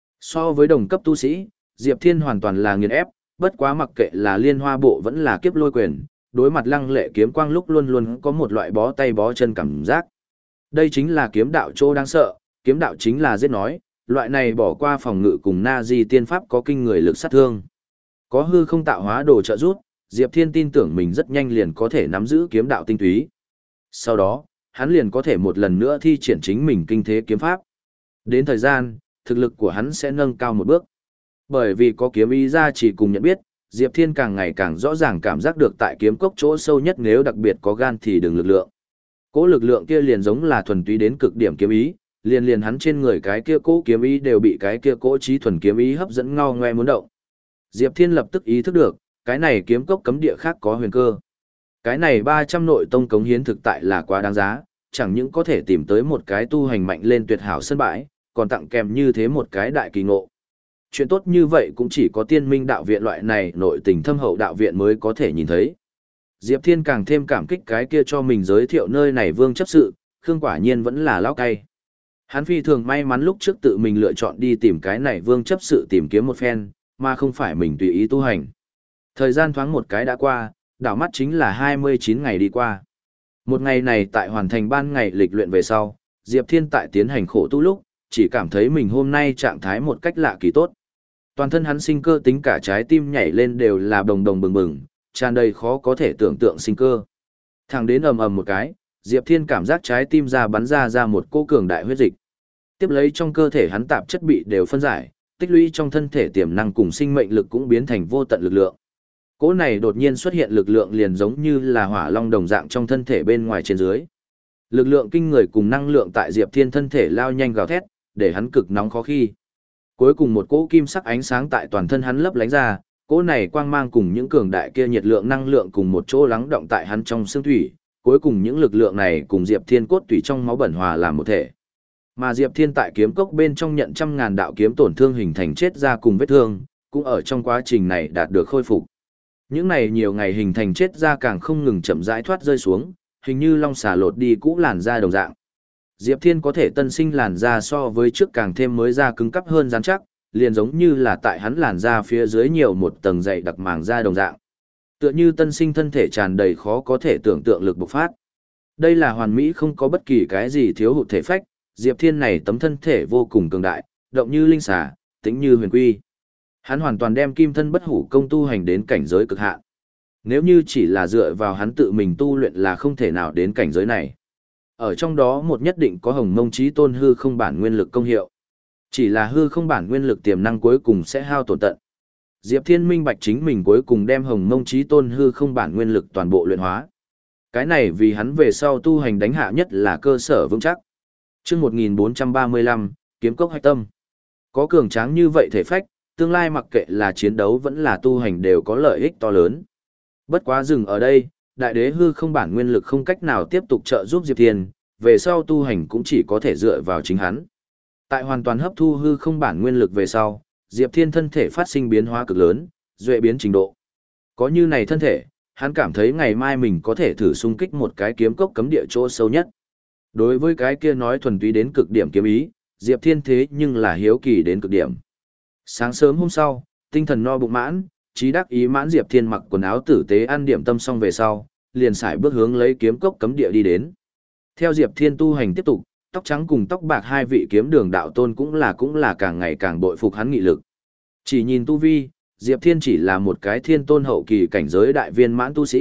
So với đồng cấp tu sĩ, Diệp Thiên hoàn toàn là nghiền ép, bất quá mặc kệ là liên hoa bộ vẫn là kiếp lôi quyền, đối mặt lăng lệ kiếm quang lúc luôn luôn có một loại bó tay bó chân cảm giác. Đây chính là kiếm đạo chỗ đáng sợ, kiếm đạo chính là giết nói, loại này bỏ qua phòng ngự cùng na di tiên pháp có kinh người lực sát thương. Có hư không tạo hóa đồ trợ giúp, Diệp Thiên tin tưởng mình rất nhanh liền có thể nắm giữ kiếm đạo tinh túy. Sau đó, hắn liền có thể một lần nữa thi triển chính mình kinh thế kiếm pháp. Đến thời gian, thực lực của hắn sẽ nâng cao một bước. Bởi vì có kiếm ý ra chỉ cùng nhận biết, Diệp Thiên càng ngày càng rõ ràng cảm giác được tại kiếm cốc chỗ sâu nhất nếu đặc biệt có gan thì đừng lực lượng. Cỗ lực lượng kia liền giống là thuần túy đến cực điểm kiếm ý, liền liền hắn trên người cái kia cỗ kiếm ý đều bị cái kia cỗ trí thuần kiếm ý hấp dẫn ngao ngoe muốn động. Diệp Thiên lập tức ý thức được, cái này kiếm cốc cấm địa khác có huyền cơ. Cái này ba trăm nội tông cống hiến thực tại là quá đáng giá, chẳng những có thể tìm tới một cái tu hành mạnh lên tuyệt hảo sân bãi, còn tặng kèm như thế một cái đại kỳ ngộ. Chuyện tốt như vậy cũng chỉ có tiên minh đạo viện loại này nội tình thâm hậu đạo viện mới có thể nhìn thấy. Diệp Thiên càng thêm cảm kích cái kia cho mình giới thiệu nơi này vương chấp sự, Khương quả nhiên vẫn là lão cay. Hắn phi thường may mắn lúc trước tự mình lựa chọn đi tìm cái này vương chấp sự tìm kiếm một phen, mà không phải mình tùy ý tu hành. Thời gian thoáng một cái đã qua, đảo mắt chính là hai mươi chín ngày đi qua. Một ngày này tại hoàn thành ban ngày lịch luyện về sau, Diệp Thiên tại tiến hành khổ tu lúc, chỉ cảm thấy mình hôm nay trạng thái một cách lạ kỳ tốt. Toàn thân hắn sinh cơ tính cả trái tim nhảy lên đều là đồng đồng bừng bừng, tràn đầy khó có thể tưởng tượng sinh cơ. Thẳng đến ầm ầm một cái, Diệp Thiên cảm giác trái tim ra bắn ra ra một cô cường đại huyết dịch. Tiếp lấy trong cơ thể hắn tạp chất bị đều phân giải, tích lũy trong thân thể tiềm năng cùng sinh mệnh lực cũng biến thành vô tận lực lượng. Cỗ này đột nhiên xuất hiện lực lượng liền giống như là hỏa long đồng dạng trong thân thể bên ngoài trên dưới. Lực lượng kinh người cùng năng lượng tại Diệp Thiên thân thể lao nhanh gào thét, để hắn cực nóng khó khi. Cuối cùng một cỗ kim sắc ánh sáng tại toàn thân hắn lấp lánh ra, cỗ này quang mang cùng những cường đại kia nhiệt lượng năng lượng cùng một chỗ lắng động tại hắn trong xương thủy, cuối cùng những lực lượng này cùng Diệp Thiên cốt tủy trong máu bẩn hòa làm một thể. Mà Diệp Thiên tại kiếm cốc bên trong nhận trăm ngàn đạo kiếm tổn thương hình thành chết ra cùng vết thương, cũng ở trong quá trình này đạt được khôi phục. Những này nhiều ngày hình thành chết ra càng không ngừng chậm rãi thoát rơi xuống, hình như long xà lột đi cũ làn da đồng dạng. Diệp Thiên có thể tân sinh làn da so với trước càng thêm mới da cứng cắp hơn rắn chắc, liền giống như là tại hắn làn da phía dưới nhiều một tầng dày đặc màng da đồng dạng. Tựa như tân sinh thân thể tràn đầy khó có thể tưởng tượng lực bộc phát. Đây là hoàn mỹ không có bất kỳ cái gì thiếu hụt thể phách, Diệp Thiên này tấm thân thể vô cùng cường đại, động như linh xà, tính như huyền quy. Hắn hoàn toàn đem kim thân bất hủ công tu hành đến cảnh giới cực hạn. Nếu như chỉ là dựa vào hắn tự mình tu luyện là không thể nào đến cảnh giới này. Ở trong đó một nhất định có hồng mông chí tôn hư không bản nguyên lực công hiệu. Chỉ là hư không bản nguyên lực tiềm năng cuối cùng sẽ hao tổn tận. Diệp Thiên minh bạch chính mình cuối cùng đem hồng mông chí tôn hư không bản nguyên lực toàn bộ luyện hóa. Cái này vì hắn về sau tu hành đánh hạ nhất là cơ sở vững chắc. Chương một nghìn bốn trăm ba mươi lăm, kiếm cốc hạch tâm. Có cường tráng như vậy thể phách, tương lai mặc kệ là chiến đấu vẫn là tu hành đều có lợi ích to lớn. Bất quá dừng ở đây, đại đế hư không bản nguyên lực không cách nào tiếp tục trợ giúp Diệp Thiên, về sau tu hành cũng chỉ có thể dựa vào chính hắn. Tại hoàn toàn hấp thu hư không bản nguyên lực về sau, Diệp Thiên thân thể phát sinh biến hóa cực lớn, duệ biến trình độ. Có như này thân thể, hắn cảm thấy ngày mai mình có thể thử xung kích một cái kiếm cốc cấm địa chỗ sâu nhất. Đối với cái kia nói thuần túy đến cực điểm kiếm ý, Diệp Thiên thế nhưng là hiếu kỳ đến cực điểm. Sáng sớm hôm sau, tinh thần no bụng mãn, trí đắc ý mãn Diệp Thiên mặc quần áo tử tế ăn điểm tâm xong về sau, liền sải bước hướng lấy kiếm cốc cấm địa đi đến. Theo Diệp Thiên tu hành tiếp tục, tóc trắng cùng tóc bạc hai vị kiếm đường đạo tôn cũng là cũng là càng ngày càng bội phục hắn nghị lực. Chỉ nhìn tu vi, Diệp Thiên chỉ là một cái thiên tôn hậu kỳ cảnh giới đại viên mãn tu sĩ,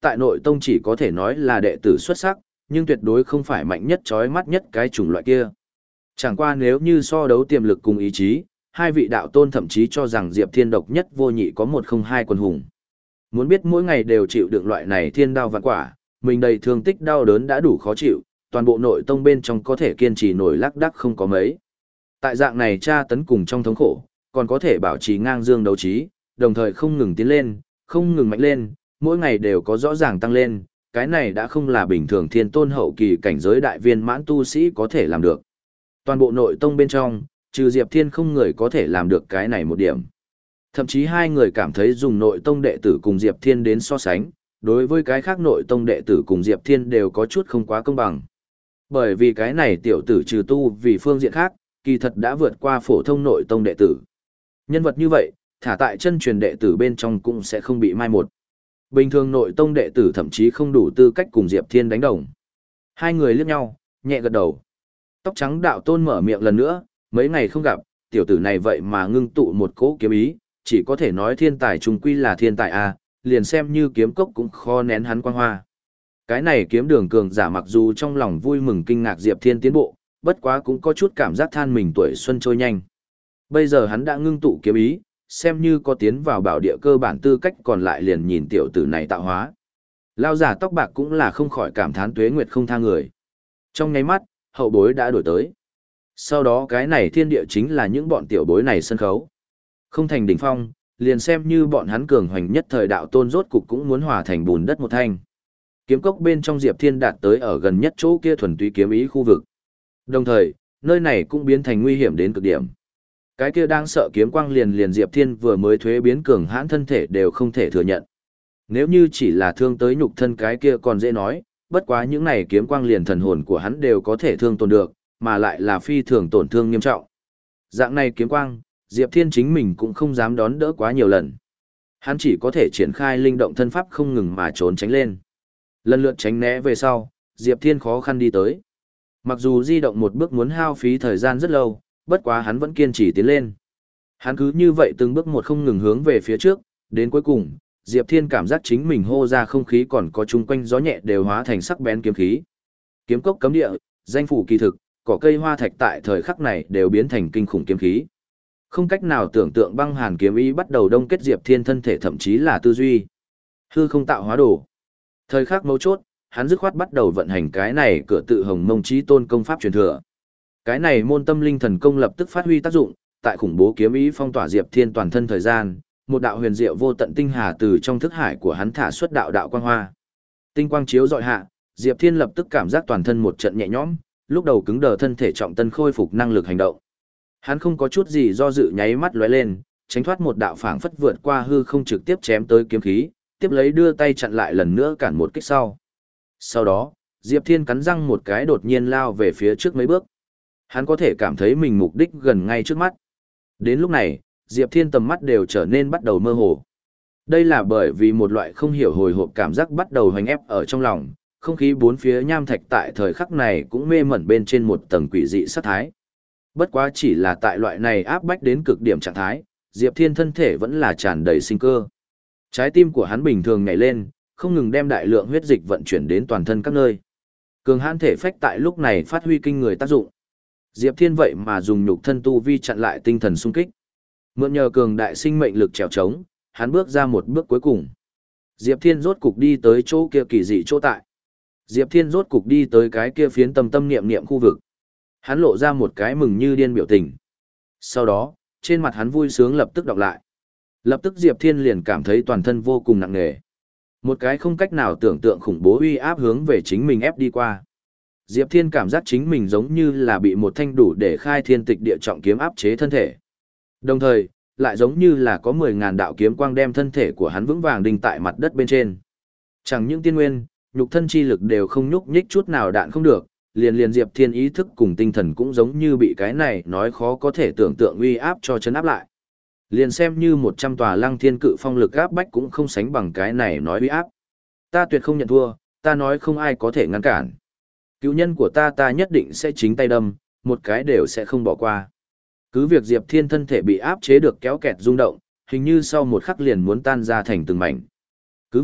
tại nội tông chỉ có thể nói là đệ tử xuất sắc, nhưng tuyệt đối không phải mạnh nhất chói mắt nhất cái chủng loại kia. Chẳng qua nếu như so đấu tiềm lực cùng ý chí, hai vị đạo tôn thậm chí cho rằng Diệp Thiên độc nhất vô nhị có một không hai quần hùng. Muốn biết mỗi ngày đều chịu đựng loại này thiên đao vạn quả, mình đầy thương tích đau đớn đã đủ khó chịu, toàn bộ nội tông bên trong có thể kiên trì nổi lác đác không có mấy. Tại dạng này tra tấn cùng trong thống khổ, còn có thể bảo trì ngang dương đấu trí, đồng thời không ngừng tiến lên, không ngừng mạnh lên, mỗi ngày đều có rõ ràng tăng lên, cái này đã không là bình thường thiên tôn hậu kỳ cảnh giới đại viên mãn tu sĩ có thể làm được. Toàn bộ nội tông bên trong, trừ Diệp Thiên không người có thể làm được cái này một điểm. Thậm chí hai người cảm thấy dùng nội tông đệ tử cùng Diệp Thiên đến so sánh, đối với cái khác nội tông đệ tử cùng Diệp Thiên đều có chút không quá công bằng. Bởi vì cái này tiểu tử trừ tu vì phương diện khác, kỳ thật đã vượt qua phổ thông nội tông đệ tử. Nhân vật như vậy, thả tại chân truyền đệ tử bên trong cũng sẽ không bị mai một. Bình thường nội tông đệ tử thậm chí không đủ tư cách cùng Diệp Thiên đánh đồng. Hai người liếc nhau, nhẹ gật đầu. Tóc trắng đạo tôn mở miệng lần nữa, mấy ngày không gặp, tiểu tử này vậy mà ngưng tụ một cỗ kiếm ý, chỉ có thể nói thiên tài trùng quy là thiên tài a, liền xem như kiếm cốc cũng khó nén hắn quang hoa. Cái này kiếm đường cường giả mặc dù trong lòng vui mừng kinh ngạc Diệp Thiên tiến bộ, bất quá cũng có chút cảm giác than mình tuổi xuân trôi nhanh. Bây giờ hắn đã ngưng tụ kiếm ý, xem như có tiến vào bảo địa cơ bản tư cách, còn lại liền nhìn tiểu tử này tạo hóa. Lao giả tóc bạc cũng là không khỏi cảm thán tuế nguyệt không tha người. Trong nháy mắt, hậu bối đã đổi tới. Sau đó cái này thiên địa chính là những bọn tiểu bối này sân khấu. Không thành đỉnh phong, liền xem như bọn hắn cường hoành nhất thời đạo tôn rốt cục cũng muốn hòa thành bùn đất một thanh. Kiếm cốc bên trong Diệp Thiên đạt tới ở gần nhất chỗ kia thuần túy kiếm ý khu vực. Đồng thời, nơi này cũng biến thành nguy hiểm đến cực điểm. Cái kia đang sợ kiếm quang liền liền Diệp Thiên vừa mới thuế biến cường hãn thân thể đều không thể thừa nhận. Nếu như chỉ là thương tới nhục thân cái kia còn dễ nói, bất quá những này kiếm quang liền thần hồn của hắn đều có thể thương tổn được, mà lại là phi thường tổn thương nghiêm trọng. Dạng này kiếm quang, Diệp Thiên chính mình cũng không dám đón đỡ quá nhiều lần. Hắn chỉ có thể triển khai linh động thân pháp không ngừng mà trốn tránh lên. Lần lượt tránh né về sau, Diệp Thiên khó khăn đi tới. Mặc dù di động một bước muốn hao phí thời gian rất lâu, bất quá hắn vẫn kiên trì tiến lên. Hắn cứ như vậy từng bước một không ngừng hướng về phía trước, đến cuối cùng, Diệp Thiên cảm giác chính mình hô ra không khí còn có chung quanh gió nhẹ đều hóa thành sắc bén kiếm khí. Kiếm cốc cấm địa, danh phủ kỳ thực, cỏ cây hoa thạch tại thời khắc này đều biến thành kinh khủng kiếm khí. Không cách nào tưởng tượng băng hàn kiếm ý bắt đầu đông kết Diệp Thiên thân thể thậm chí là tư duy. Hư không tạo hóa đồ. Thời khắc mấu chốt, hắn dứt khoát bắt đầu vận hành cái này cửa tự hồng mông chí tôn công pháp truyền thừa. Cái này môn tâm linh thần công lập tức phát huy tác dụng, tại khủng bố kiếm ý phong tỏa Diệp Thiên toàn thân thời gian, một đạo huyền diệu vô tận tinh hà từ trong thức hải của hắn thả xuất đạo đạo quang hoa. Tinh quang chiếu dọi hạ, Diệp Thiên lập tức cảm giác toàn thân một trận nhẹ nhõm, lúc đầu cứng đờ thân thể trọng tân khôi phục năng lực hành động. Hắn không có chút gì do dự nháy mắt lóe lên, tránh thoát một đạo phảng phất vượt qua hư không trực tiếp chém tới kiếm khí, tiếp lấy đưa tay chặn lại lần nữa cản một kích sau. Sau đó, Diệp Thiên cắn răng một cái đột nhiên lao về phía trước mấy bước. Hắn có thể cảm thấy mình mục đích gần ngay trước mắt. Đến lúc này, Diệp Thiên tầm mắt đều trở nên bắt đầu mơ hồ. Đây là bởi vì một loại không hiểu hồi hộp cảm giác bắt đầu hoành ép ở trong lòng, không khí bốn phía nham thạch tại thời khắc này cũng mê mẩn bên trên một tầng quỷ dị sát thái. Bất quá chỉ là tại loại này áp bách đến cực điểm trạng thái, Diệp Thiên thân thể vẫn là tràn đầy sinh cơ. Trái tim của hắn bình thường nhảy lên, không ngừng đem đại lượng huyết dịch vận chuyển đến toàn thân các nơi. Cường hãn thể phách tại lúc này phát huy kinh người tác dụng. Diệp Thiên vậy mà dùng nhục thân tu vi chặn lại tinh thần xung kích. Mượn nhờ cường đại sinh mệnh lực trèo trống, hắn bước ra một bước cuối cùng. Diệp Thiên rốt cục đi tới chỗ kia kỳ dị chỗ tại. Diệp Thiên rốt cục đi tới cái kia phiến tâm tâm niệm niệm khu vực. Hắn lộ ra một cái mừng như điên biểu tình. Sau đó, trên mặt hắn vui sướng lập tức đọc lại. Lập tức Diệp Thiên liền cảm thấy toàn thân vô cùng nặng nề. Một cái không cách nào tưởng tượng khủng bố uy áp hướng về chính mình ép đi qua. Diệp Thiên cảm giác chính mình giống như là bị một thanh đủ để khai thiên tịch địa trọng kiếm áp chế thân thể. Đồng thời, lại giống như là có mười ngàn đạo kiếm quang đem thân thể của hắn vững vàng đinh tại mặt đất bên trên. Chẳng những tiên nguyên, nhục thân chi lực đều không nhúc nhích chút nào đạn không được, liền liền Diệp Thiên ý thức cùng tinh thần cũng giống như bị cái này nói khó có thể tưởng tượng uy áp cho chấn áp lại. Liền xem như một trăm tòa lăng thiên cự phong lực áp bách cũng không sánh bằng cái này nói uy áp. Ta tuyệt không nhận thua, ta nói không ai có thể ngăn cản. Cứu nhân của ta ta nhất định sẽ chính tay đâm, một cái đều sẽ không bỏ qua. Cứ việc Diệp Thiên thân thể bị áp chế được kéo kẹt rung động, hình như sau một khắc liền muốn tan ra thành từng mảnh. Cứ việc,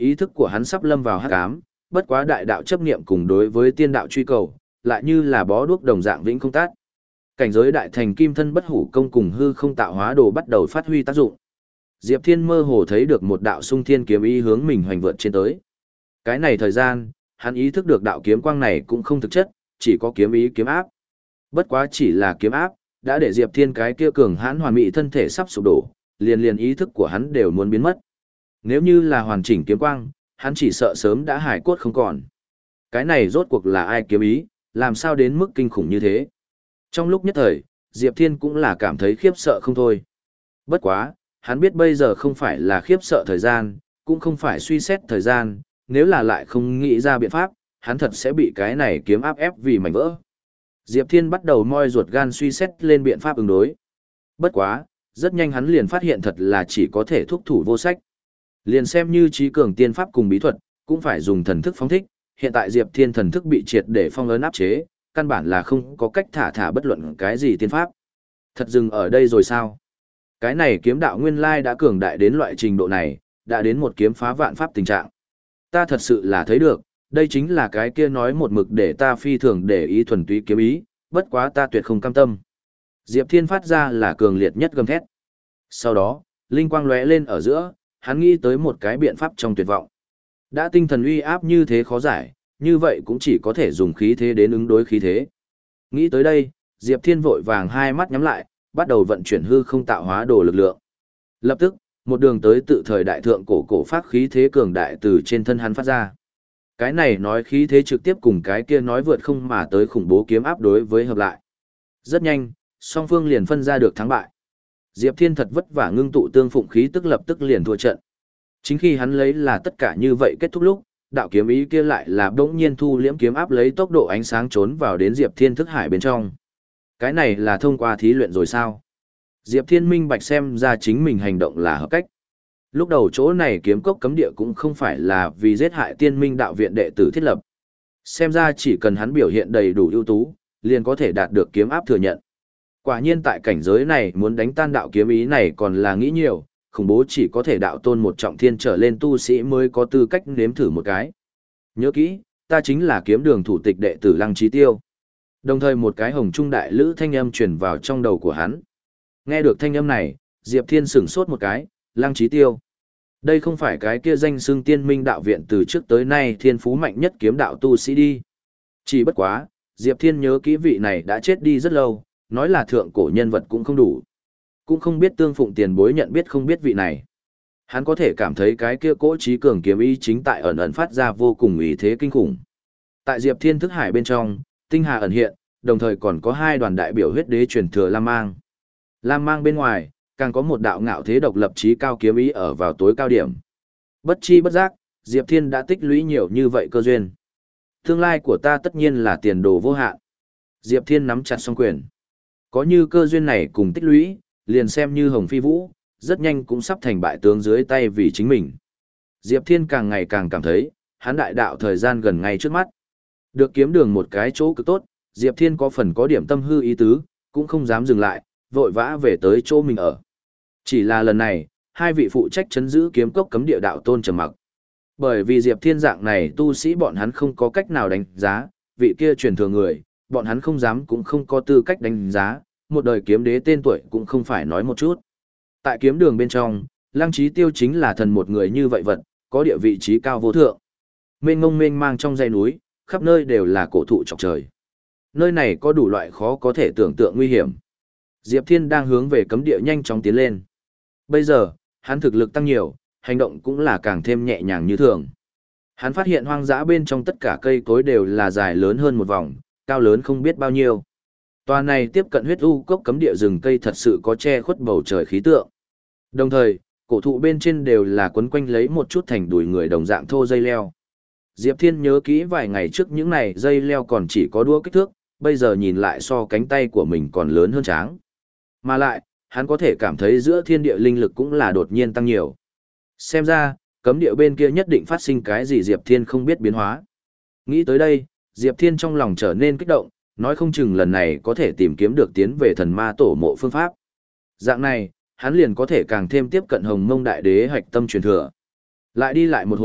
ý thức của hắn sắp lâm vào hắc ám, bất quá đại đạo chấp niệm cùng đối với tiên đạo truy cầu, lại như là bó đuốc đồng dạng vĩnh không tát. Cảnh giới đại thành kim thân bất hủ công cùng hư không tạo hóa đồ bắt đầu phát huy tác dụng. Diệp Thiên mơ hồ thấy được một đạo sung thiên kiếm ý hướng mình hoành vượt trên tới. Cái này thời gian, hắn ý thức được đạo kiếm quang này cũng không thực chất, chỉ có kiếm ý kiếm áp. Bất quá chỉ là kiếm áp, đã để Diệp Thiên cái kia cường hãn hoàn mỹ thân thể sắp sụp đổ, liền liền ý thức của hắn đều muốn biến mất. Nếu như là hoàn chỉnh kiếm quang, hắn chỉ sợ sớm đã hải cốt không còn. Cái này rốt cuộc là ai kiếm ý, làm sao đến mức kinh khủng như thế? Trong lúc nhất thời, Diệp Thiên cũng là cảm thấy khiếp sợ không thôi. Bất quá, hắn biết bây giờ không phải là khiếp sợ thời gian, cũng không phải suy xét thời gian, nếu là lại không nghĩ ra biện pháp, hắn thật sẽ bị cái này kiếm áp ép vì mảnh vỡ. Diệp Thiên bắt đầu moi ruột gan suy xét lên biện pháp ứng đối. Bất quá, rất nhanh hắn liền phát hiện thật là chỉ có thể thúc thủ vô sách. Liền xem như trí cường tiên pháp cùng bí thuật, cũng phải dùng thần thức phóng thích, hiện tại Diệp Thiên thần thức bị triệt để phong ấn áp chế, căn bản là không có cách thả thả bất luận cái gì tiên pháp. Thật dừng ở đây rồi sao? Cái này kiếm đạo nguyên lai đã cường đại đến loại trình độ này, đã đến một kiếm phá vạn pháp tình trạng. Ta thật sự là thấy được, đây chính là cái kia nói một mực để ta phi thường để ý thuần túy kiếm ý, bất quá ta tuyệt không cam tâm. Diệp Thiên phát ra là cường liệt nhất gầm thét. Sau đó, linh quang lóe lên ở giữa, hắn nghĩ tới một cái biện pháp trong tuyệt vọng. Đã tinh thần uy áp như thế khó giải, như vậy cũng chỉ có thể dùng khí thế đến ứng đối khí thế. Nghĩ tới đây, Diệp Thiên vội vàng hai mắt nhắm lại, bắt đầu vận chuyển hư không tạo hóa đồ lực lượng. Lập tức, một đường tới tự thời đại thượng cổ cổ phát khí thế cường đại từ trên thân hắn phát ra. Cái này nói khí thế trực tiếp cùng cái kia nói vượt không mà tới khủng bố kiếm áp đối với hợp lại. Rất nhanh, song phương liền phân ra được thắng bại. Diệp Thiên thật vất vả ngưng tụ tương phụng khí tức lập tức liền thua trận. Chính khi hắn lấy là tất cả như vậy kết thúc lúc, đạo kiếm ý kia lại là bỗng nhiên thu liễm kiếm áp lấy tốc độ ánh sáng trốn vào đến Diệp Thiên thức hải bên trong. Cái này là thông qua thí luyện rồi sao? Diệp Thiên minh bạch xem ra chính mình hành động là hợp cách. Lúc đầu chỗ này kiếm cốc cấm địa cũng không phải là vì giết hại tiên minh đạo viện đệ tử thiết lập. Xem ra chỉ cần hắn biểu hiện đầy đủ ưu tú, liền có thể đạt được kiếm áp thừa nhận. Quả nhiên tại cảnh giới này muốn đánh tan đạo kiếm ý này còn là nghĩ nhiều, khủng bố chỉ có thể đạo tôn một trọng thiên trở lên tu sĩ mới có tư cách nếm thử một cái. Nhớ kỹ, ta chính là kiếm đường thủ tịch đệ tử Lăng Chí Tiêu. Đồng thời một cái hồng trung đại lữ thanh âm truyền vào trong đầu của hắn. Nghe được thanh âm này, Diệp Thiên sửng sốt một cái, Lăng Chí Tiêu. Đây không phải cái kia danh xưng tiên minh đạo viện từ trước tới nay thiên phú mạnh nhất kiếm đạo tu sĩ đi. Chỉ bất quá, Diệp Thiên nhớ kỹ vị này đã chết đi rất lâu, nói là thượng cổ nhân vật cũng không đủ. Cũng không biết tương phụng tiền bối nhận biết không biết vị này. Hắn có thể cảm thấy cái kia cỗ trí cường kiếm ý chính tại ẩn ẩn phát ra vô cùng ý thế kinh khủng. Tại Diệp Thiên thức hải bên trong, tinh hà ẩn hiện, đồng thời còn có hai đoàn đại biểu huyết đế truyền thừa Lam Mang. Lam Mang bên ngoài, càng có một đạo ngạo thế độc lập trí cao kiếm ý ở vào tối cao điểm. Bất chi bất giác, Diệp Thiên đã tích lũy nhiều như vậy cơ duyên. Tương lai của ta tất nhiên là tiền đồ vô hạn. Diệp Thiên nắm chặt song quyền. Có như cơ duyên này cùng tích lũy, liền xem như Hồng Phi Vũ, rất nhanh cũng sắp thành bại tướng dưới tay vì chính mình. Diệp Thiên càng ngày càng cảm thấy, hắn đại đạo thời gian gần ngay trước mắt. Được kiếm đường một cái chỗ cực tốt, Diệp Thiên có phần có điểm tâm hư ý tứ, cũng không dám dừng lại, vội vã về tới chỗ mình ở. Chỉ là lần này, hai vị phụ trách chấn giữ kiếm cốc cấm địa đạo tôn trầm mặc. Bởi vì Diệp Thiên dạng này tu sĩ bọn hắn không có cách nào đánh giá, vị kia truyền thừa người, bọn hắn không dám cũng không có tư cách đánh giá, một đời kiếm đế tên tuổi cũng không phải nói một chút. Tại kiếm đường bên trong, Lăng Chí Tiêu chính là thần một người như vậy vật, có địa vị trí cao vô thượng. Mênh ngông mênh mang trong dãy núi, khắp nơi đều là cổ thụ chọc trời. Nơi này có đủ loại khó có thể tưởng tượng nguy hiểm. Diệp Thiên đang hướng về cấm địa nhanh chóng tiến lên. Bây giờ, hắn thực lực tăng nhiều, hành động cũng là càng thêm nhẹ nhàng như thường. Hắn phát hiện hoang dã bên trong tất cả cây cối đều là dài lớn hơn một vòng, cao lớn không biết bao nhiêu. Tòa này tiếp cận huyết u cốc cấm địa rừng cây thật sự có che khuất bầu trời khí tượng. Đồng thời, cổ thụ bên trên đều là quấn quanh lấy một chút thành đùi người đồng dạng thô dây leo. Diệp Thiên nhớ kỹ vài ngày trước những này dây leo còn chỉ có đũa kích thước, bây giờ nhìn lại so cánh tay của mình còn lớn hơn tráng. Mà lại, hắn có thể cảm thấy giữa thiên địa linh lực cũng là đột nhiên tăng nhiều. Xem ra, cấm địa bên kia nhất định phát sinh cái gì Diệp Thiên không biết biến hóa. Nghĩ tới đây, Diệp Thiên trong lòng trở nên kích động, nói không chừng lần này có thể tìm kiếm được tiến về thần ma tổ mộ phương pháp. Dạng này, hắn liền có thể càng thêm tiếp cận Hồng Mông Đại Đế hạch tâm truyền thừa. Lại đi lại một hồi,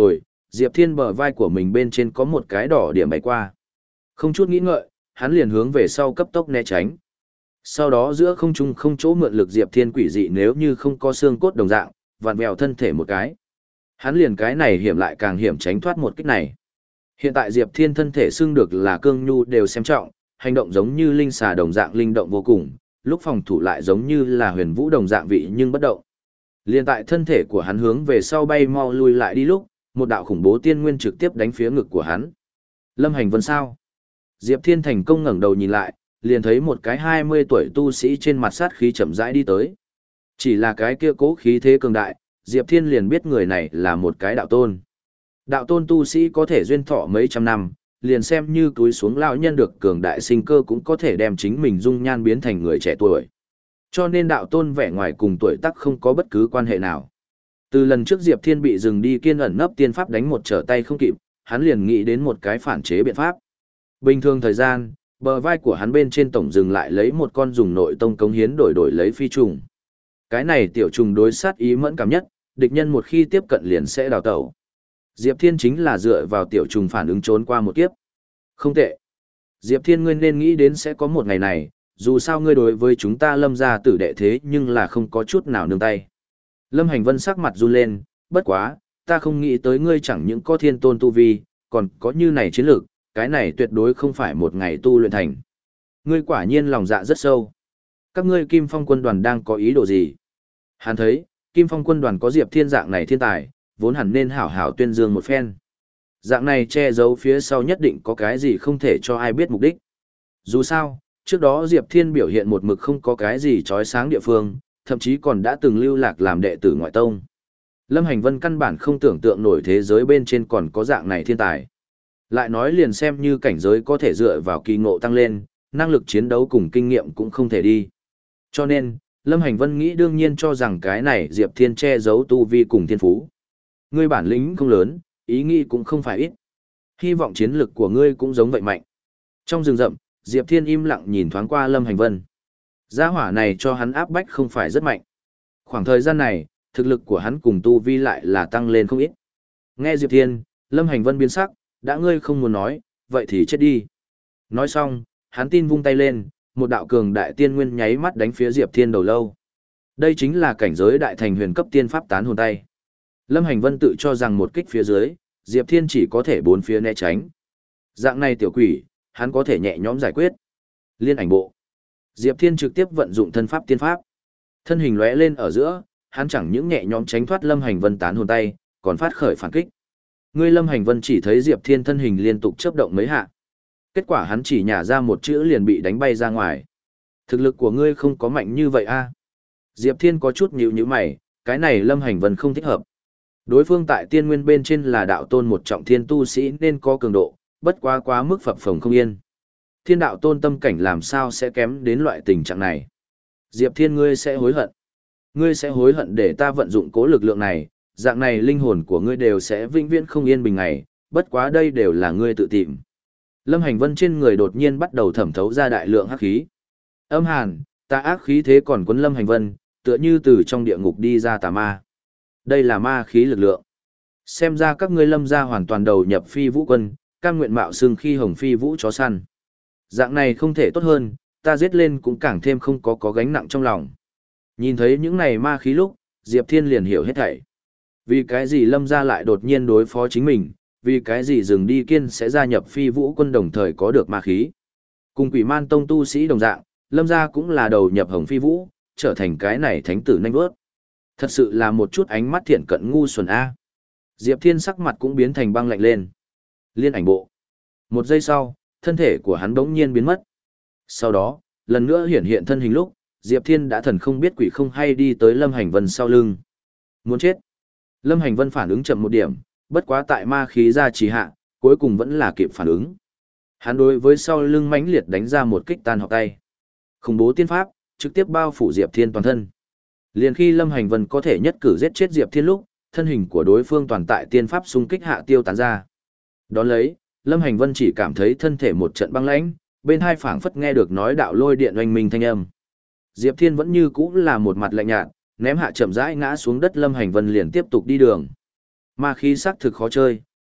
Diệp Thiên bờ vai của mình bên trên có một cái đỏ điểm bay qua. Không chút nghĩ ngợi, hắn liền hướng về sau cấp tốc né tránh. Sau đó giữa không trung không chỗ mượn lực Diệp Thiên quỷ dị nếu như không có xương cốt đồng dạng, vặn vẹo thân thể một cái. Hắn liền cái này hiểm lại càng hiểm tránh thoát một kích này. Hiện tại Diệp Thiên thân thể xưng được là cương nhu đều xem trọng, hành động giống như linh xà đồng dạng linh động vô cùng, lúc phòng thủ lại giống như là huyền vũ đồng dạng vị nhưng bất động. Liên tại thân thể của hắn hướng về sau bay mau lui lại đi lúc, một đạo khủng bố tiên nguyên trực tiếp đánh phía ngực của hắn. Lâm Hành Vân sao? Diệp Thiên thành công ngẩng đầu nhìn lại, liền thấy một cái hai mươi tuổi tu sĩ trên mặt sát khí chậm rãi đi tới. Chỉ là cái kia cố khí thế cường đại, Diệp Thiên liền biết người này là một cái đạo tôn. Đạo tôn tu sĩ có thể duyên thọ mấy trăm năm, liền xem như túi xuống lão nhân được cường đại sinh cơ cũng có thể đem chính mình dung nhan biến thành người trẻ tuổi. Cho nên đạo tôn vẻ ngoài cùng tuổi tác không có bất cứ quan hệ nào. Từ lần trước Diệp Thiên bị dừng đi kiên ẩn nấp tiên pháp đánh một trở tay không kịp, hắn liền nghĩ đến một cái phản chế biện pháp. Bình thường thời gian, bờ vai của hắn bên trên tổng dừng lại lấy một con dùng nội tông cống hiến đổi đổi lấy phi trùng. Cái này tiểu trùng đối sát ý mẫn cảm nhất, địch nhân một khi tiếp cận liền sẽ đào tẩu. Diệp Thiên chính là dựa vào tiểu trùng phản ứng trốn qua một kiếp. Không tệ. Diệp Thiên ngươi nên nghĩ đến sẽ có một ngày này, dù sao ngươi đối với chúng ta Lâm gia tử đệ thế nhưng là không có chút nào nương tay. Lâm Hành Vân sắc mặt run lên, bất quá, ta không nghĩ tới ngươi chẳng những có thiên tôn tu vi, còn có như này chiến lược, cái này tuyệt đối không phải một ngày tu luyện thành. Ngươi quả nhiên lòng dạ rất sâu. Các ngươi Kim Phong quân đoàn đang có ý đồ gì? Hắn thấy, Kim Phong quân đoàn có Diệp Thiên dạng này thiên tài, vốn hẳn nên hảo hảo tuyên dương một phen. Dạng này che giấu phía sau nhất định có cái gì không thể cho ai biết mục đích. Dù sao, trước đó Diệp Thiên biểu hiện một mực không có cái gì trói sáng địa phương, thậm chí còn đã từng lưu lạc làm đệ tử ngoại tông. Lâm Hành Vân căn bản không tưởng tượng nổi thế giới bên trên còn có dạng này thiên tài. Lại nói liền xem như cảnh giới có thể dựa vào kỳ ngộ tăng lên, năng lực chiến đấu cùng kinh nghiệm cũng không thể đi. Cho nên, Lâm Hành Vân nghĩ đương nhiên cho rằng cái này Diệp Thiên che giấu tu vi cùng thiên phú. Ngươi bản lĩnh không lớn, ý nghĩ cũng không phải ít. Hy vọng chiến lực của ngươi cũng giống vậy mạnh. Trong rừng rậm, Diệp Thiên im lặng nhìn thoáng qua Lâm Hành Vân. Gia hỏa này cho hắn áp bách không phải rất mạnh. Khoảng thời gian này, thực lực của hắn cùng tu vi lại là tăng lên không ít. Nghe Diệp Thiên, Lâm Hành Vân biến sắc, đã ngươi không muốn nói, vậy thì chết đi. Nói xong, hắn tin vung tay lên, một đạo cường đại tiên nguyên nháy mắt đánh phía Diệp Thiên đầu lâu. Đây chính là cảnh giới đại thành huyền cấp tiên pháp tán hồn tay. Lâm Hành Vân tự cho rằng một kích phía dưới, Diệp Thiên chỉ có thể bốn phía né tránh. Dạng này tiểu quỷ, hắn có thể nhẹ nhõm giải quyết. Liên ảnh bộ. Diệp Thiên trực tiếp vận dụng thân pháp tiên pháp. Thân hình lóe lên ở giữa, hắn chẳng những nhẹ nhõm tránh thoát Lâm Hành Vân tán hồn tay, còn phát khởi phản kích. Ngươi Lâm Hành Vân chỉ thấy Diệp Thiên thân hình liên tục chớp động mấy hạ. Kết quả hắn chỉ nhả ra một chữ liền bị đánh bay ra ngoài. Thực lực của ngươi không có mạnh như vậy a? Diệp Thiên có chút nhíu nhíu mày, cái này Lâm Hành Vân không thích hợp. Đối phương tại tiên nguyên bên trên là đạo tôn một trọng thiên tu sĩ nên có cường độ, bất quá quá mức phập phồng không yên. Thiên đạo tôn tâm cảnh làm sao sẽ kém đến loại tình trạng này. Diệp Thiên ngươi sẽ hối hận. Ngươi sẽ hối hận để ta vận dụng cố lực lượng này, dạng này linh hồn của ngươi đều sẽ vĩnh viễn không yên bình ngày, bất quá đây đều là ngươi tự tìm. Lâm Hành Vân trên người đột nhiên bắt đầu thẩm thấu ra đại lượng hắc khí. Âm hàn, tà ác khí thế còn quấn Lâm Hành Vân, tựa như từ trong địa ngục đi ra tà ma. Đây là ma khí lực lượng. Xem ra các ngươi Lâm gia hoàn toàn đầu nhập phi vũ quân, cam nguyện mạo xương khi hồng phi vũ chó săn. Dạng này không thể tốt hơn, ta giết lên cũng càng thêm không có có gánh nặng trong lòng. Nhìn thấy những này ma khí lúc, Diệp Thiên liền hiểu hết thảy. Vì cái gì Lâm gia lại đột nhiên đối phó chính mình, vì cái gì rừng đi kiên sẽ gia nhập phi vũ quân đồng thời có được ma khí. Cùng quỷ man tông tu sĩ đồng dạng, Lâm gia cũng là đầu nhập hồng phi vũ, trở thành cái này thánh tử nanh vớt. Thật sự là một chút ánh mắt thiện cận ngu xuẩn A. Diệp Thiên sắc mặt cũng biến thành băng lạnh lên. Liên ảnh bộ. Một giây sau, thân thể của hắn đống nhiên biến mất. Sau đó, lần nữa hiển hiện thân hình lúc, Diệp Thiên đã thần không biết quỷ không hay đi tới Lâm Hành Vân sau lưng. Muốn chết. Lâm Hành Vân phản ứng chậm một điểm, bất quá tại ma khí ra trì hạ, cuối cùng vẫn là kịp phản ứng. Hắn đối với sau lưng mãnh liệt đánh ra một kích tan học tay. Khủng bố tiên pháp, trực tiếp bao phủ Diệp Thiên toàn thân. Liền khi Lâm Hành Vân có thể nhất cử giết chết Diệp Thiên lúc, thân hình của đối phương toàn tại tiên pháp xung kích hạ tiêu tán ra. Đón lấy, Lâm Hành Vân chỉ cảm thấy thân thể một trận băng lãnh, bên hai phảng phất nghe được nói đạo lôi điện oanh minh thanh âm. Diệp Thiên vẫn như cũ là một mặt lạnh nhạt, ném hạ chậm rãi ngã xuống đất Lâm Hành Vân liền tiếp tục đi đường. Ma khí sắc thực khó chơi,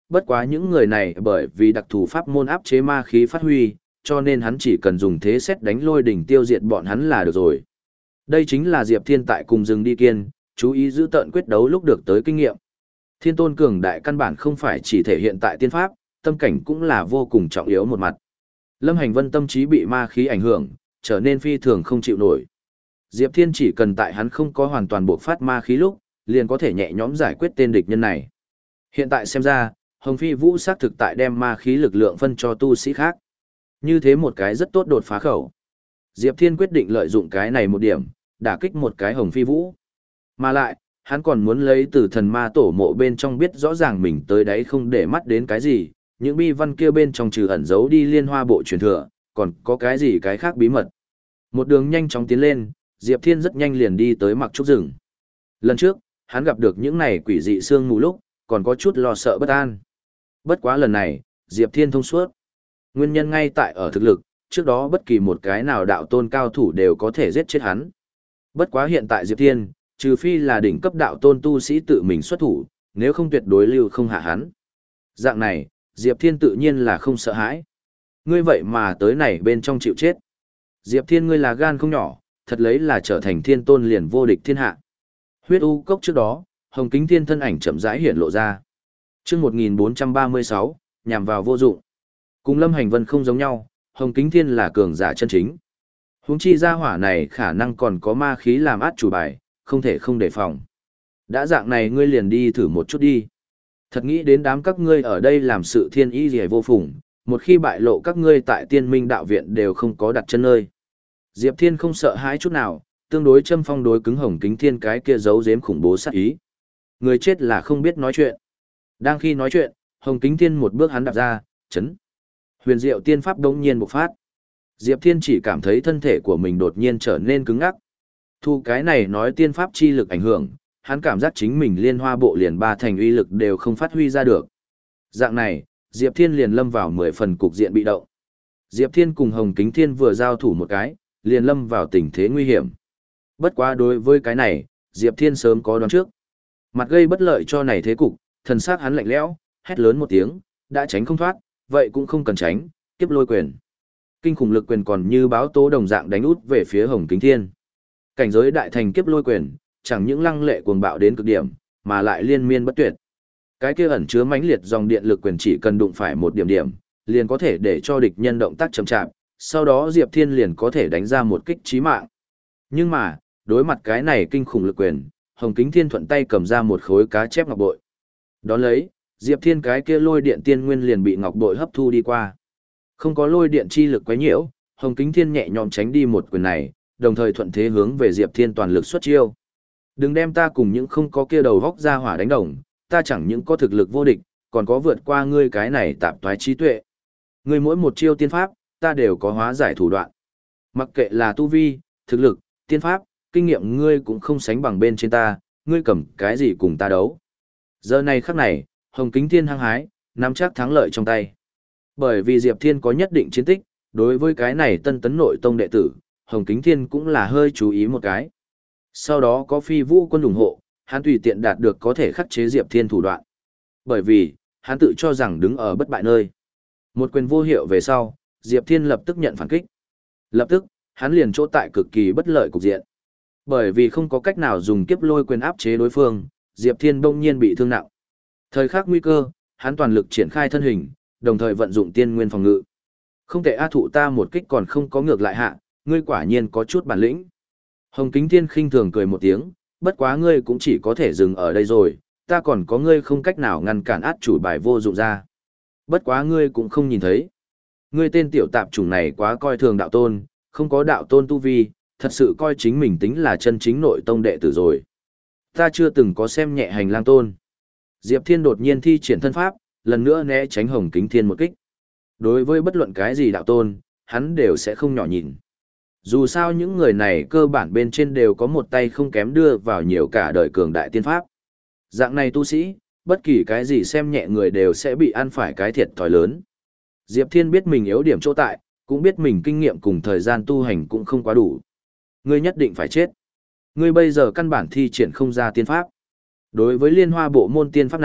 bất quá những người này bởi vì đặc thù pháp môn áp chế ma khí phát huy, cho nên hắn chỉ cần dùng thế xét đánh lôi đỉnh tiêu diệt bọn hắn là được rồi. Đây chính là Diệp Thiên tại cùng rừng đi kiên, chú ý giữ tận quyết đấu lúc được tới kinh nghiệm. Thiên tôn cường đại căn bản không phải chỉ thể hiện tại tiên pháp, tâm cảnh cũng là vô cùng trọng yếu một mặt. Lâm Hành Vân tâm trí bị ma khí ảnh hưởng, trở nên phi thường không chịu nổi. Diệp Thiên chỉ cần tại hắn không có hoàn toàn buộc phát ma khí lúc, liền có thể nhẹ nhõm giải quyết tên địch nhân này. Hiện tại xem ra, Hồng Phi Vũ xác thực tại đem ma khí lực lượng phân cho tu sĩ khác. Như thế một cái rất tốt đột phá khẩu. Diệp Thiên quyết định lợi dụng cái này một điểm, đả kích một cái Hồng Phi Vũ. Mà lại, hắn còn muốn lấy từ thần ma tổ mộ bên trong biết rõ ràng mình tới đấy không để mắt đến cái gì, những bi văn kia bên trong trừ ẩn giấu đi liên hoa bộ truyền thừa, còn có cái gì cái khác bí mật. Một đường nhanh chóng tiến lên, Diệp Thiên rất nhanh liền đi tới mặc trúc rừng. Lần trước, hắn gặp được những này quỷ dị sương mù lúc, còn có chút lo sợ bất an. Bất quá lần này, Diệp Thiên thông suốt. Nguyên nhân ngay tại ở thực lực, trước đó bất kỳ một cái nào đạo tôn cao thủ đều có thể giết chết hắn. Bất quá hiện tại Diệp Thiên, trừ phi là đỉnh cấp đạo tôn tu sĩ tự mình xuất thủ, nếu không tuyệt đối lưu không hạ hắn. Dạng này, Diệp Thiên tự nhiên là không sợ hãi. Ngươi vậy mà tới này bên trong chịu chết. Diệp Thiên ngươi là gan không nhỏ, thật lấy là trở thành thiên tôn liền vô địch thiên hạ. Huyết u cốc trước đó, Hồng Kính Thiên thân ảnh chậm rãi hiện lộ ra. Chương một nghìn bốn trăm ba mươi sáu, nhằm vào vô dụng. Cùng Lâm Hành Vân không giống nhau, Hồng Kính Thiên là cường giả chân chính. Huống chi gia hỏa này khả năng còn có ma khí làm át chủ bài, không thể không đề phòng. Đã dạng này ngươi liền đi thử một chút đi. Thật nghĩ đến đám các ngươi ở đây làm sự thiên ý gì vô phùng, một khi bại lộ các ngươi tại Tiên Minh đạo viện đều không có đặt chân nơi. Diệp Thiên không sợ hãi chút nào, tương đối châm phong đối cứng Hồng Kính Thiên cái kia giấu giếm khủng bố sát ý. Người chết là không biết nói chuyện. Đang khi nói chuyện, Hồng Kính Thiên một bước hắn đạp ra, chấn. Huyền diệu tiên pháp đống nhiên bộc phát. Diệp Thiên chỉ cảm thấy thân thể của mình đột nhiên trở nên cứng ngắc. Thu cái này nói tiên pháp chi lực ảnh hưởng, hắn cảm giác chính mình liên hoa bộ liền ba thành uy lực đều không phát huy ra được. Dạng này, Diệp Thiên liền lâm vào mười phần cục diện bị động. Diệp Thiên cùng Hồng Kính Thiên vừa giao thủ một cái, liền lâm vào tình thế nguy hiểm. Bất quá đối với cái này, Diệp Thiên sớm có đoán trước. Mặt gây bất lợi cho này thế cục, thần sắc hắn lạnh lẽo, hét lớn một tiếng, đã tránh không thoát, vậy cũng không cần tránh, kiếp lôi quyền. Kinh khủng lực quyền còn như báo tố đồng dạng đánh út về phía Hồng Kính Thiên. Cảnh giới đại thành kiếp lôi quyền, chẳng những lăng lệ cuồng bạo đến cực điểm, mà lại liên miên bất tuyệt. Cái kia ẩn chứa mãnh liệt dòng điện lực quyền chỉ cần đụng phải một điểm điểm, liền có thể để cho địch nhân động tác chậm chạp, sau đó Diệp Thiên liền có thể đánh ra một kích chí mạng. Nhưng mà, đối mặt cái này kinh khủng lực quyền, Hồng Kính Thiên thuận tay cầm ra một khối cá chép ngọc bội. Đón lấy, Diệp Thiên cái kia lôi điện tiên nguyên liền bị ngọc bội hấp thu đi qua. Không có lôi điện chi lực quấy nhiễu, Hồng Kính Thiên nhẹ nhõm tránh đi một quyền này, đồng thời thuận thế hướng về Diệp Thiên toàn lực xuất chiêu. Đừng đem ta cùng những không có kia đầu góc ra hỏa đánh đồng, ta chẳng những có thực lực vô địch, còn có vượt qua ngươi cái này tạp toái trí tuệ. Ngươi mỗi một chiêu tiên pháp, ta đều có hóa giải thủ đoạn. Mặc kệ là tu vi, thực lực, tiên pháp, kinh nghiệm ngươi cũng không sánh bằng bên trên ta, ngươi cầm cái gì cùng ta đấu. Giờ này khắc này, Hồng Kính Thiên hăng hái, nắm chắc thắng lợi trong tay. Bởi vì Diệp Thiên có nhất định chiến tích, đối với cái này tân tấn nội tông đệ tử, Hồng Kính Thiên cũng là hơi chú ý một cái. Sau đó có Phi Vũ quân ủng hộ, hắn tùy tiện đạt được có thể khắc chế Diệp Thiên thủ đoạn. Bởi vì, hắn tự cho rằng đứng ở bất bại nơi. Một quyền vô hiệu về sau, Diệp Thiên lập tức nhận phản kích. Lập tức, hắn liền chỗ tại cực kỳ bất lợi cục diện. Bởi vì không có cách nào dùng kiếp lôi quyền áp chế đối phương, Diệp Thiên đông nhiên bị thương nặng. Thời khắc nguy cơ, hắn toàn lực triển khai thân hình, đồng thời vận dụng tiên nguyên phòng ngự. Không thể a thụ ta một kích còn không có ngược lại hạ, ngươi quả nhiên có chút bản lĩnh. Hồng Kính Thiên khinh thường cười một tiếng, bất quá ngươi cũng chỉ có thể dừng ở đây rồi, ta còn có ngươi không cách nào ngăn cản át chủ bài vô dụng ra. Bất quá ngươi cũng không nhìn thấy. Ngươi tên tiểu tạp chủng này quá coi thường đạo tôn, không có đạo tôn tu vi, thật sự coi chính mình tính là chân chính nội tông đệ tử rồi. Ta chưa từng có xem nhẹ hành lang tôn. Diệp Thiên đột nhiên thi triển thân pháp, lần nữa né tránh Hồng Kính Thiên một kích. Đối với bất luận cái gì đạo tôn, hắn đều sẽ không nhỏ nhìn. Dù sao những người này cơ bản bên trên đều có một tay không kém đưa vào nhiều cả đời cường đại tiên pháp. Dạng này tu sĩ, bất kỳ cái gì xem nhẹ người đều sẽ bị ăn phải cái thiệt thòi lớn. Diệp Thiên biết mình yếu điểm chỗ tại, cũng biết mình kinh nghiệm cùng thời gian tu hành cũng không quá đủ. Ngươi nhất định phải chết. Ngươi bây giờ căn bản thi triển không ra tiên pháp. Đối với liên hoa bộ môn tiên pháp này,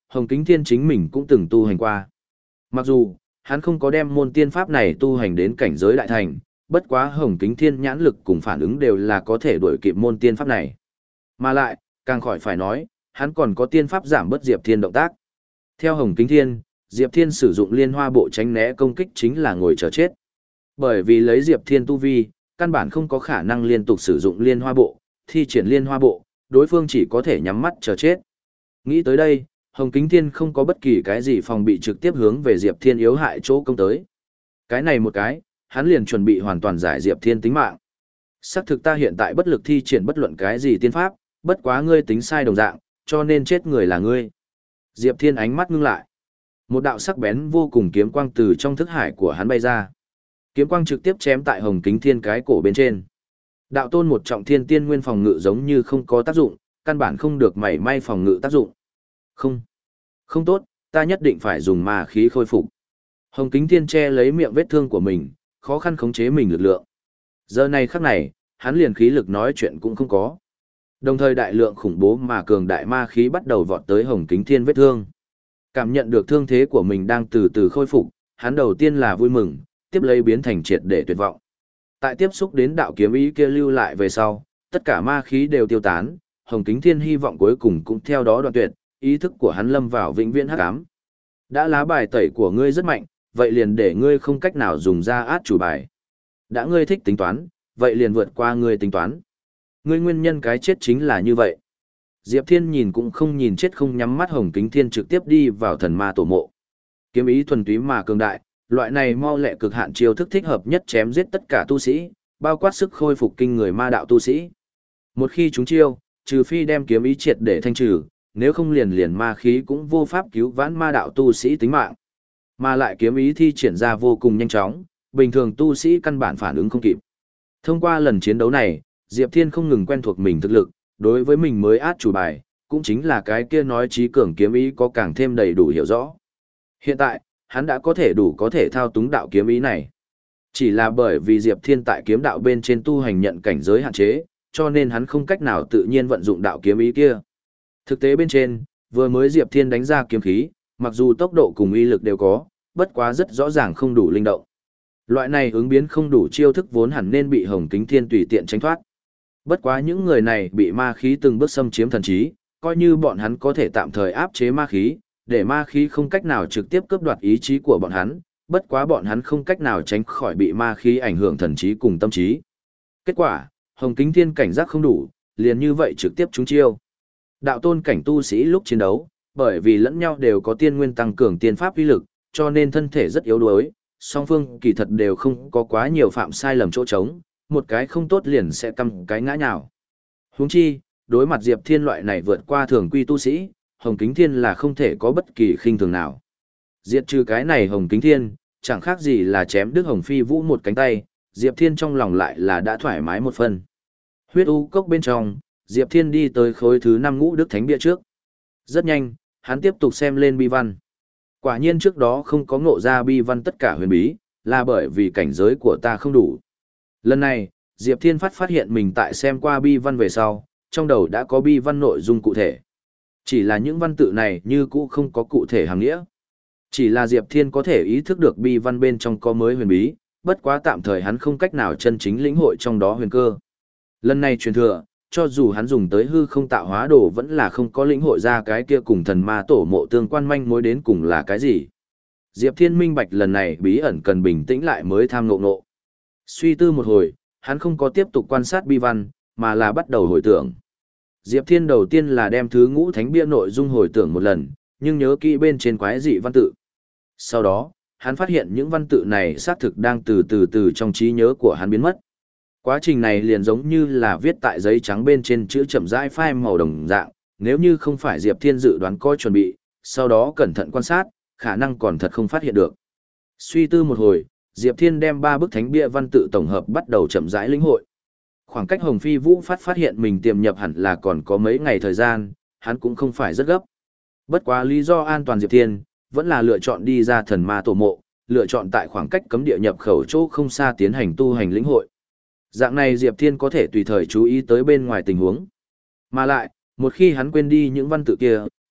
Hồng Kính Thiên chính mình cũng từng tu hành qua. Mặc dù, hắn không có đem môn tiên pháp này tu hành đến cảnh giới đại thành, bất quá Hồng Kính Thiên nhãn lực cùng phản ứng đều là có thể đuổi kịp môn tiên pháp này. Mà lại, càng khỏi phải nói, hắn còn có tiên pháp giảm bớt Diệp Thiên động tác. Theo Hồng Kính Thiên, Diệp Thiên sử dụng liên hoa bộ tránh né công kích chính là ngồi chờ chết. Bởi vì lấy Diệp Thiên tu vi, căn bản không có khả năng liên tục sử dụng liên hoa bộ, thi triển liên hoa bộ, đối phương chỉ có thể nhắm mắt chờ chết. Nghĩ tới đây, Hồng Kính Thiên không có bất kỳ cái gì phòng bị trực tiếp hướng về Diệp Thiên yếu hại chỗ công tới. Cái này một cái, hắn liền chuẩn bị hoàn toàn giải Diệp Thiên tính mạng. Xác thực ta hiện tại bất lực thi triển bất luận cái gì tiên pháp, bất quá ngươi tính sai đồng dạng, cho nên chết người là ngươi. Diệp Thiên ánh mắt ngưng lại. Một đạo sắc bén vô cùng kiếm quang từ trong thức hải của hắn bay ra. Kiếm quang trực tiếp chém tại Hồng Kính Thiên cái cổ bên trên. Đạo tôn một trọng thiên tiên nguyên phòng ngự giống như không có tác dụng, căn bản không được mảy may phòng ngự tác dụng. Không, không tốt, ta nhất định phải dùng ma khí khôi phục. Hồng Kính Thiên che lấy miệng vết thương của mình, khó khăn khống chế mình lực lượng. Giờ này khắc này, hắn liền khí lực nói chuyện cũng không có. Đồng thời đại lượng khủng bố mà cường đại ma khí bắt đầu vọt tới Hồng Kính Thiên vết thương. Cảm nhận được thương thế của mình đang từ từ khôi phục, hắn đầu tiên là vui mừng, tiếp lấy biến thành triệt để tuyệt vọng. Tại tiếp xúc đến đạo kiếm ý kia lưu lại về sau, tất cả ma khí đều tiêu tán, Hồng Kính Thiên hy vọng cuối cùng cũng theo đó đoạn tuyệt, ý thức của hắn lâm vào vĩnh viễn hắc ám. Đã lá bài tẩy của ngươi rất mạnh, vậy liền để ngươi không cách nào dùng ra át chủ bài. Đã ngươi thích tính toán, vậy liền vượt qua ngươi tính toán. Ngươi nguyên nhân cái chết chính là như vậy. Diệp Thiên nhìn cũng không nhìn chết không nhắm mắt Hồng Kính Thiên trực tiếp đi vào thần ma tổ mộ. Kiếm ý thuần túy mà cường đại, loại này mau lẹ cực hạn chiêu thức thích hợp nhất chém giết tất cả tu sĩ, bao quát sức khôi phục kinh người ma đạo tu sĩ. Một khi chúng chiêu, trừ phi đem kiếm ý triệt để thanh trừ, nếu không liền liền ma khí cũng vô pháp cứu vãn ma đạo tu sĩ tính mạng. Mà lại kiếm ý thi triển ra vô cùng nhanh chóng, bình thường tu sĩ căn bản phản ứng không kịp. Thông qua lần chiến đấu này, Diệp Thiên không ngừng quen thuộc mình thực lực, đối với mình mới át chủ bài, cũng chính là cái kia nói trí cường kiếm ý có càng thêm đầy đủ hiểu rõ. Hiện tại, hắn đã có thể đủ có thể thao túng đạo kiếm ý này. Chỉ là bởi vì Diệp Thiên tại kiếm đạo bên trên tu hành nhận cảnh giới hạn chế, cho nên hắn không cách nào tự nhiên vận dụng đạo kiếm ý kia. Thực tế bên trên, vừa mới Diệp Thiên đánh ra kiếm khí, mặc dù tốc độ cùng uy lực đều có, bất quá rất rõ ràng không đủ linh động. Loại này ứng biến không đủ chiêu thức vốn hẳn nên bị Hồng Kính Thiên tùy tiện tránh thoát. Bất quá những người này bị ma khí từng bước xâm chiếm thần trí, coi như bọn hắn có thể tạm thời áp chế ma khí, để ma khí không cách nào trực tiếp cướp đoạt ý chí của bọn hắn, bất quá bọn hắn không cách nào tránh khỏi bị ma khí ảnh hưởng thần trí cùng tâm trí. Kết quả, Hồng Kính Thiên cảnh giác không đủ, liền như vậy trực tiếp trúng chiêu. Đạo tôn cảnh tu sĩ lúc chiến đấu, bởi vì lẫn nhau đều có tiên nguyên tăng cường tiên pháp uy lực, cho nên thân thể rất yếu đuối, song phương kỳ thật đều không có quá nhiều phạm sai lầm chỗ trống, một cái không tốt liền sẽ căm cái ngã nhào. Huống chi, đối mặt Diệp Thiên loại này vượt qua thường quy tu sĩ, Hồng Kính Thiên là không thể có bất kỳ khinh thường nào. Diệt trừ cái này Hồng Kính Thiên, chẳng khác gì là chém đứt Hồng Phi Vũ một cánh tay, Diệp Thiên trong lòng lại là đã thoải mái một phần. Huyết u cốc bên trong, Diệp Thiên đi tới khối thứ năm ngũ đức thánh bia trước. Rất nhanh, hắn tiếp tục xem lên bi văn. Quả nhiên trước đó không có ngộ ra bi văn tất cả huyền bí, là bởi vì cảnh giới của ta không đủ. Lần này, Diệp Thiên phát phát hiện mình tại xem qua bi văn về sau, trong đầu đã có bi văn nội dung cụ thể. Chỉ là những văn tự này như cũ không có cụ thể hàng nghĩa. Chỉ là Diệp Thiên có thể ý thức được bi văn bên trong có mới huyền bí, bất quá tạm thời hắn không cách nào chân chính lĩnh hội trong đó huyền cơ. Lần này truyền thừa, cho dù hắn dùng tới hư không tạo hóa đồ vẫn là không có lĩnh hội ra cái kia cùng thần ma tổ mộ tương quan manh mối đến cùng là cái gì. Diệp Thiên minh bạch lần này bí ẩn cần bình tĩnh lại mới tham ngộ ngộ. Suy tư một hồi, hắn không có tiếp tục quan sát bi văn, mà là bắt đầu hồi tưởng. Diệp Thiên đầu tiên là đem thứ ngũ thánh bia nội dung hồi tưởng một lần, nhưng nhớ kỹ bên trên quái dị văn tự. Sau đó, hắn phát hiện những văn tự này xác thực đang từ từ từ trong trí nhớ của hắn biến mất. Quá trình này liền giống như là viết tại giấy trắng bên trên chữ chậm rãi phai màu đồng dạng, nếu như không phải Diệp Thiên dự đoán coi chuẩn bị, sau đó cẩn thận quan sát, khả năng còn thật không phát hiện được. Suy tư một hồi, Diệp Thiên đem ba bức thánh bia văn tự tổng hợp bắt đầu chậm rãi lĩnh hội. Khoảng cách Hồng Phi Vũ phát phát hiện mình tiềm nhập hẳn là còn có mấy ngày thời gian, hắn cũng không phải rất gấp. Bất quá lý do an toàn Diệp Thiên, vẫn là lựa chọn đi ra thần ma tổ mộ, lựa chọn tại khoảng cách cấm địa nhập khẩu chỗ không xa tiến hành tu hành lĩnh hội. Dạng này Diệp Thiên có thể tùy thời chú ý tới bên ngoài tình huống. Mà lại, một khi hắn quên đi những văn tự kia,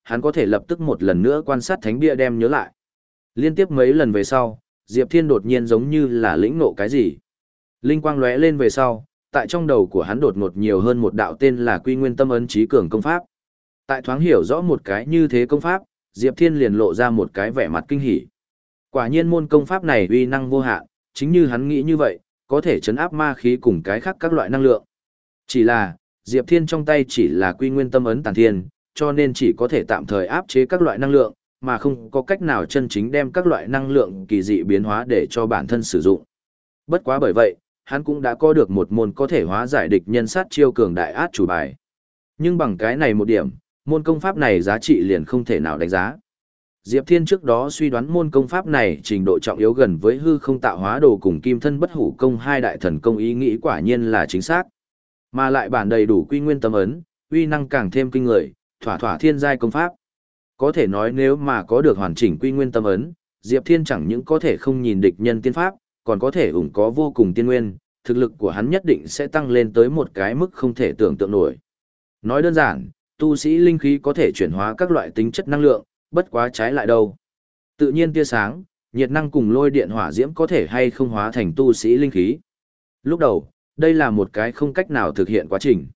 hắn có thể lập tức một lần nữa quan sát thánh bia đem nhớ lại. Liên tiếp mấy lần về sau, Diệp Thiên đột nhiên giống như là lĩnh ngộ cái gì. Linh quang lóe lên về sau, tại trong đầu của hắn đột ngột nhiều hơn một đạo tên là Quy Nguyên Tâm Ấn Chí Cường công pháp. Tại thoáng hiểu rõ một cái như thế công pháp, Diệp Thiên liền lộ ra một cái vẻ mặt kinh hỉ. Quả nhiên môn công pháp này uy năng vô hạn, chính như hắn nghĩ như vậy, có thể chấn áp ma khí cùng cái khác các loại năng lượng. Chỉ là, Diệp Thiên trong tay chỉ là Quy Nguyên Tâm Ấn Tản Thiên, cho nên chỉ có thể tạm thời áp chế các loại năng lượng, mà không có cách nào chân chính đem các loại năng lượng kỳ dị biến hóa để cho bản thân sử dụng. Bất quá bởi vậy, hắn cũng đã có được một môn có thể hóa giải địch nhân sát chiêu cường đại át chủ bài. Nhưng bằng cái này một điểm, môn công pháp này giá trị liền không thể nào đánh giá. Diệp Thiên trước đó suy đoán môn công pháp này trình độ trọng yếu gần với hư không tạo hóa đồ cùng kim thân bất hủ công hai đại thần công, ý nghĩ quả nhiên là chính xác. Mà lại bản đầy đủ Quy Nguyên Tâm Ấn, uy năng càng thêm kinh người, thỏa thỏa thiên giai công pháp. Có thể nói nếu mà có được hoàn chỉnh Quy Nguyên Tâm Ấn, Diệp Thiên chẳng những có thể không nhìn địch nhân tiên pháp, còn có thể ủng có vô cùng tiên nguyên, thực lực của hắn nhất định sẽ tăng lên tới một cái mức không thể tưởng tượng nổi. Nói đơn giản, tu sĩ linh khí có thể chuyển hóa các loại tính chất năng lượng, bất quá trái lại đâu. Tự nhiên tia sáng, nhiệt năng cùng lôi điện hỏa diễm có thể hay không hóa thành tu sĩ linh khí. Lúc đầu, đây là một cái không cách nào thực hiện quá trình.